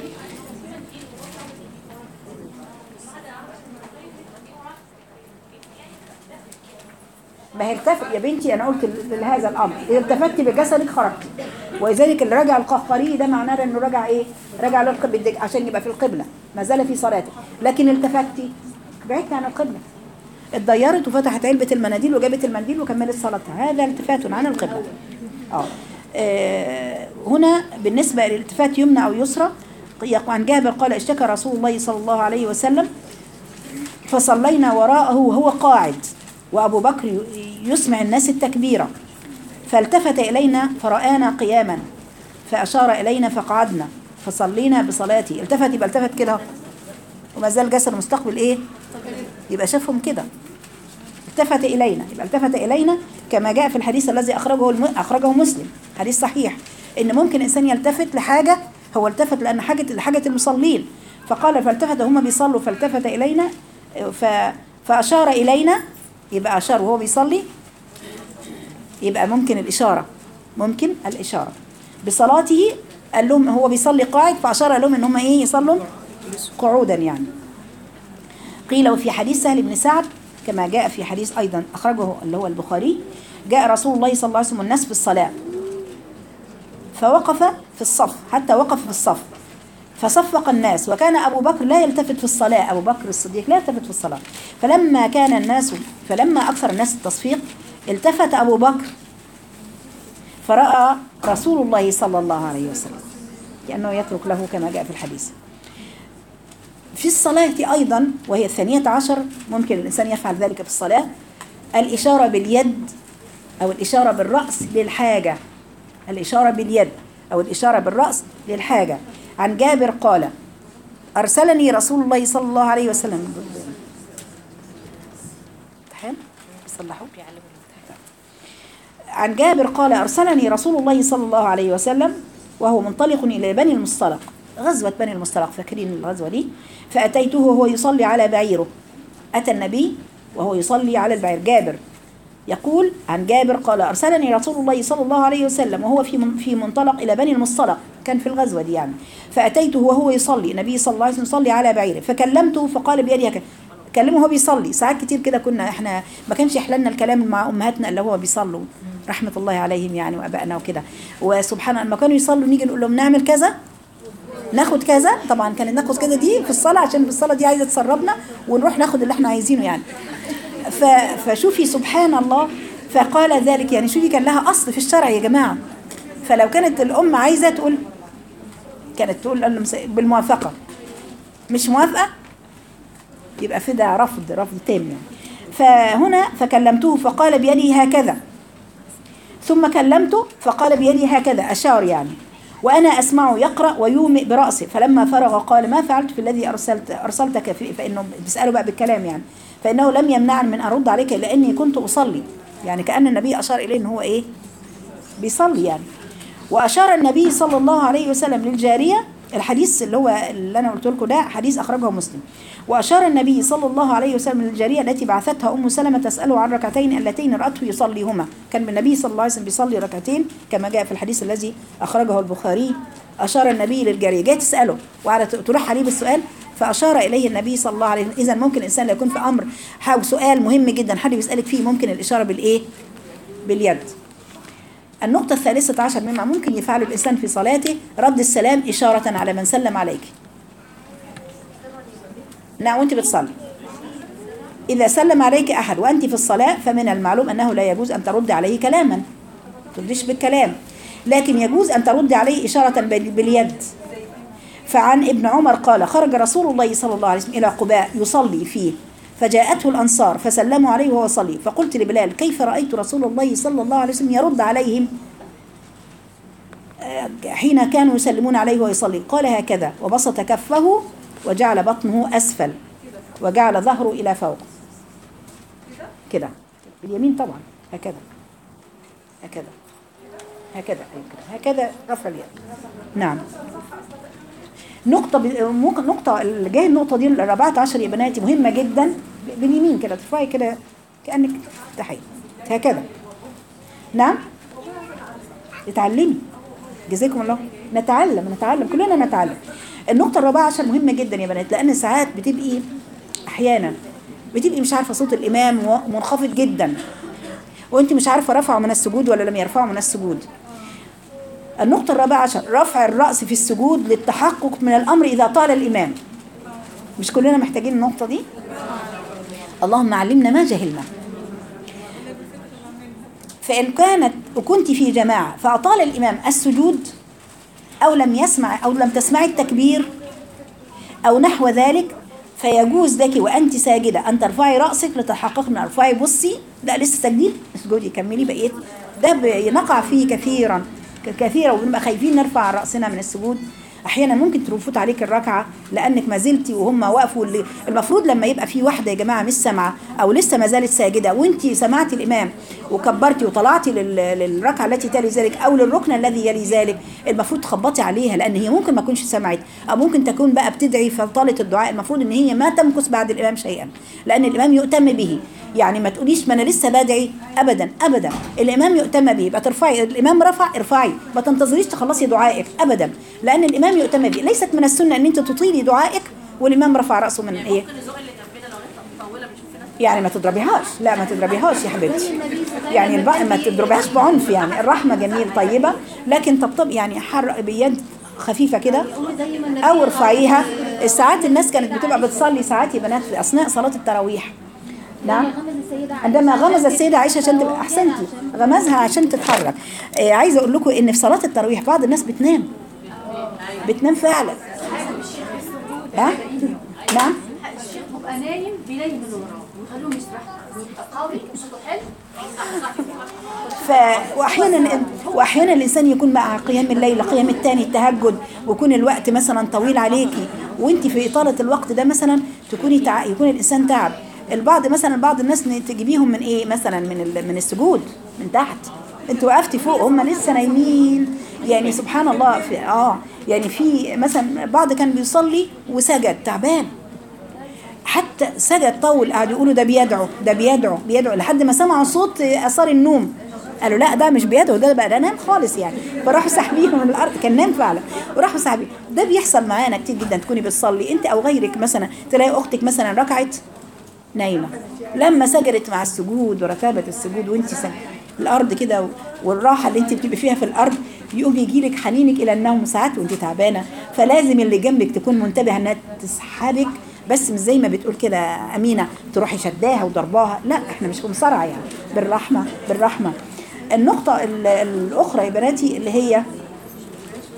ما هي التفت يا بنتي، أنا قلت لهذا الأمر إذا التفتي بجسدك خرجتي، ولذلك اللي راجع القهقري ده معناه انه راجع ايه؟ راجع للقبلة عشان يبقى في القبلة ما زال في صلاته. لكن التفتي بعدت عن القبلة، اتضيرت وفتحت علبة المناديل وجابت المنديل وكملت صلاتها، هذا التفات عن القبلة. اه, آه هنا بالنسبة للالتفات يمنى او يسرى، عن جابر قال اشتكى رسول الله صلى الله عليه وسلم فصلينا وراءه وهو قاعد وابو بكر يسمع الناس التكبيرة، فالتفت إلينا فرآنا قياما فأشار إلينا فقعدنا فصلينا بصلاتي. التفت يبقى التفت كده وما زال جسد مستقبل إيه؟ يبقى شافهم كده. التفت إلينا يبقى التفت إلينا كما جاء في الحديث الذي أخرجه الم... أخرجه مسلم، حديث صحيح، إن ممكن إنسان يلتفت لحاجة، هو التفت لأن حاجة لحاجة المصلين، فقال فالتفت هم بيصلوا فالتفت إلينا ف... فأشار إلينا، يبقى أشار وهو بيصلي، يبقى ممكن الإشارة ممكن الإشارة بصلاته. قال لهم هو بيصلي قاعد فأشار لهم إن هم إيه يصلوا قعودا يعني. قيل وفي حديث سهل بن سعد كما جاء في حديث أيضا أخرجه اللي هو البخاري، جاء رسول الله صلى الله عليه وسلم الناس في الصلاة فوقف في الصف حتى وقف في الصف فصفق الناس، وكان أبو بكر لا يلتفت في الصلاة، أبو بكر الصديق لا يلتفت في الصلاة. فلما كان الناس فلما أكثر الناس التصفيق التفت أبو بكر فرأى رسول الله صلى الله عليه وسلم كأنه يترك له كما جاء في الحديث. في الصلاة أيضا وهي الثانية عشر ممكن الإنسان يفعل ذلك في الصلاة، الإشارة باليد أو الإشارة بالرأس للحاجة، الإشارة باليد أو الإشارة بالرأس للحاجة. عن جابر قال أرسلني رسول الله صلى الله عليه وسلم صلحوا عن جابر قال أرسلني رسول الله صلى الله عليه وسلم وهو منطلق إلى بني المصطلق، غزوة بني المصطلق فاكرين الغزوة دي، فأتيته وهو يصلي على بعيره، أتى النبي وهو يصلي على البعير. جابر يقول عن جابر قال أرسلني رسول الله صلى الله عليه وسلم وهو في في منطلق إلى بني المصطلق، كان في الغزوة دي يعني، فأتيته وهو يصلي، النبي صلى الله عليه وسلم يصلي على بعيره، فكلمته فقال بيدي هكذا، كلمه وهو بيصلي. ساعات كتير كده كنا احنا ما كانش يحللنا الكلام مع امهاتنا اللي هو بيصلوا رحمه الله عليهم يعني وابائنا وكده، وسبحان الله لما كانوا يصلوا نيجي نقول لهم نعمل كذا ناخد كذا، طبعا كانت ناخد كذا دي في الصلاه عشان في الصلاه دي عايزه تسربنا ونروح ناخد اللي احنا عايزينه يعني. فشوفي سبحان الله، فقال ذلك يعني شوفي كان لها اصل في الشرع يا جماعه. فلو كانت الام عايزه تقول كانت تقول بالموافقه، مش موافقة يبقى في ده رفض رفض تام يعني. فهنا فكلمته فقال بيدي هكذا، ثم كلمته فقال بيدي هكذا، أشار يعني، وأنا أسمعه يقرأ ويومئ برأسه. فلما فرغ قال ما فعلت في الذي أرسلت أرسلتك فيه، فإنه بيسأله بقى بالكلام يعني، فإنه لم يمنعني من أرد عليك لأني كنت أصلي، يعني كأن النبي أشار إليه إن هو إيه بيصلي يعني. وأشار النبي صلى الله عليه وسلم للجارية، الحديث اللي هو اللي أنا قلت لكم ده حديث أخرجه مسلم. وأشار النبي صلى الله عليه وسلم للجارية التي بعثتها أم سلمة تسأله عن ركعتين اللتين رأته يصليهما، كان النبي صلى الله عليه وسلم بيصلي ركعتين كما جاء في الحديث الذي أخرجه البخاري. أشار النبي للجارية، جاء تسأله وعلى تروح عليه بالسؤال، فأشار إليه النبي صلى الله عليه وسلم. إذا ممكن الإنسان يكون في أمر حاول سؤال مهم جدا حد بيسألك فيه، ممكن الإشارة بالإيه؟ باليد. النقطة الثالثة عشر مما ممكن يفعله الإنسان في صلاته رد السلام إشارة على من سلم عليك. نعم وأنت بتصلي إذا سلم عليك أحد وأنت في الصلاة فمن المعلوم أنه لا يجوز أن ترد عليه كلاما، تردش بالكلام، لكن يجوز أن ترد عليه إشارة باليد. فعن ابن عمر قال خرج رسول الله صلى الله عليه وسلم إلى قباء يصلي فيه، فجاءته الأنصار فسلموا عليه وهو يصلي، فقلت لبلال كيف رأيت رسول الله صلى الله عليه وسلم يرد عليهم حين كانوا يسلمون عليه وهو يصلي؟ قال هكذا، وبسط كفه وجعل بطنه أسفل وجعل ظهره إلى فوق كده، باليمين طبعا هكذا هكذا هكذا هكذا رفع اليد. نعم. نقطة ممكن نقطة اللي جاي النقطة دي الرابعة عشر يا بناتي مهمة جدا، باليمين كده ترفعي كده كأنك تحيي هكذا. نعم اتعلمي جزاكم الله، نتعلم نتعلم كلنا نتعلم. النقطة الرابعة عشر مهمة جدا يا بنات، لأن ساعات بتبقي أحيانا بتبقي مش عارفة صوت الإمام منخفض جدا وأنت مش عارفة رفعه من السجود ولا لم يرفعه من السجود. النقطة الرابعة عشر رفع الرأس في السجود للتحقق من الأمر إذا طال الإمام. مش كلنا محتاجين النقطة دي؟ اللهم علمنا ما جهلنا. فإن كانت وكنت في جماعة فأطال الإمام السجود أو لم يسمع أو لم تسمعي التكبير أو نحو ذلك، فيجوز لك وأنت ساجدة أن ترفعي رأسك لتحقق من ارفعي بصي لا لسه ساجدين اسجدي كملي بقيت. ده بنقع فيه كثيرا كثيرا وبنبقى خايفين نرفع رأسنا من السجود. احيانا ممكن تفوت عليك الركعه لانك ما زلتي وهم وقفوا. اللي المفروض لما يبقى في واحده يا جماعه مش سامعه او لسه ما زالت ساجده وانت سمعتي الامام وكبرتي وطلعتي للركعه التي تلي ذلك او للركن الذي يلي ذلك، المفروض تخبطي عليها لان هي ممكن ما تكونش سمعت او ممكن تكون بقى بتدعي فطالت الدعاء. المفروض ان هي ما تمكث بعد الامام شيئا لان الامام يؤتم به. يعني ما تقوليش ما انا لسه بدعي ابدا ابدا، الامام يؤتم به. يبقى ترفعي الامام رفع ارفعي، ما تنتظريش تخلصي دعائك ابدا لان الامام يؤتم به. ليست من السنه ان انت تطيلي دعائك والامام رفع راسه من ايه. يعني ما تضربيهاش، لا ما تضربيهاش يا حبيبتي، يعني البقى ما تضربيهاش بعنف. يعني الرحمه جميل طيبه لكن طبطب يعني حر بيد خفيفه كده او ارفعيها. ساعات الناس كانت بتبقى بتصلي ساعات يا بنات في اثناء صلاه التراويح. نعم عندما غمز السيدة عائشة عشان تبقى أحسنتي غمزها عشان تتحرك. آه عايزة أقول لكم إن في صلاة التراويح بعض الناس بتنام بتنام فعلا. ها؟ نعم الشيخ بيبقى نايم بينام من وراه ويخلوهم يسرحوا قوي صوته حلو. ف واحيانا واحيانا الانسان يكون مع قيام الليل قيام الثاني التهجد ويكون الوقت مثلا طويل عليكي وانت في اطاله الوقت ده مثلا تكوني تع... يكون الانسان تعب. البعض مثلا بعض الناس تجيبيهم من ايه مثلا من ال... من السجود من تحت، انت وقفتي فوق هم لسه نايمين. يعني سبحان الله في اه يعني في مثلا بعض كان بيصلي وسجد تعبان حتى سجد طول قعدوا يقولوا ده بيدعو ده بيدعو بيدعو لحد ما سمعوا صوت اثار النوم. قالوا لا ده مش بيدعو ده بقى ده نام خالص يعني. فراحوا ساحبينه من الارض كان نام فعلا وراحوا ساحبين. ده بيحصل معانا كتير جدا. تكوني بتصلي انت او غيرك مثلا تلاقي اختك مثلا ركعت نايمه لما سجدت مع السجود ورتابه السجود وانت الارض كده والراحه اللي انت بتبقي فيها في الارض يقوم يجي لك حنينك الى النوم ساعات وانت تعبانه. فلازم اللي جنبك تكون منتبهه انها تسحبك بس مش زي ما بتقول كده أمينة تروحي شداها وضرباها. لا احنا مش بنصارع يعني بالرحمة بالرحمة. النقطة الأخرى يا بناتي اللي هي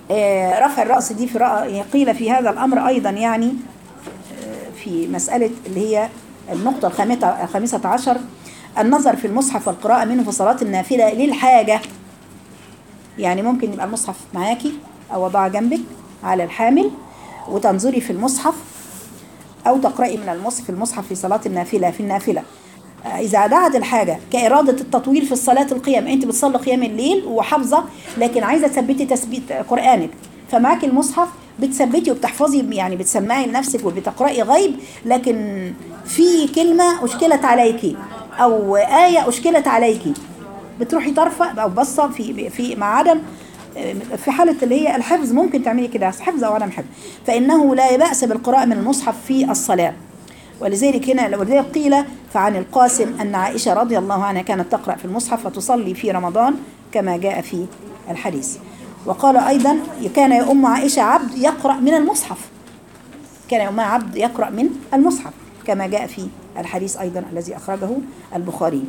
آه، رفع الرأس دي في رأ... قيل في هذا الأمر أيضا يعني آه، في مسألة اللي هي النقطة الخامسة الخامسة عشر، النظر في المصحف والقراءة منه في صلاة النافلة للحاجة. يعني ممكن يبقى المصحف معاكي أو وضعه جنبك على الحامل وتنظري في المصحف، أو تقرأي من المصحف في المصحف في صلاة النافلة في النافلة إذا دعت الحاجة كإرادة التطويل في الصلاة القيام. أنت بتصلي قيام الليل وحافظة لكن عايزة تثبتي تثبيت قرآنك، فمعاكي المصحف بتثبتي وبتحفظي، يعني بتسمعي لنفسك وبتقرأي غيب، لكن في كلمة أشكلت عليكي أو آية أشكلت عليكي، بتروحي طرفة أو بصة في في مع عدم في حالة اللي هي الحفظ ممكن تعملي كده، حفظ أو عدم حفظ، فإنه لا بأس بالقراءة من المصحف في الصلاة. ولذلك هنا ولذلك قيل فعن القاسم أن عائشة رضي الله عنها كانت تقرأ في المصحف وتصلي في رمضان كما جاء في الحديث. وقال أيضا كان يؤم عائشة عبد يقرأ من المصحف، كان يؤم عبد يقرأ من المصحف كما جاء في الحديث أيضا الذي أخرجه البخاري.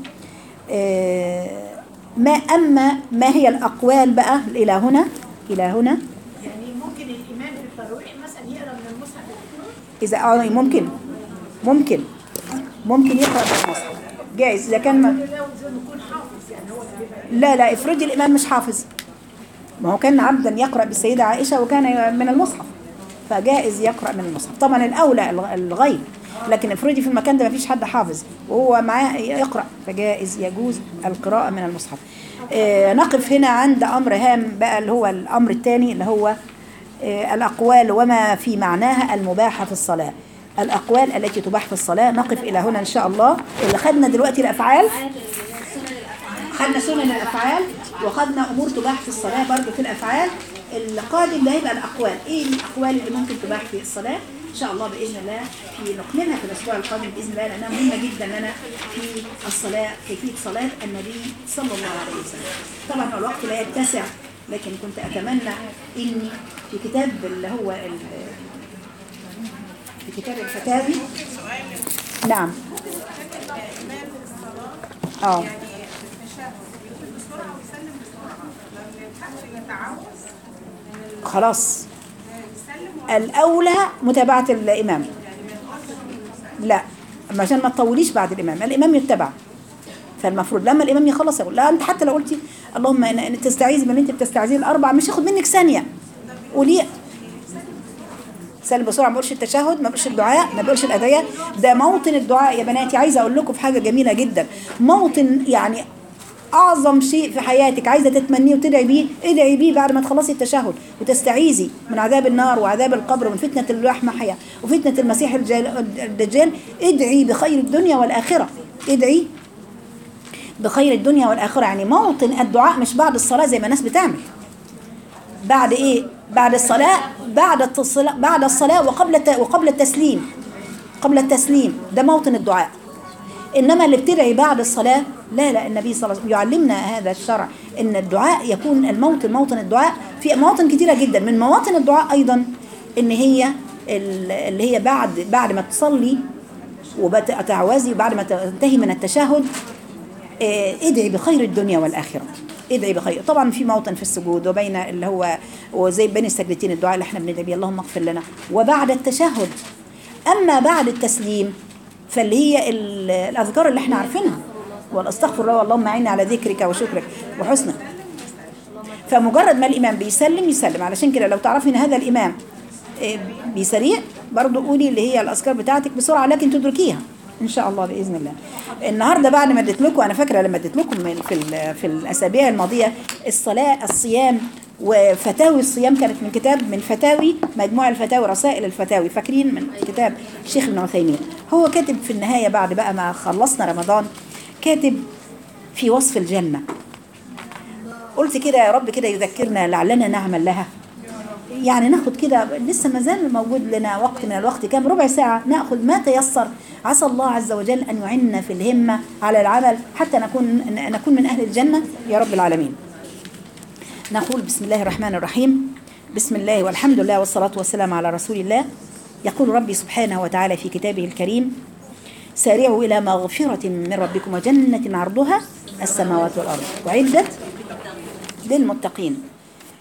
ما أما ما هي الأقوال بقى إلى هنا إلى هنا يعني ممكن الإمام في التراويح مثلا يقرأ من المصحف إذا آه ممكن ممكن ممكن يقرأ من المصحف جائز إذا كان ما يكون حافظ، يعني هو لا لا افرضي الإمام مش حافظ، ما هو كان عبدا يقرأ بالسيدة عائشة وكان من المصحف، فجائز يقرأ من المصحف. طبعا الأولى الغيب، لكن افرضي في المكان ده ما فيش حد حافظ وهو معاه يقرأ، فجائز يجوز القراءة من المصحف. آه نقف هنا عند أمر هام بقى اللي هو الأمر الثاني اللي هو آه الأقوال وما في معناها المباحة في الصلاة. الأقوال التي تباح في الصلاة نقف إلى هنا إن شاء الله. اللي خدنا دلوقتي الأفعال، خدنا سنن الأفعال وخدنا أمور تباح في الصلاة برضو في الأفعال. القادم ده هيبقى الأقوال، إيه الأقوال اللي ممكن تباح في الصلاة إن شاء الله بإذن الله، في نقلنا في الأسبوع القادم بإذن الله، لأنها مهمة جدا لنا في الصلاة، كيفية صلاة النبي صلى الله عليه وسلم. طبعا الوقت لا يتسع، لكن كنت أتمنى إني في كتاب اللي هو في كتاب الفتاوي. نعم اه خلاص الأولى متابعة الإمام، لا عشان ما تطوليش بعد الإمام، الإمام يتبع، فالمفروض لما الإمام يخلص يقول لا أنت حتى لو قلتي اللهم إن تستعيذ من أنت بتستعيذي الأربع مش ياخد منك ثانية، قولي سلم بسرعة. ما بقولش التشهد، ما بقولش الدعاء، ما بقولش الأدعية، ده موطن الدعاء يا بناتي. عايزة أقول لكم في حاجة جميلة جدا، موطن يعني أعظم شيء في حياتك عايزة تتمنيه وتدعي بيه، ادعي بيه بعد ما تخلصي التشهد وتستعيذي من عذاب النار وعذاب القبر ومن فتنة اللحمة وفتنة المسيح الدجال. ادعي بخير الدنيا والآخرة، ادعي بخير الدنيا والآخرة. يعني موطن الدعاء مش بعد الصلاة زي ما الناس بتعمل. بعد إيه؟ بعد الصلاة، بعد الصلاة بعد الصلاة وقبل وقبل التسليم، قبل التسليم ده موطن الدعاء. إنما اللي بتدعي بعد الصلاة لا لا، النبي صلى الله عليه وسلم يعلمنا هذا الشرع إن الدعاء يكون الموطن موطن الدعاء في مواطن كثيرة جدا. من مواطن الدعاء أيضا إن هي اللي هي بعد بعد ما تصلي وتعوزي وبعد ما تنتهي من التشهد ادعي بخير الدنيا والآخرة، ادعي بخير. طبعا في موطن في السجود وبين اللي هو وزي بين السجدتين الدعاء اللي احنا بندعي بيه اللهم اغفر لنا، وبعد التشهد. أما بعد التسليم فاللي هي الأذكار اللي احنا عارفينها، والاستغفر الله اللهم اعني على ذكرك وشكرك وحسنك. فمجرد ما الإمام بيسلم يسلم. علشان كده لو تعرفي ان هذا الإمام بيسريع برضو قولي اللي هي الأذكار بتاعتك بسرعة لكن تدركيها ان شاء الله باذن الله. النهارده بعد ما اديت لكم، انا فاكره لما اديت لكم في في الاسابيع الماضيه الصلاه الصيام وفتاوي الصيام، كانت من كتاب من فتاوي مجموع الفتاوي رسائل الفتاوي، فاكرين من كتاب الشيخ ابن عثيمين. هو كاتب في النهايه بعد بقى ما خلصنا رمضان كاتب في وصف الجنه. قلت كده يا رب كده يذكرنا لعلنا نعمل لها، يعني ناخد كده لسه ما زال موجود لنا وقت من الوقت كام ربع ساعة ناخذ ما تيسر. عسى الله عز وجل أن يعيننا في الهمة على العمل حتى نكون نكون من أهل الجنة يا رب العالمين. نقول بسم الله الرحمن الرحيم. بسم الله والحمد لله والصلاة والسلام على رسول الله. يقول ربي سبحانه وتعالى في كتابه الكريم: سارعوا إلى مغفرة من ربكم وجنة عرضها السماوات والأرض وعدت للمتقين.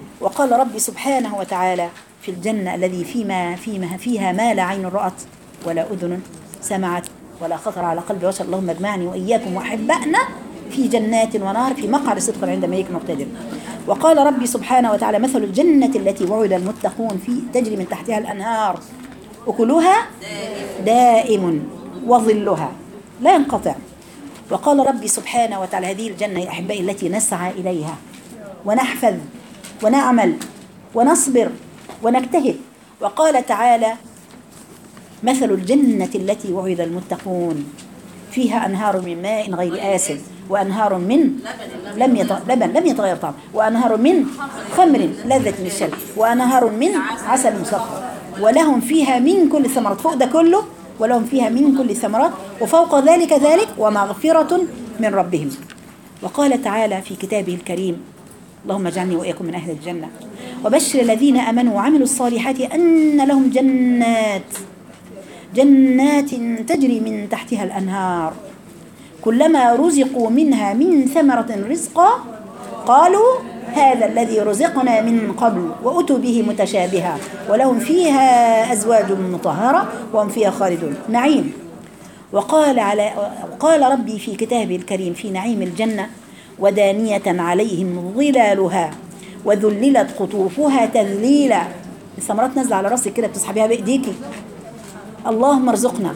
وقال ربي سبحانه وتعالى في الجنة الذي فيما فيما فيها ما لا عين رأت ولا أذن سمعت ولا خطر على قلب بشر، اللهم اجمعني وإياكم وأحبائنا في جنات ونهر في مقعد صدق عند ملك مقتدر. وقال ربي سبحانه وتعالى مثل الجنة التي وعد المتقون في تجري من تحتها الأنهار أكلها دائم وظلها لا ينقطع. وقال ربي سبحانه وتعالى هذه الجنة يا أحبائي التي نسعى إليها ونحفظ ونعمل ونصبر ونجتهد. وقال تعالى مثل الجنة التي وعد المتقون فيها أنهار من ماء غير آسن وأنهار من لم يط... لبن لم يتغير طعم وأنهار من خمر لذة للشرب وأنهار من عسل مصفى ولهم فيها من كل الثمرات. فوق ده كله ولهم فيها من كل الثمرات وفوق ذلك ذلك ومغفرة من ربهم. وقال تعالى في كتابه الكريم اللهم اجعلني وإياكم من أهل الجنة وبشر الذين آمنوا وعملوا الصالحات أن لهم جنات جنات تجري من تحتها الأنهار كلما رزقوا منها من ثمرة رزقا قالوا هذا الذي رزقنا من قبل وأتوا به متشابها ولهم فيها أزواج مطهرة وهم فيها خالدون نعيم. وقال على وقال ربي في كتابه الكريم في نعيم الجنة ودانية عليهم ظلالها وذللت قطوفها تذليلا. الثمرات نازله على راسك كده بتسحبيها بايديكي اللهم ارزقنا.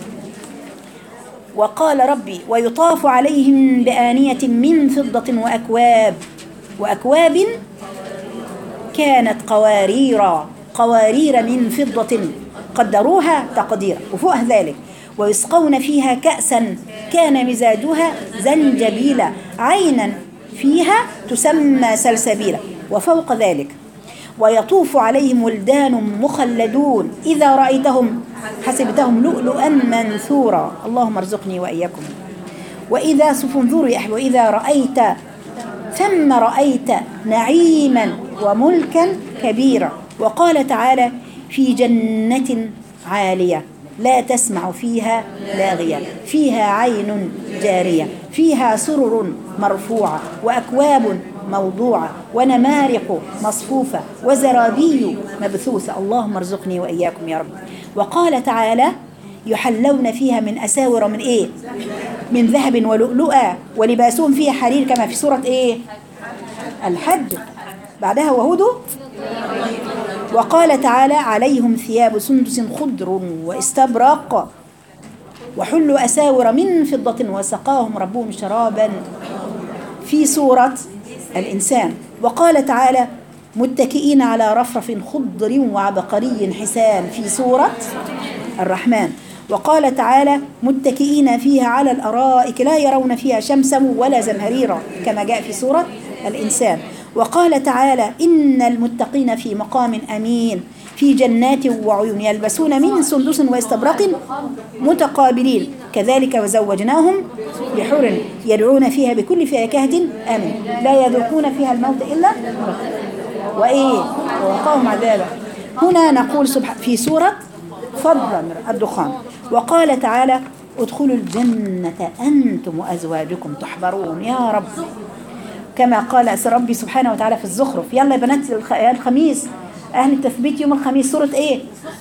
وقال ربي ويطاف عليهم بآنية من فضة وأكواب وأكواب كانت قواريرا قوارير من فضة قدروها تقديرا وفوق ذلك ويسقون فيها كأسا كان مزاجها زنجبيلا عينا فيها تسمى سلسبيلا وفوق ذلك ويطوف عليهم ولدان مخلدون إذا رأيتهم حسبتهم لؤلؤا منثورا اللهم ارزقني وإياكم. وإذا سفنذور يا أحباب وإذا رأيت ثم رأيت نعيما وملكا كبيرا. وقال تعالى في جنة عالية لا تسمع فيها لاغية فيها عين جارية فيها سرر مرفوعة وأكواب موضوعة ونمارق مصفوفة وزرابي مبثوثة اللهم ارزقني وإياكم يا رب. وقال تعالى يحلون فيها من أساور من إيه من ذهب ولؤلؤا ولباسهم فيها حرير كما في سورة إيه الحج بعدها وهدوا. وقال تعالى عليهم ثياب سندس خضر واستبرق وحلوا أساور من فضة وسقاهم ربهم شرابا في سورة الإنسان. وقال تعالى متكئين على رفرف خضر وعبقري حسان في سورة الرحمن. وقال تعالى متكئين فيها على الأرائك لا يرون فيها شمسا ولا زمهريرا كما جاء في سورة الإنسان. وقال تعالى إن المتقين في مقام أمين في جنات وعيون يلبسون من سندس واستبرق متقابلين كذلك وزوجناهم بحور يدعون فيها بكل فاكهة آمن لا يذوقون فيها الموت إلا وإيه ووقاهم عذابا. هنا نقول في سورة فضل الدخان. وقال تعالى ادخلوا الجنة أنتم وأزواجكم تحبرون يا رب كما قال ربي سبحانه وتعالى في الزخرف. يلا يا بنات الخميس أهل التثبيت يوم الخميس سورة إيه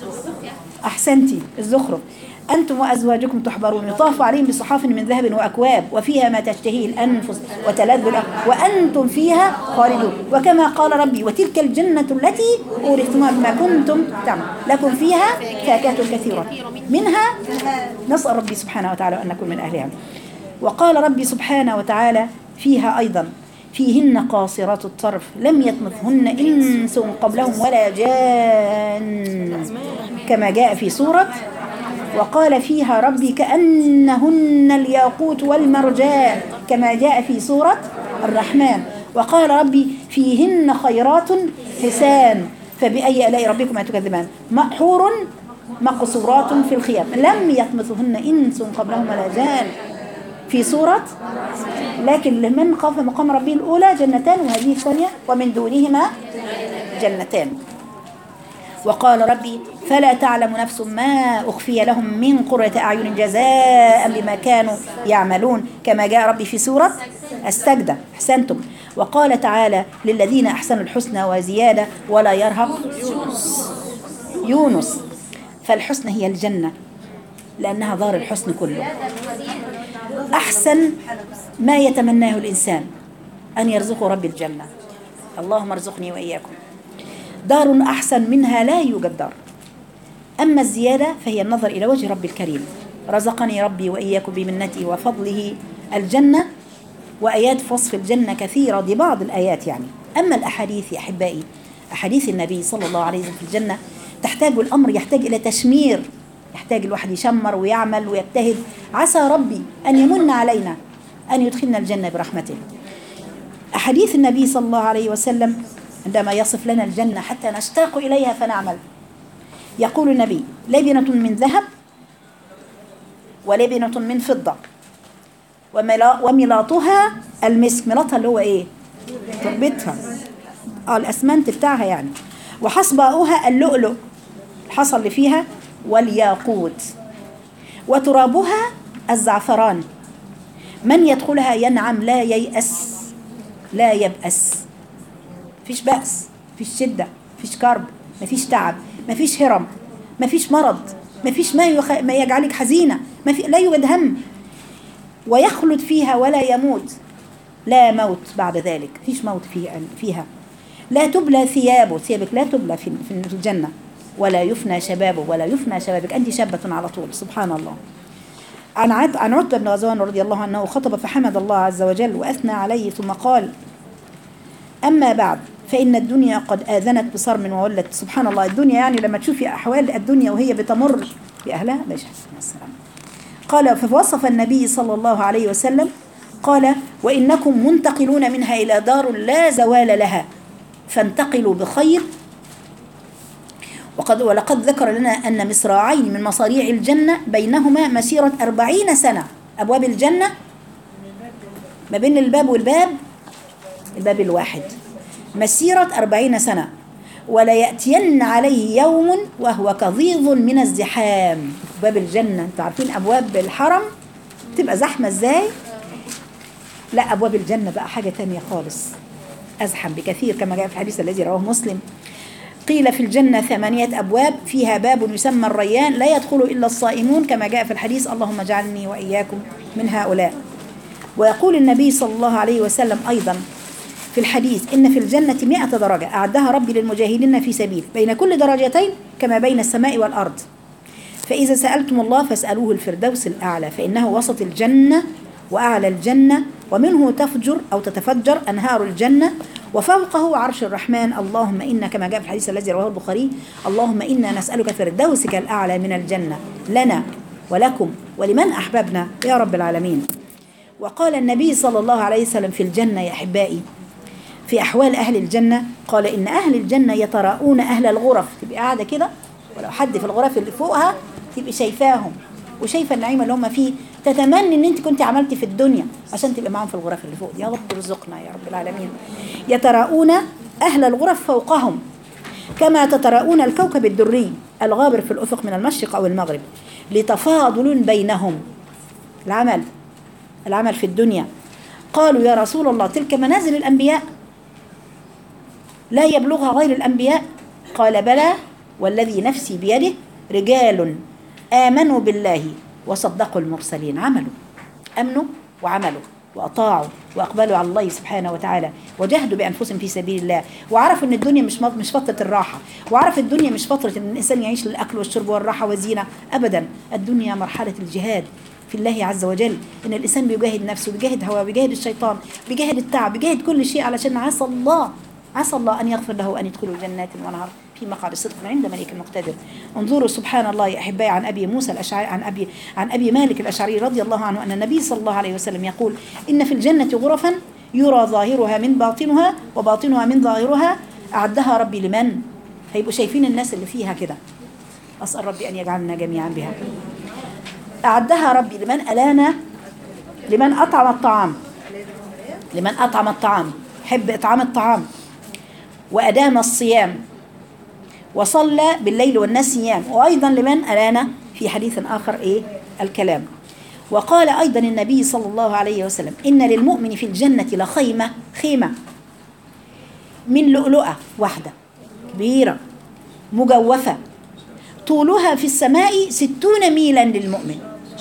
أحسنتي الزخرف أنتم وأزواجكم تحبرون يطاف عليهم بصحاف من ذهب وأكواب وفيها ما تشتهيه الأنفس وتلذ الأعين وأنتم فيها خالدون. وكما قال ربي وتلك الجنة التي أورثتموها بما كنتم تعملون لكم فيها فاكهة كثيرة منها نسأل ربي سبحانه وتعالى أن نكون من أهلها. وقال ربي سبحانه وتعالى فيها أيضا فيهن قاصرات الطرف لم يطمثهن إنس قبلهم ولا جان كما جاء في سورة. وقال فيها ربي كأنهن الياقوت والمرجان كما جاء في سورة الرحمن. وقال ربي فيهن خيرات حسان فبأي آلاء ربكما تكذبان حور مقصورات في الخيام لم يطمثهن إنس قبلهم ولا جان في سورة. لكن لمن خاف مقام ربه الأولى جنتان وهذه الثانية ومن دونهما جنتان. وقال ربي فلا تعلم نفس ما أخفي لهم من قرة أعين جزاء بما كانوا يعملون، كما جاء ربي في سورة السجدة. أحسنتم. وقال تعالى للذين أحسنوا الحسنى وزيادة ولا يرهق يونس. فالحسنى هي الجنة لأنها دار الحسن كله. أحسن ما يتمناه الإنسان أن يرزقه رب الجنة. اللهم ارزقني وإياكم دار أحسن منها لا يوجد دار. أما الزيادة فهي النظر إلى وجه رب الكريم. رزقني ربي وإياكم بمنته وفضله الجنة. وآيات وصف الجنة كثيرة، دي بعض الآيات يعني. أما الأحاديث يا أحبائي، أحاديث النبي صلى الله عليه وسلم في الجنة تحتاج، الأمر يحتاج إلى تشمير، يحتاج الواحد يشمر ويعمل ويجتهد. عسى ربي أن يمن علينا أن يدخلنا الجنة برحمته. أحاديث النبي صلى الله عليه وسلم عندما يصف لنا الجنة حتى نشتاق إليها فنعمل. يقول النبي لبنة من ذهب ولبنة من فضة وملاطها المسك. ملاطها اللي هو إيه؟ تربتها، آه الأسمنت بتاعها يعني. وحصباؤها اللؤلؤ، الحصى اللي فيها، والياقوت. وترابها الزعفران. من يدخلها ينعم لا ييأس لا يبأس. فيش بأس، فيش شدة، فيش كرب، مفيش تعب، مفيش هرم، مفيش مرض، مفيش ما, يخ... ما يجعلك حزينة، ما في... لا يوجد هم. ويخلد فيها ولا يموت، لا موت بعد ذلك، فيش موت فيها, فيها. لا تبلى ثيابه، ثيابك لا تبلى في في الجنة. ولا يفنى شبابه، ولا يفنى شبابك، أنت شابة على طول. سبحان الله. عن عد... عن عتبة بن غزوان رضي الله عنه خطب فحمد الله عز وجل وأثنى عليه ثم قال: أما بعد فإن الدنيا قد آذنت بصرم وولت. سبحان الله. الدنيا يعني لما تشوفي أحوال الدنيا وهي بتمر بأهلها باش السلام. قال فوصف النبي صلى الله عليه وسلم قال: وإنكم منتقلون منها إلى دار لا زوال لها فانتقلوا بخير. وقد ولقد ذكر لنا أن مصراعين من مصاريع الجنة بينهما مسيرة أربعين سنة. أبواب الجنة ما بين الباب والباب الباب الواحد مسيرة أربعين سنة. ولا يأتين عليه يوم وهو كظيظ من الزحام. باب الجنة انتوا عارفين أبواب الحرم تبقى زحمة ازاي؟ لا، أبواب الجنة بقى حاجة تانية خالص، أزحم بكثير كما جاء في الحديث الذي رواه مسلم. قيل في الجنة ثمانية أبواب، فيها باب يسمى الريان لا يدخل إلا الصائمون كما جاء في الحديث اللهم اجعلني وإياكم من هؤلاء. ويقول النبي صلى الله عليه وسلم أيضا في الحديث إن في الجنة مئة درجة أعدها ربي للمجاهدين في سبيل، بين كل درجتين كما بين السماء والأرض. فإذا سألتم الله فاسألوه الفردوس الأعلى، فإنه وسط الجنة وأعلى الجنة، ومنه تفجر أو تتفجر أنهار الجنة، وفوقه عرش الرحمن. اللهم إنا كما جاء في الحديث الذي رواه البخاري اللهم إنا نسألك فردوسك الأعلى من الجنة لنا ولكم ولمن أحببنا يا رب العالمين. وقال النبي صلى الله عليه وسلم في الجنة يا أحبائي في أحوال أهل الجنة، قال إن أهل الجنة يتراءون أهل الغرف. تبقى قاعدة كده ولو حد في الغرف اللي فوقها تبقى شايفاهم وشايفة النعيم اللي هم فيه، تتمنى ان انت كنت عملتي في الدنيا عشان تبقى معهم في الغرف اللي فوق. يا رب ارزقنا يا رب العالمين. يتراءون أهل الغرف فوقهم كما تتراءون الكوكب الدري الغابر في الأفق من المشرق أو المغرب، لتفاضل بينهم. العمل العمل في الدنيا. قالوا يا رسول الله تلك منازل الأنبياء لا يبلغها غير الأنبياء؟ قال بلى والذي نفسي بيده رجال آمنوا بالله وصدقوا المرسلين. عملوا أمنوا وعملوا وأطاعوا وأقبلوا على الله سبحانه وتعالى وجاهدوا بأنفسهم في سبيل الله، وعرفوا أن الدنيا مش مش فترة الراحة، وعرف الدنيا مش فترة أن الإنسان يعيش للأكل والشرب والراحة والزينة أبدا. الدنيا مرحلة الجهاد في الله عز وجل، إن الإنسان بيجاهد نفسه، بيجاهد هواه، بيجاهد الشيطان، بيجاهد التعب، بيجاهد كل شيء علشان عسى الله عسى الله أن يغفر له وأن يدخله جنات ونهر في مقعد صدق من عند ملك مقتدر. انظروا سبحان الله يا أحبائي عن أبي موسى الأشعري عن أبي عن أبي مالك الأشعري رضي الله عنه أن النبي صلى الله عليه وسلم يقول إن في الجنة غرفا يرى ظاهرها من باطنها وباطنها من ظاهرها أعدها ربي لمن؟ هيبقوا شايفين الناس اللي فيها كده. أسأل ربي أن يجعلنا جميعا بها. أعدها ربي لمن ألانا لمن أطعم الطعام لمن أطعم الطعام حب إطعام الطعام وأدام الصيام وصلى بالليل والناس نيام. وأيضا لمن ألان في حديث آخر إيه الكلام. وقال أيضا النبي صلى الله عليه وسلم إن للمؤمن في الجنة لخيمة، خيمة من لؤلؤة واحدة كبيرة مجوفة طولها في السماء ستون ميلا للمؤمن،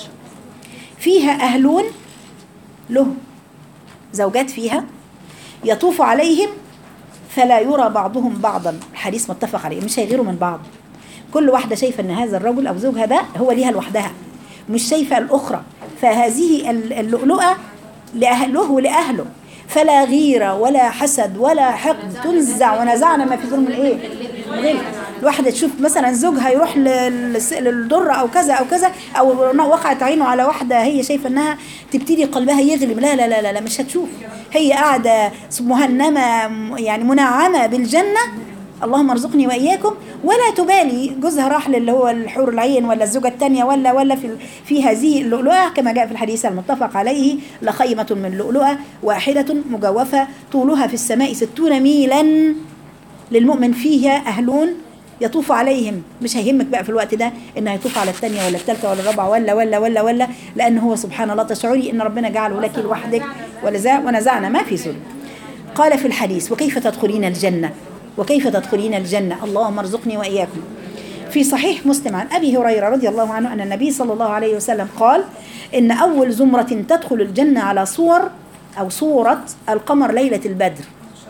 فيها أهلون له زوجات فيها يطوف عليهم فلا يرى بعضهم بعضا. الحديث متفق عليه، مش هيغيروا من بعض، كل واحدة شايفة أن هذا الرجل أو زوجها ده هو ليها لوحدها، مش شايفة الأخرى. فهذه اللؤلؤة لأهله ولأهله، فلا غيرة ولا حسد ولا حقد، تنزع ونزعنا ما في ظلم الايه غير. الواحدة تشوف مثلا زوجها يروح للضرة او كذا او كذا، او وقعت عينه على واحدة هي شايفة انها تبتدي قلبها يغلب، لا لا لا لا, لا مش هتشوف، هي قاعدة مهنمة يعني منعمة بالجنة، اللهم ارزقني وإياكم، ولا تبالي جوزها راح للي هو الحور العين ولا الزوجة الثانية ولا ولا في في هذه اللؤلؤة، كما جاء في الحديث المتفق عليه لخيمة من لؤلؤة واحدة مجوفة طولها في السماء ستون ميلا للمؤمن، فيها أهلون يطوف عليهم. مش هيهمك بقى في الوقت ده إنه يطوف على الثانية ولا الثالثة ولا الرابعة ولا ولا ولا ولا لأن هو سبحان الله تشعري إن ربنا جعله لك لوحدك، ونزعنا ما في سر. قال في الحديث وكيف تدخلين الجنة، وكيف تدخلين الجنة، اللهم ارزقني وإياكم. في صحيح مسلم عن أبي هريرة رضي الله عنه أن النبي صلى الله عليه وسلم قال إن أول زمرة تدخل الجنة على صور أو صورة القمر ليلة البدر،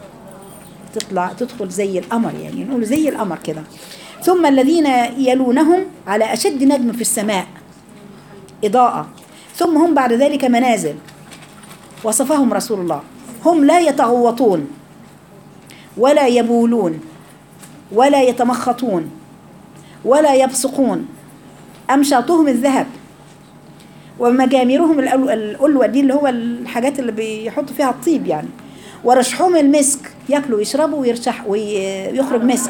تطلع تدخل زي القمر، يعني نقول زي القمر كده. ثم الذين يلونهم على أشد نجم في السماء إضاءة، ثم هم بعد ذلك منازل وصفهم رسول الله، هم لا يتغوطون ولا يبولون ولا يتمخطون ولا يبصقون، أمشاطهم الذهب ومجامرهم الألوة دي اللي هو الحاجات اللي بيحطوا فيها الطيب يعني، ورشحهم المسك، يأكلوا ويشربوا ويرشح ويخرج مسك.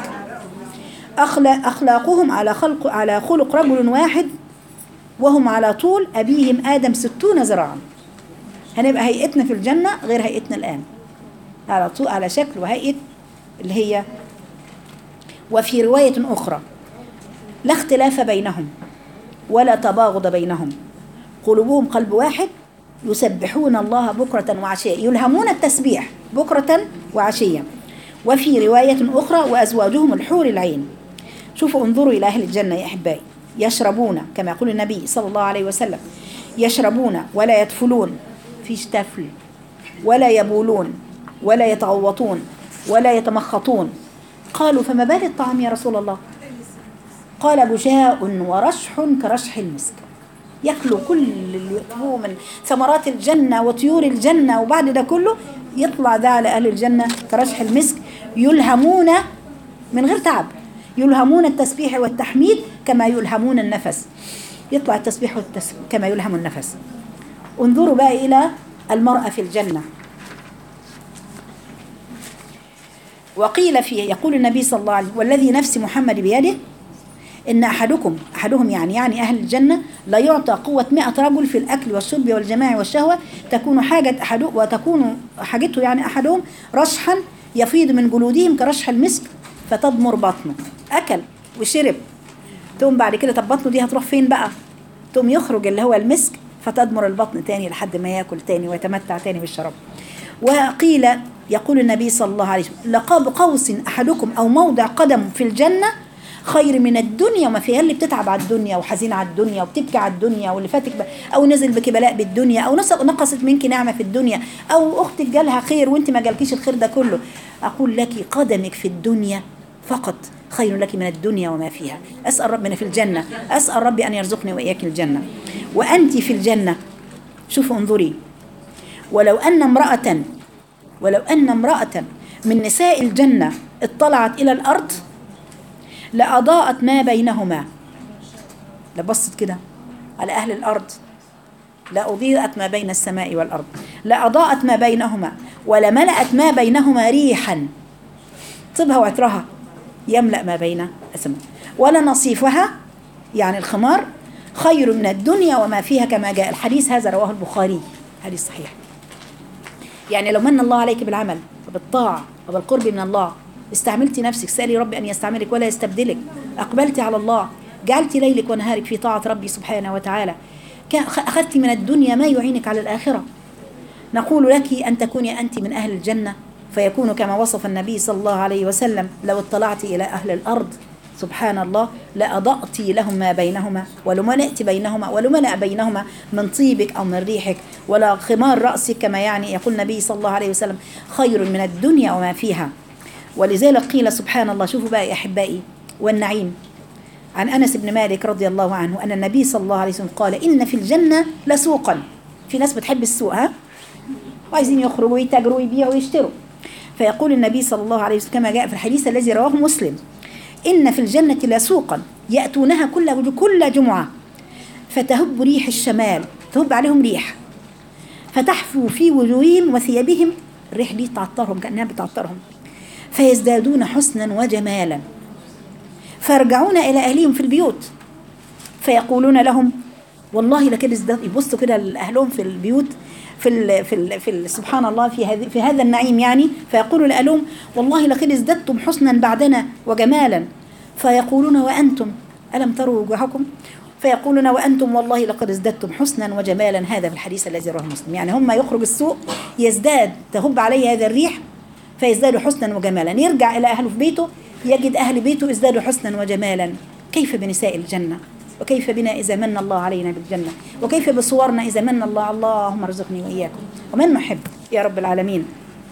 أخلاقهم على خلق على خلق رجل واحد وهم على طول أبيهم آدم ستون ذراعا. هنبقى هيئتنا في الجنة غير هيئتنا الآن، على طول على شكل وهيئة اللي هي. وفي رواية أخرى لا اختلاف بينهم ولا تباغض بينهم، قلوبهم قلب واحد يسبحون الله بكرة وعشية، يلهمون التسبيح بكرة وعشية. وفي رواية أخرى وأزواجهم الحور العين. شوفوا انظروا إلى أهل الجنة يا أحبائي، يشربون كما يقول النبي صلى الله عليه وسلم، يشربون ولا يدفلون، فيش تفل، ولا يبولون ولا يتغوطون ولا يتمخطون. قالوا فما بال الطعام يا رسول الله؟ قال بجاء ورشح كرشح المسك، يأكلوا كل اللي يطلبوه من ثمرات الجنة وطيور الجنة، وبعد ده كله يطلع ده على أهل الجنة كرشح المسك، يلهمون من غير تعب، يلهمون التسبيح والتحميد كما يلهمون النفس، يطلع التسبيح والتسبيح كما يلهم النفس. انظروا بقى إلى المرأة في الجنة. وقيل فيه يقول النبي صلى الله عليه وسلم والذي نفس محمد بيده إن أحدكم أحدهم يعني يعني أهل الجنة لا يعطى قوة مئة رجل في الأكل والشرب والجماع والشهوة، تكون حاجة أحد وتكون حاجته يعني أحدهم رشحا يفيض من جلودهم كرشح المسك فتضمر بطنه، أكل وشرب، ثم بعد كده طب بطنه دي هتروح فين بقى؟ ثم يخرج اللي هو المسك فتضمر البطن تاني لحد ما يأكل تاني ويتمتع تاني بالشراب. وقيل يقول النبي صلى الله عليه وسلم لقاب قوس أحدكم أو موضع قدم في الجنة خير من الدنيا وما فيها، اللي بتتعب على الدنيا وحزين على الدنيا وبتبكي على الدنيا واللي فاتك او نزل بك بلاء بالدنيا او نقصت منك نعمه في الدنيا او اختك جالها خير وانت ما جالكيش الخير ده كله، اقول لك قدمك في الدنيا فقط خير لك من الدنيا وما فيها. اسال ربنا في الجنه، اسال ربي ان يرزقني واياك الجنه. وانت في الجنه شوفوا انظري، ولو ان امراه ولو ان امراه من نساء الجنه اطلعت الى الارض لأضاءت ما بينهما، لبصت كده على أهل الأرض لأضيئت ما بين السماء والأرض، لأضاءت ما بينهما ولملأت ما بينهما ريحا، طيبها وعطرها يملأ ما بين السماء، ولنصيفها يعني الخمار خير من الدنيا وما فيها كما جاء. الحديث هذا رواه البخاري، حديث صحيح. يعني لو من الله عليك بالعمل وبالطاعة وبالقرب من الله استعملتي نفسك، سألي ربي أن يستعملك ولا يستبدلك، أقبلتي على الله، جعلتي ليلك ونهارك في طاعة ربي سبحانه وتعالى، أخذت من الدنيا ما يعينك على الآخرة. نقول لك أن تكوني أنت من أهل الجنة، فيكون كما وصف النبي صلى الله عليه وسلم: لو اطلعت إلى أهل الأرض سبحان الله لأضأت لهم ما بينهما ولملأت بينهما ولملأ بينهما من طيبك أو من ريحك ولا خمار رأسك، كما يعني يقول النبي صلى الله عليه وسلم: خير من الدنيا وما فيها. ولذلك قيل سبحان الله، شوفوا بقى يا أحبائي، والنعيم عن أنس بن مالك رضي الله عنه أن النبي صلى الله عليه وسلم قال: إن في الجنة لسوقا. في ناس بتحب السوق، ها، وعايزين يخرجوا ويتاجروا ويبيعوا ويشتروا. فيقول النبي صلى الله عليه وسلم كما جاء في الحديث الذي رواه مسلم: إن في الجنة لسوقا يأتونها كل كل جمعة فتهب ريح الشمال، تهب عليهم ريح، فتحفو في وجوههم وثيابهم، الريح دي تعطرهم كأنها بتعطرهم، فيزدادون حسنا وجمالا، فيرجعون إلى أهلهم في البيوت فيقولون لهم: والله لكن ازداد، يبصوا كده لأهلهم في البيوت في ال في ال في ال سبحان الله في هذه في هذا النعيم يعني، فيقولوا لأهلهم: والله لقد ازددتم حسنا بعدنا وجمالا. فيقولون: وأنتم ألم تروا وجوهكم؟ فيقولون: وأنتم والله لقد ازددتم حسنا وجمالا. هذا في الحديث الذي رواه مسلم. يعني هم يخرج السوق يزداد تهب عليه هذا الريح فيزدادوا حسنا وجمالا، يرجع إلى أهله في بيته يجد أهل بيته ازدادوا حسنا وجمالا. كيف بنساء الجنة، وكيف بنا إذا من الله علينا بالجنة، وكيف بصورنا إذا من الله. اللهم ارزقني وإياكم ومن نحب يا رب العالمين.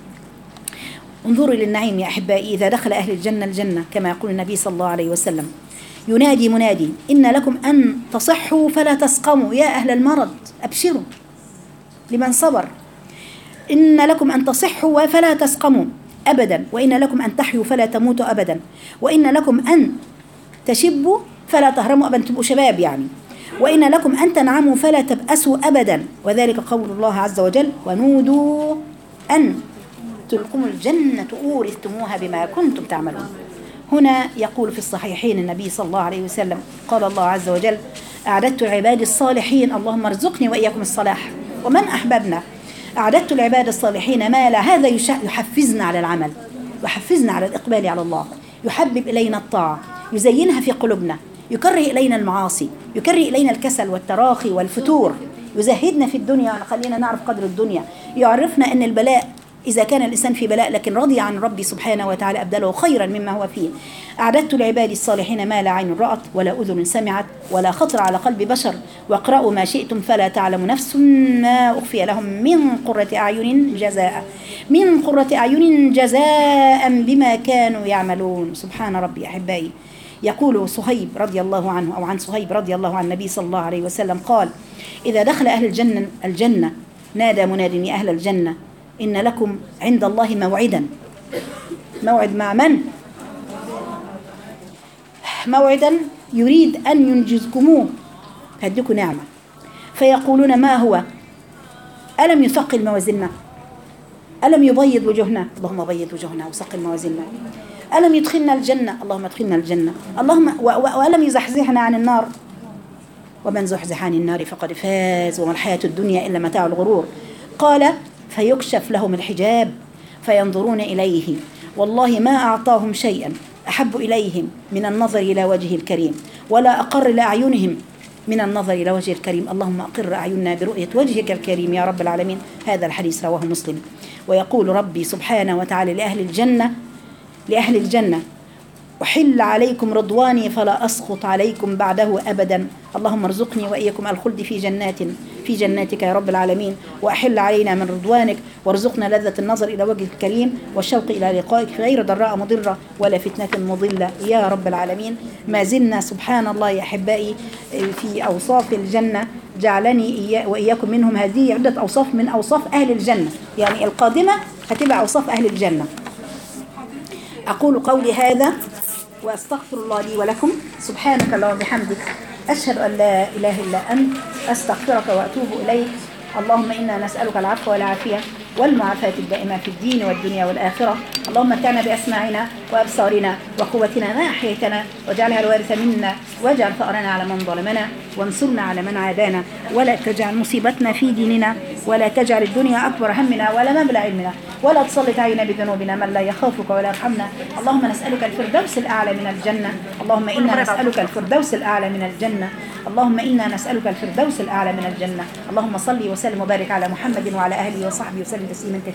انظروا للنعيم يا أحبائي، إذا دخل أهل الجنة الجنة كما يقول النبي صلى الله عليه وسلم: ينادي منادي: إن لكم أن تصحوا فلا تسقموا، يا أهل المرض أبشروا لمن صبر، إن لكم أن تصحوا فلا تسقموا أبدا، وإن لكم أن تحيوا فلا تموتوا أبدا، وإن لكم أن تشبوا فلا تهرموا أبدا، تبقوا شباب يعني، وإن لكم أن تنعموا فلا تبأسوا أبدا، وذلك قول الله عز وجل: ونودوا أن تلكم الجنة أورثتموها بما كنتم تعملون. هنا يقول في الصحيحين النبي صلى الله عليه وسلم: قال الله عز وجل: أعددت العباد الصالحين، اللهم ارزقني وإياكم الصلاح ومن أحببنا، أعددت العباد الصالحين ما لا، هذا يحفزنا على العمل، يحفزنا على الإقبال على الله، يحبب إلينا الطاعة، يزينها في قلوبنا، يكره إلينا المعاصي، يكره إلينا الكسل والتراخي والفتور، يزهدنا في الدنيا، خلينا نعرف قدر الدنيا، يعرفنا أن البلاء إذا كان الإنسان في بلاء لكن رضي عن ربي سبحانه وتعالى أبدله خيرا مما هو فيه. أعددت لعبادي الصالحين ما لا عين رأت ولا أذن سمعت ولا خطر على قلب بشر، واقرأوا ما شئتم فلا تعلم نفس ما أخفي لهم من قرة أعين جزاء من قرة أعين جزاء بما كانوا يعملون. سبحان ربي. أحبائي، يقول صهيب رضي الله عنه أو عن صهيب رضي الله عن النبي صلى الله عليه وسلم قال: إذا دخل أهل الجنة الجنة نادى مناد يا أهل الجنة إن لكم عند الله موعدا. موعد مع من؟ موعدا يريد أن ينجزكموه، هديكم نعمة. فيقولون: ما هو؟ ألم يثقل موازيننا؟ ألم يبيض وجوهنا؟ اللهم بيض وجوهنا وثقل موازيننا. ألم يدخلنا الجنة؟ اللهم ادخلنا الجنة. اللهم وألم يزحزحنا عن النار؟ ومن زحزح عن النار فقد فاز، وما الحياة الدنيا إلا متاع الغرور. قال: فيكشف لهم الحجاب فينظرون إليه، والله ما أعطاهم شيئا أحب إليهم من النظر إلى وجهه الكريم، ولا أقر لأعينهم من النظر إلى وجه الكريم. اللهم أقر أعيننا برؤية وجهك الكريم يا رب العالمين. هذا الحديث رواه مسلم. ويقول ربي سبحانه وتعالى لأهل الجنة لأهل الجنة: أحل عليكم رضواني فلا أسخط عليكم بعده أبدا. اللهم ارزقني وإياكم الخلد في جنات في جناتك يا رب العالمين، وأحل علينا من رضوانك، وارزقنا لذة النظر إلى وجهك الكريم والشوق إلى لقائك في غير ضراء مضرة ولا فتنة مضلة يا رب العالمين. ما زلنا سبحان الله يا أحبائي في أوصاف الجنة، جعلني وإياكم منهم. هذه عدة أوصاف من أوصاف أهل الجنة، يعني القادمة هتبقى أوصاف أهل الجنة. أقول قولي هذا وأستغفر الله لي ولكم. سبحانك اللهم وبحمدك، أشهد أن لا إله إلا أنت، أستغفرك وأتوب إليك. اللهم إنا نسألك العفو والعافية والمعافاة الدائمة في الدين والدنيا والآخرة. اللهم متعنا بأسماعنا وأبصارنا وقوتنا ما أحييتنا واجعلها الوارث منا واجعل ثأرنا على من ظلمنا وانصرنا على من عادانا ولا تجعل مصيبتنا في ديننا ولا تجعل الدنيا أكبر همنا ولا مبلغ علمنا ولا تسلط علينا بذنوبنا من لا يخافك ولا يرحمنا. اللهم نسألك الفردوس الأعلى من الجنة. اللهم إنا نسألك الفردوس الأعلى من الجنة. اللهم إنا نسألك الفردوس الأعلى من الجنة. اللهم صل وسلم وبارك على محمد وعلى أهله وصحبه وسلم تسليما كثيرا.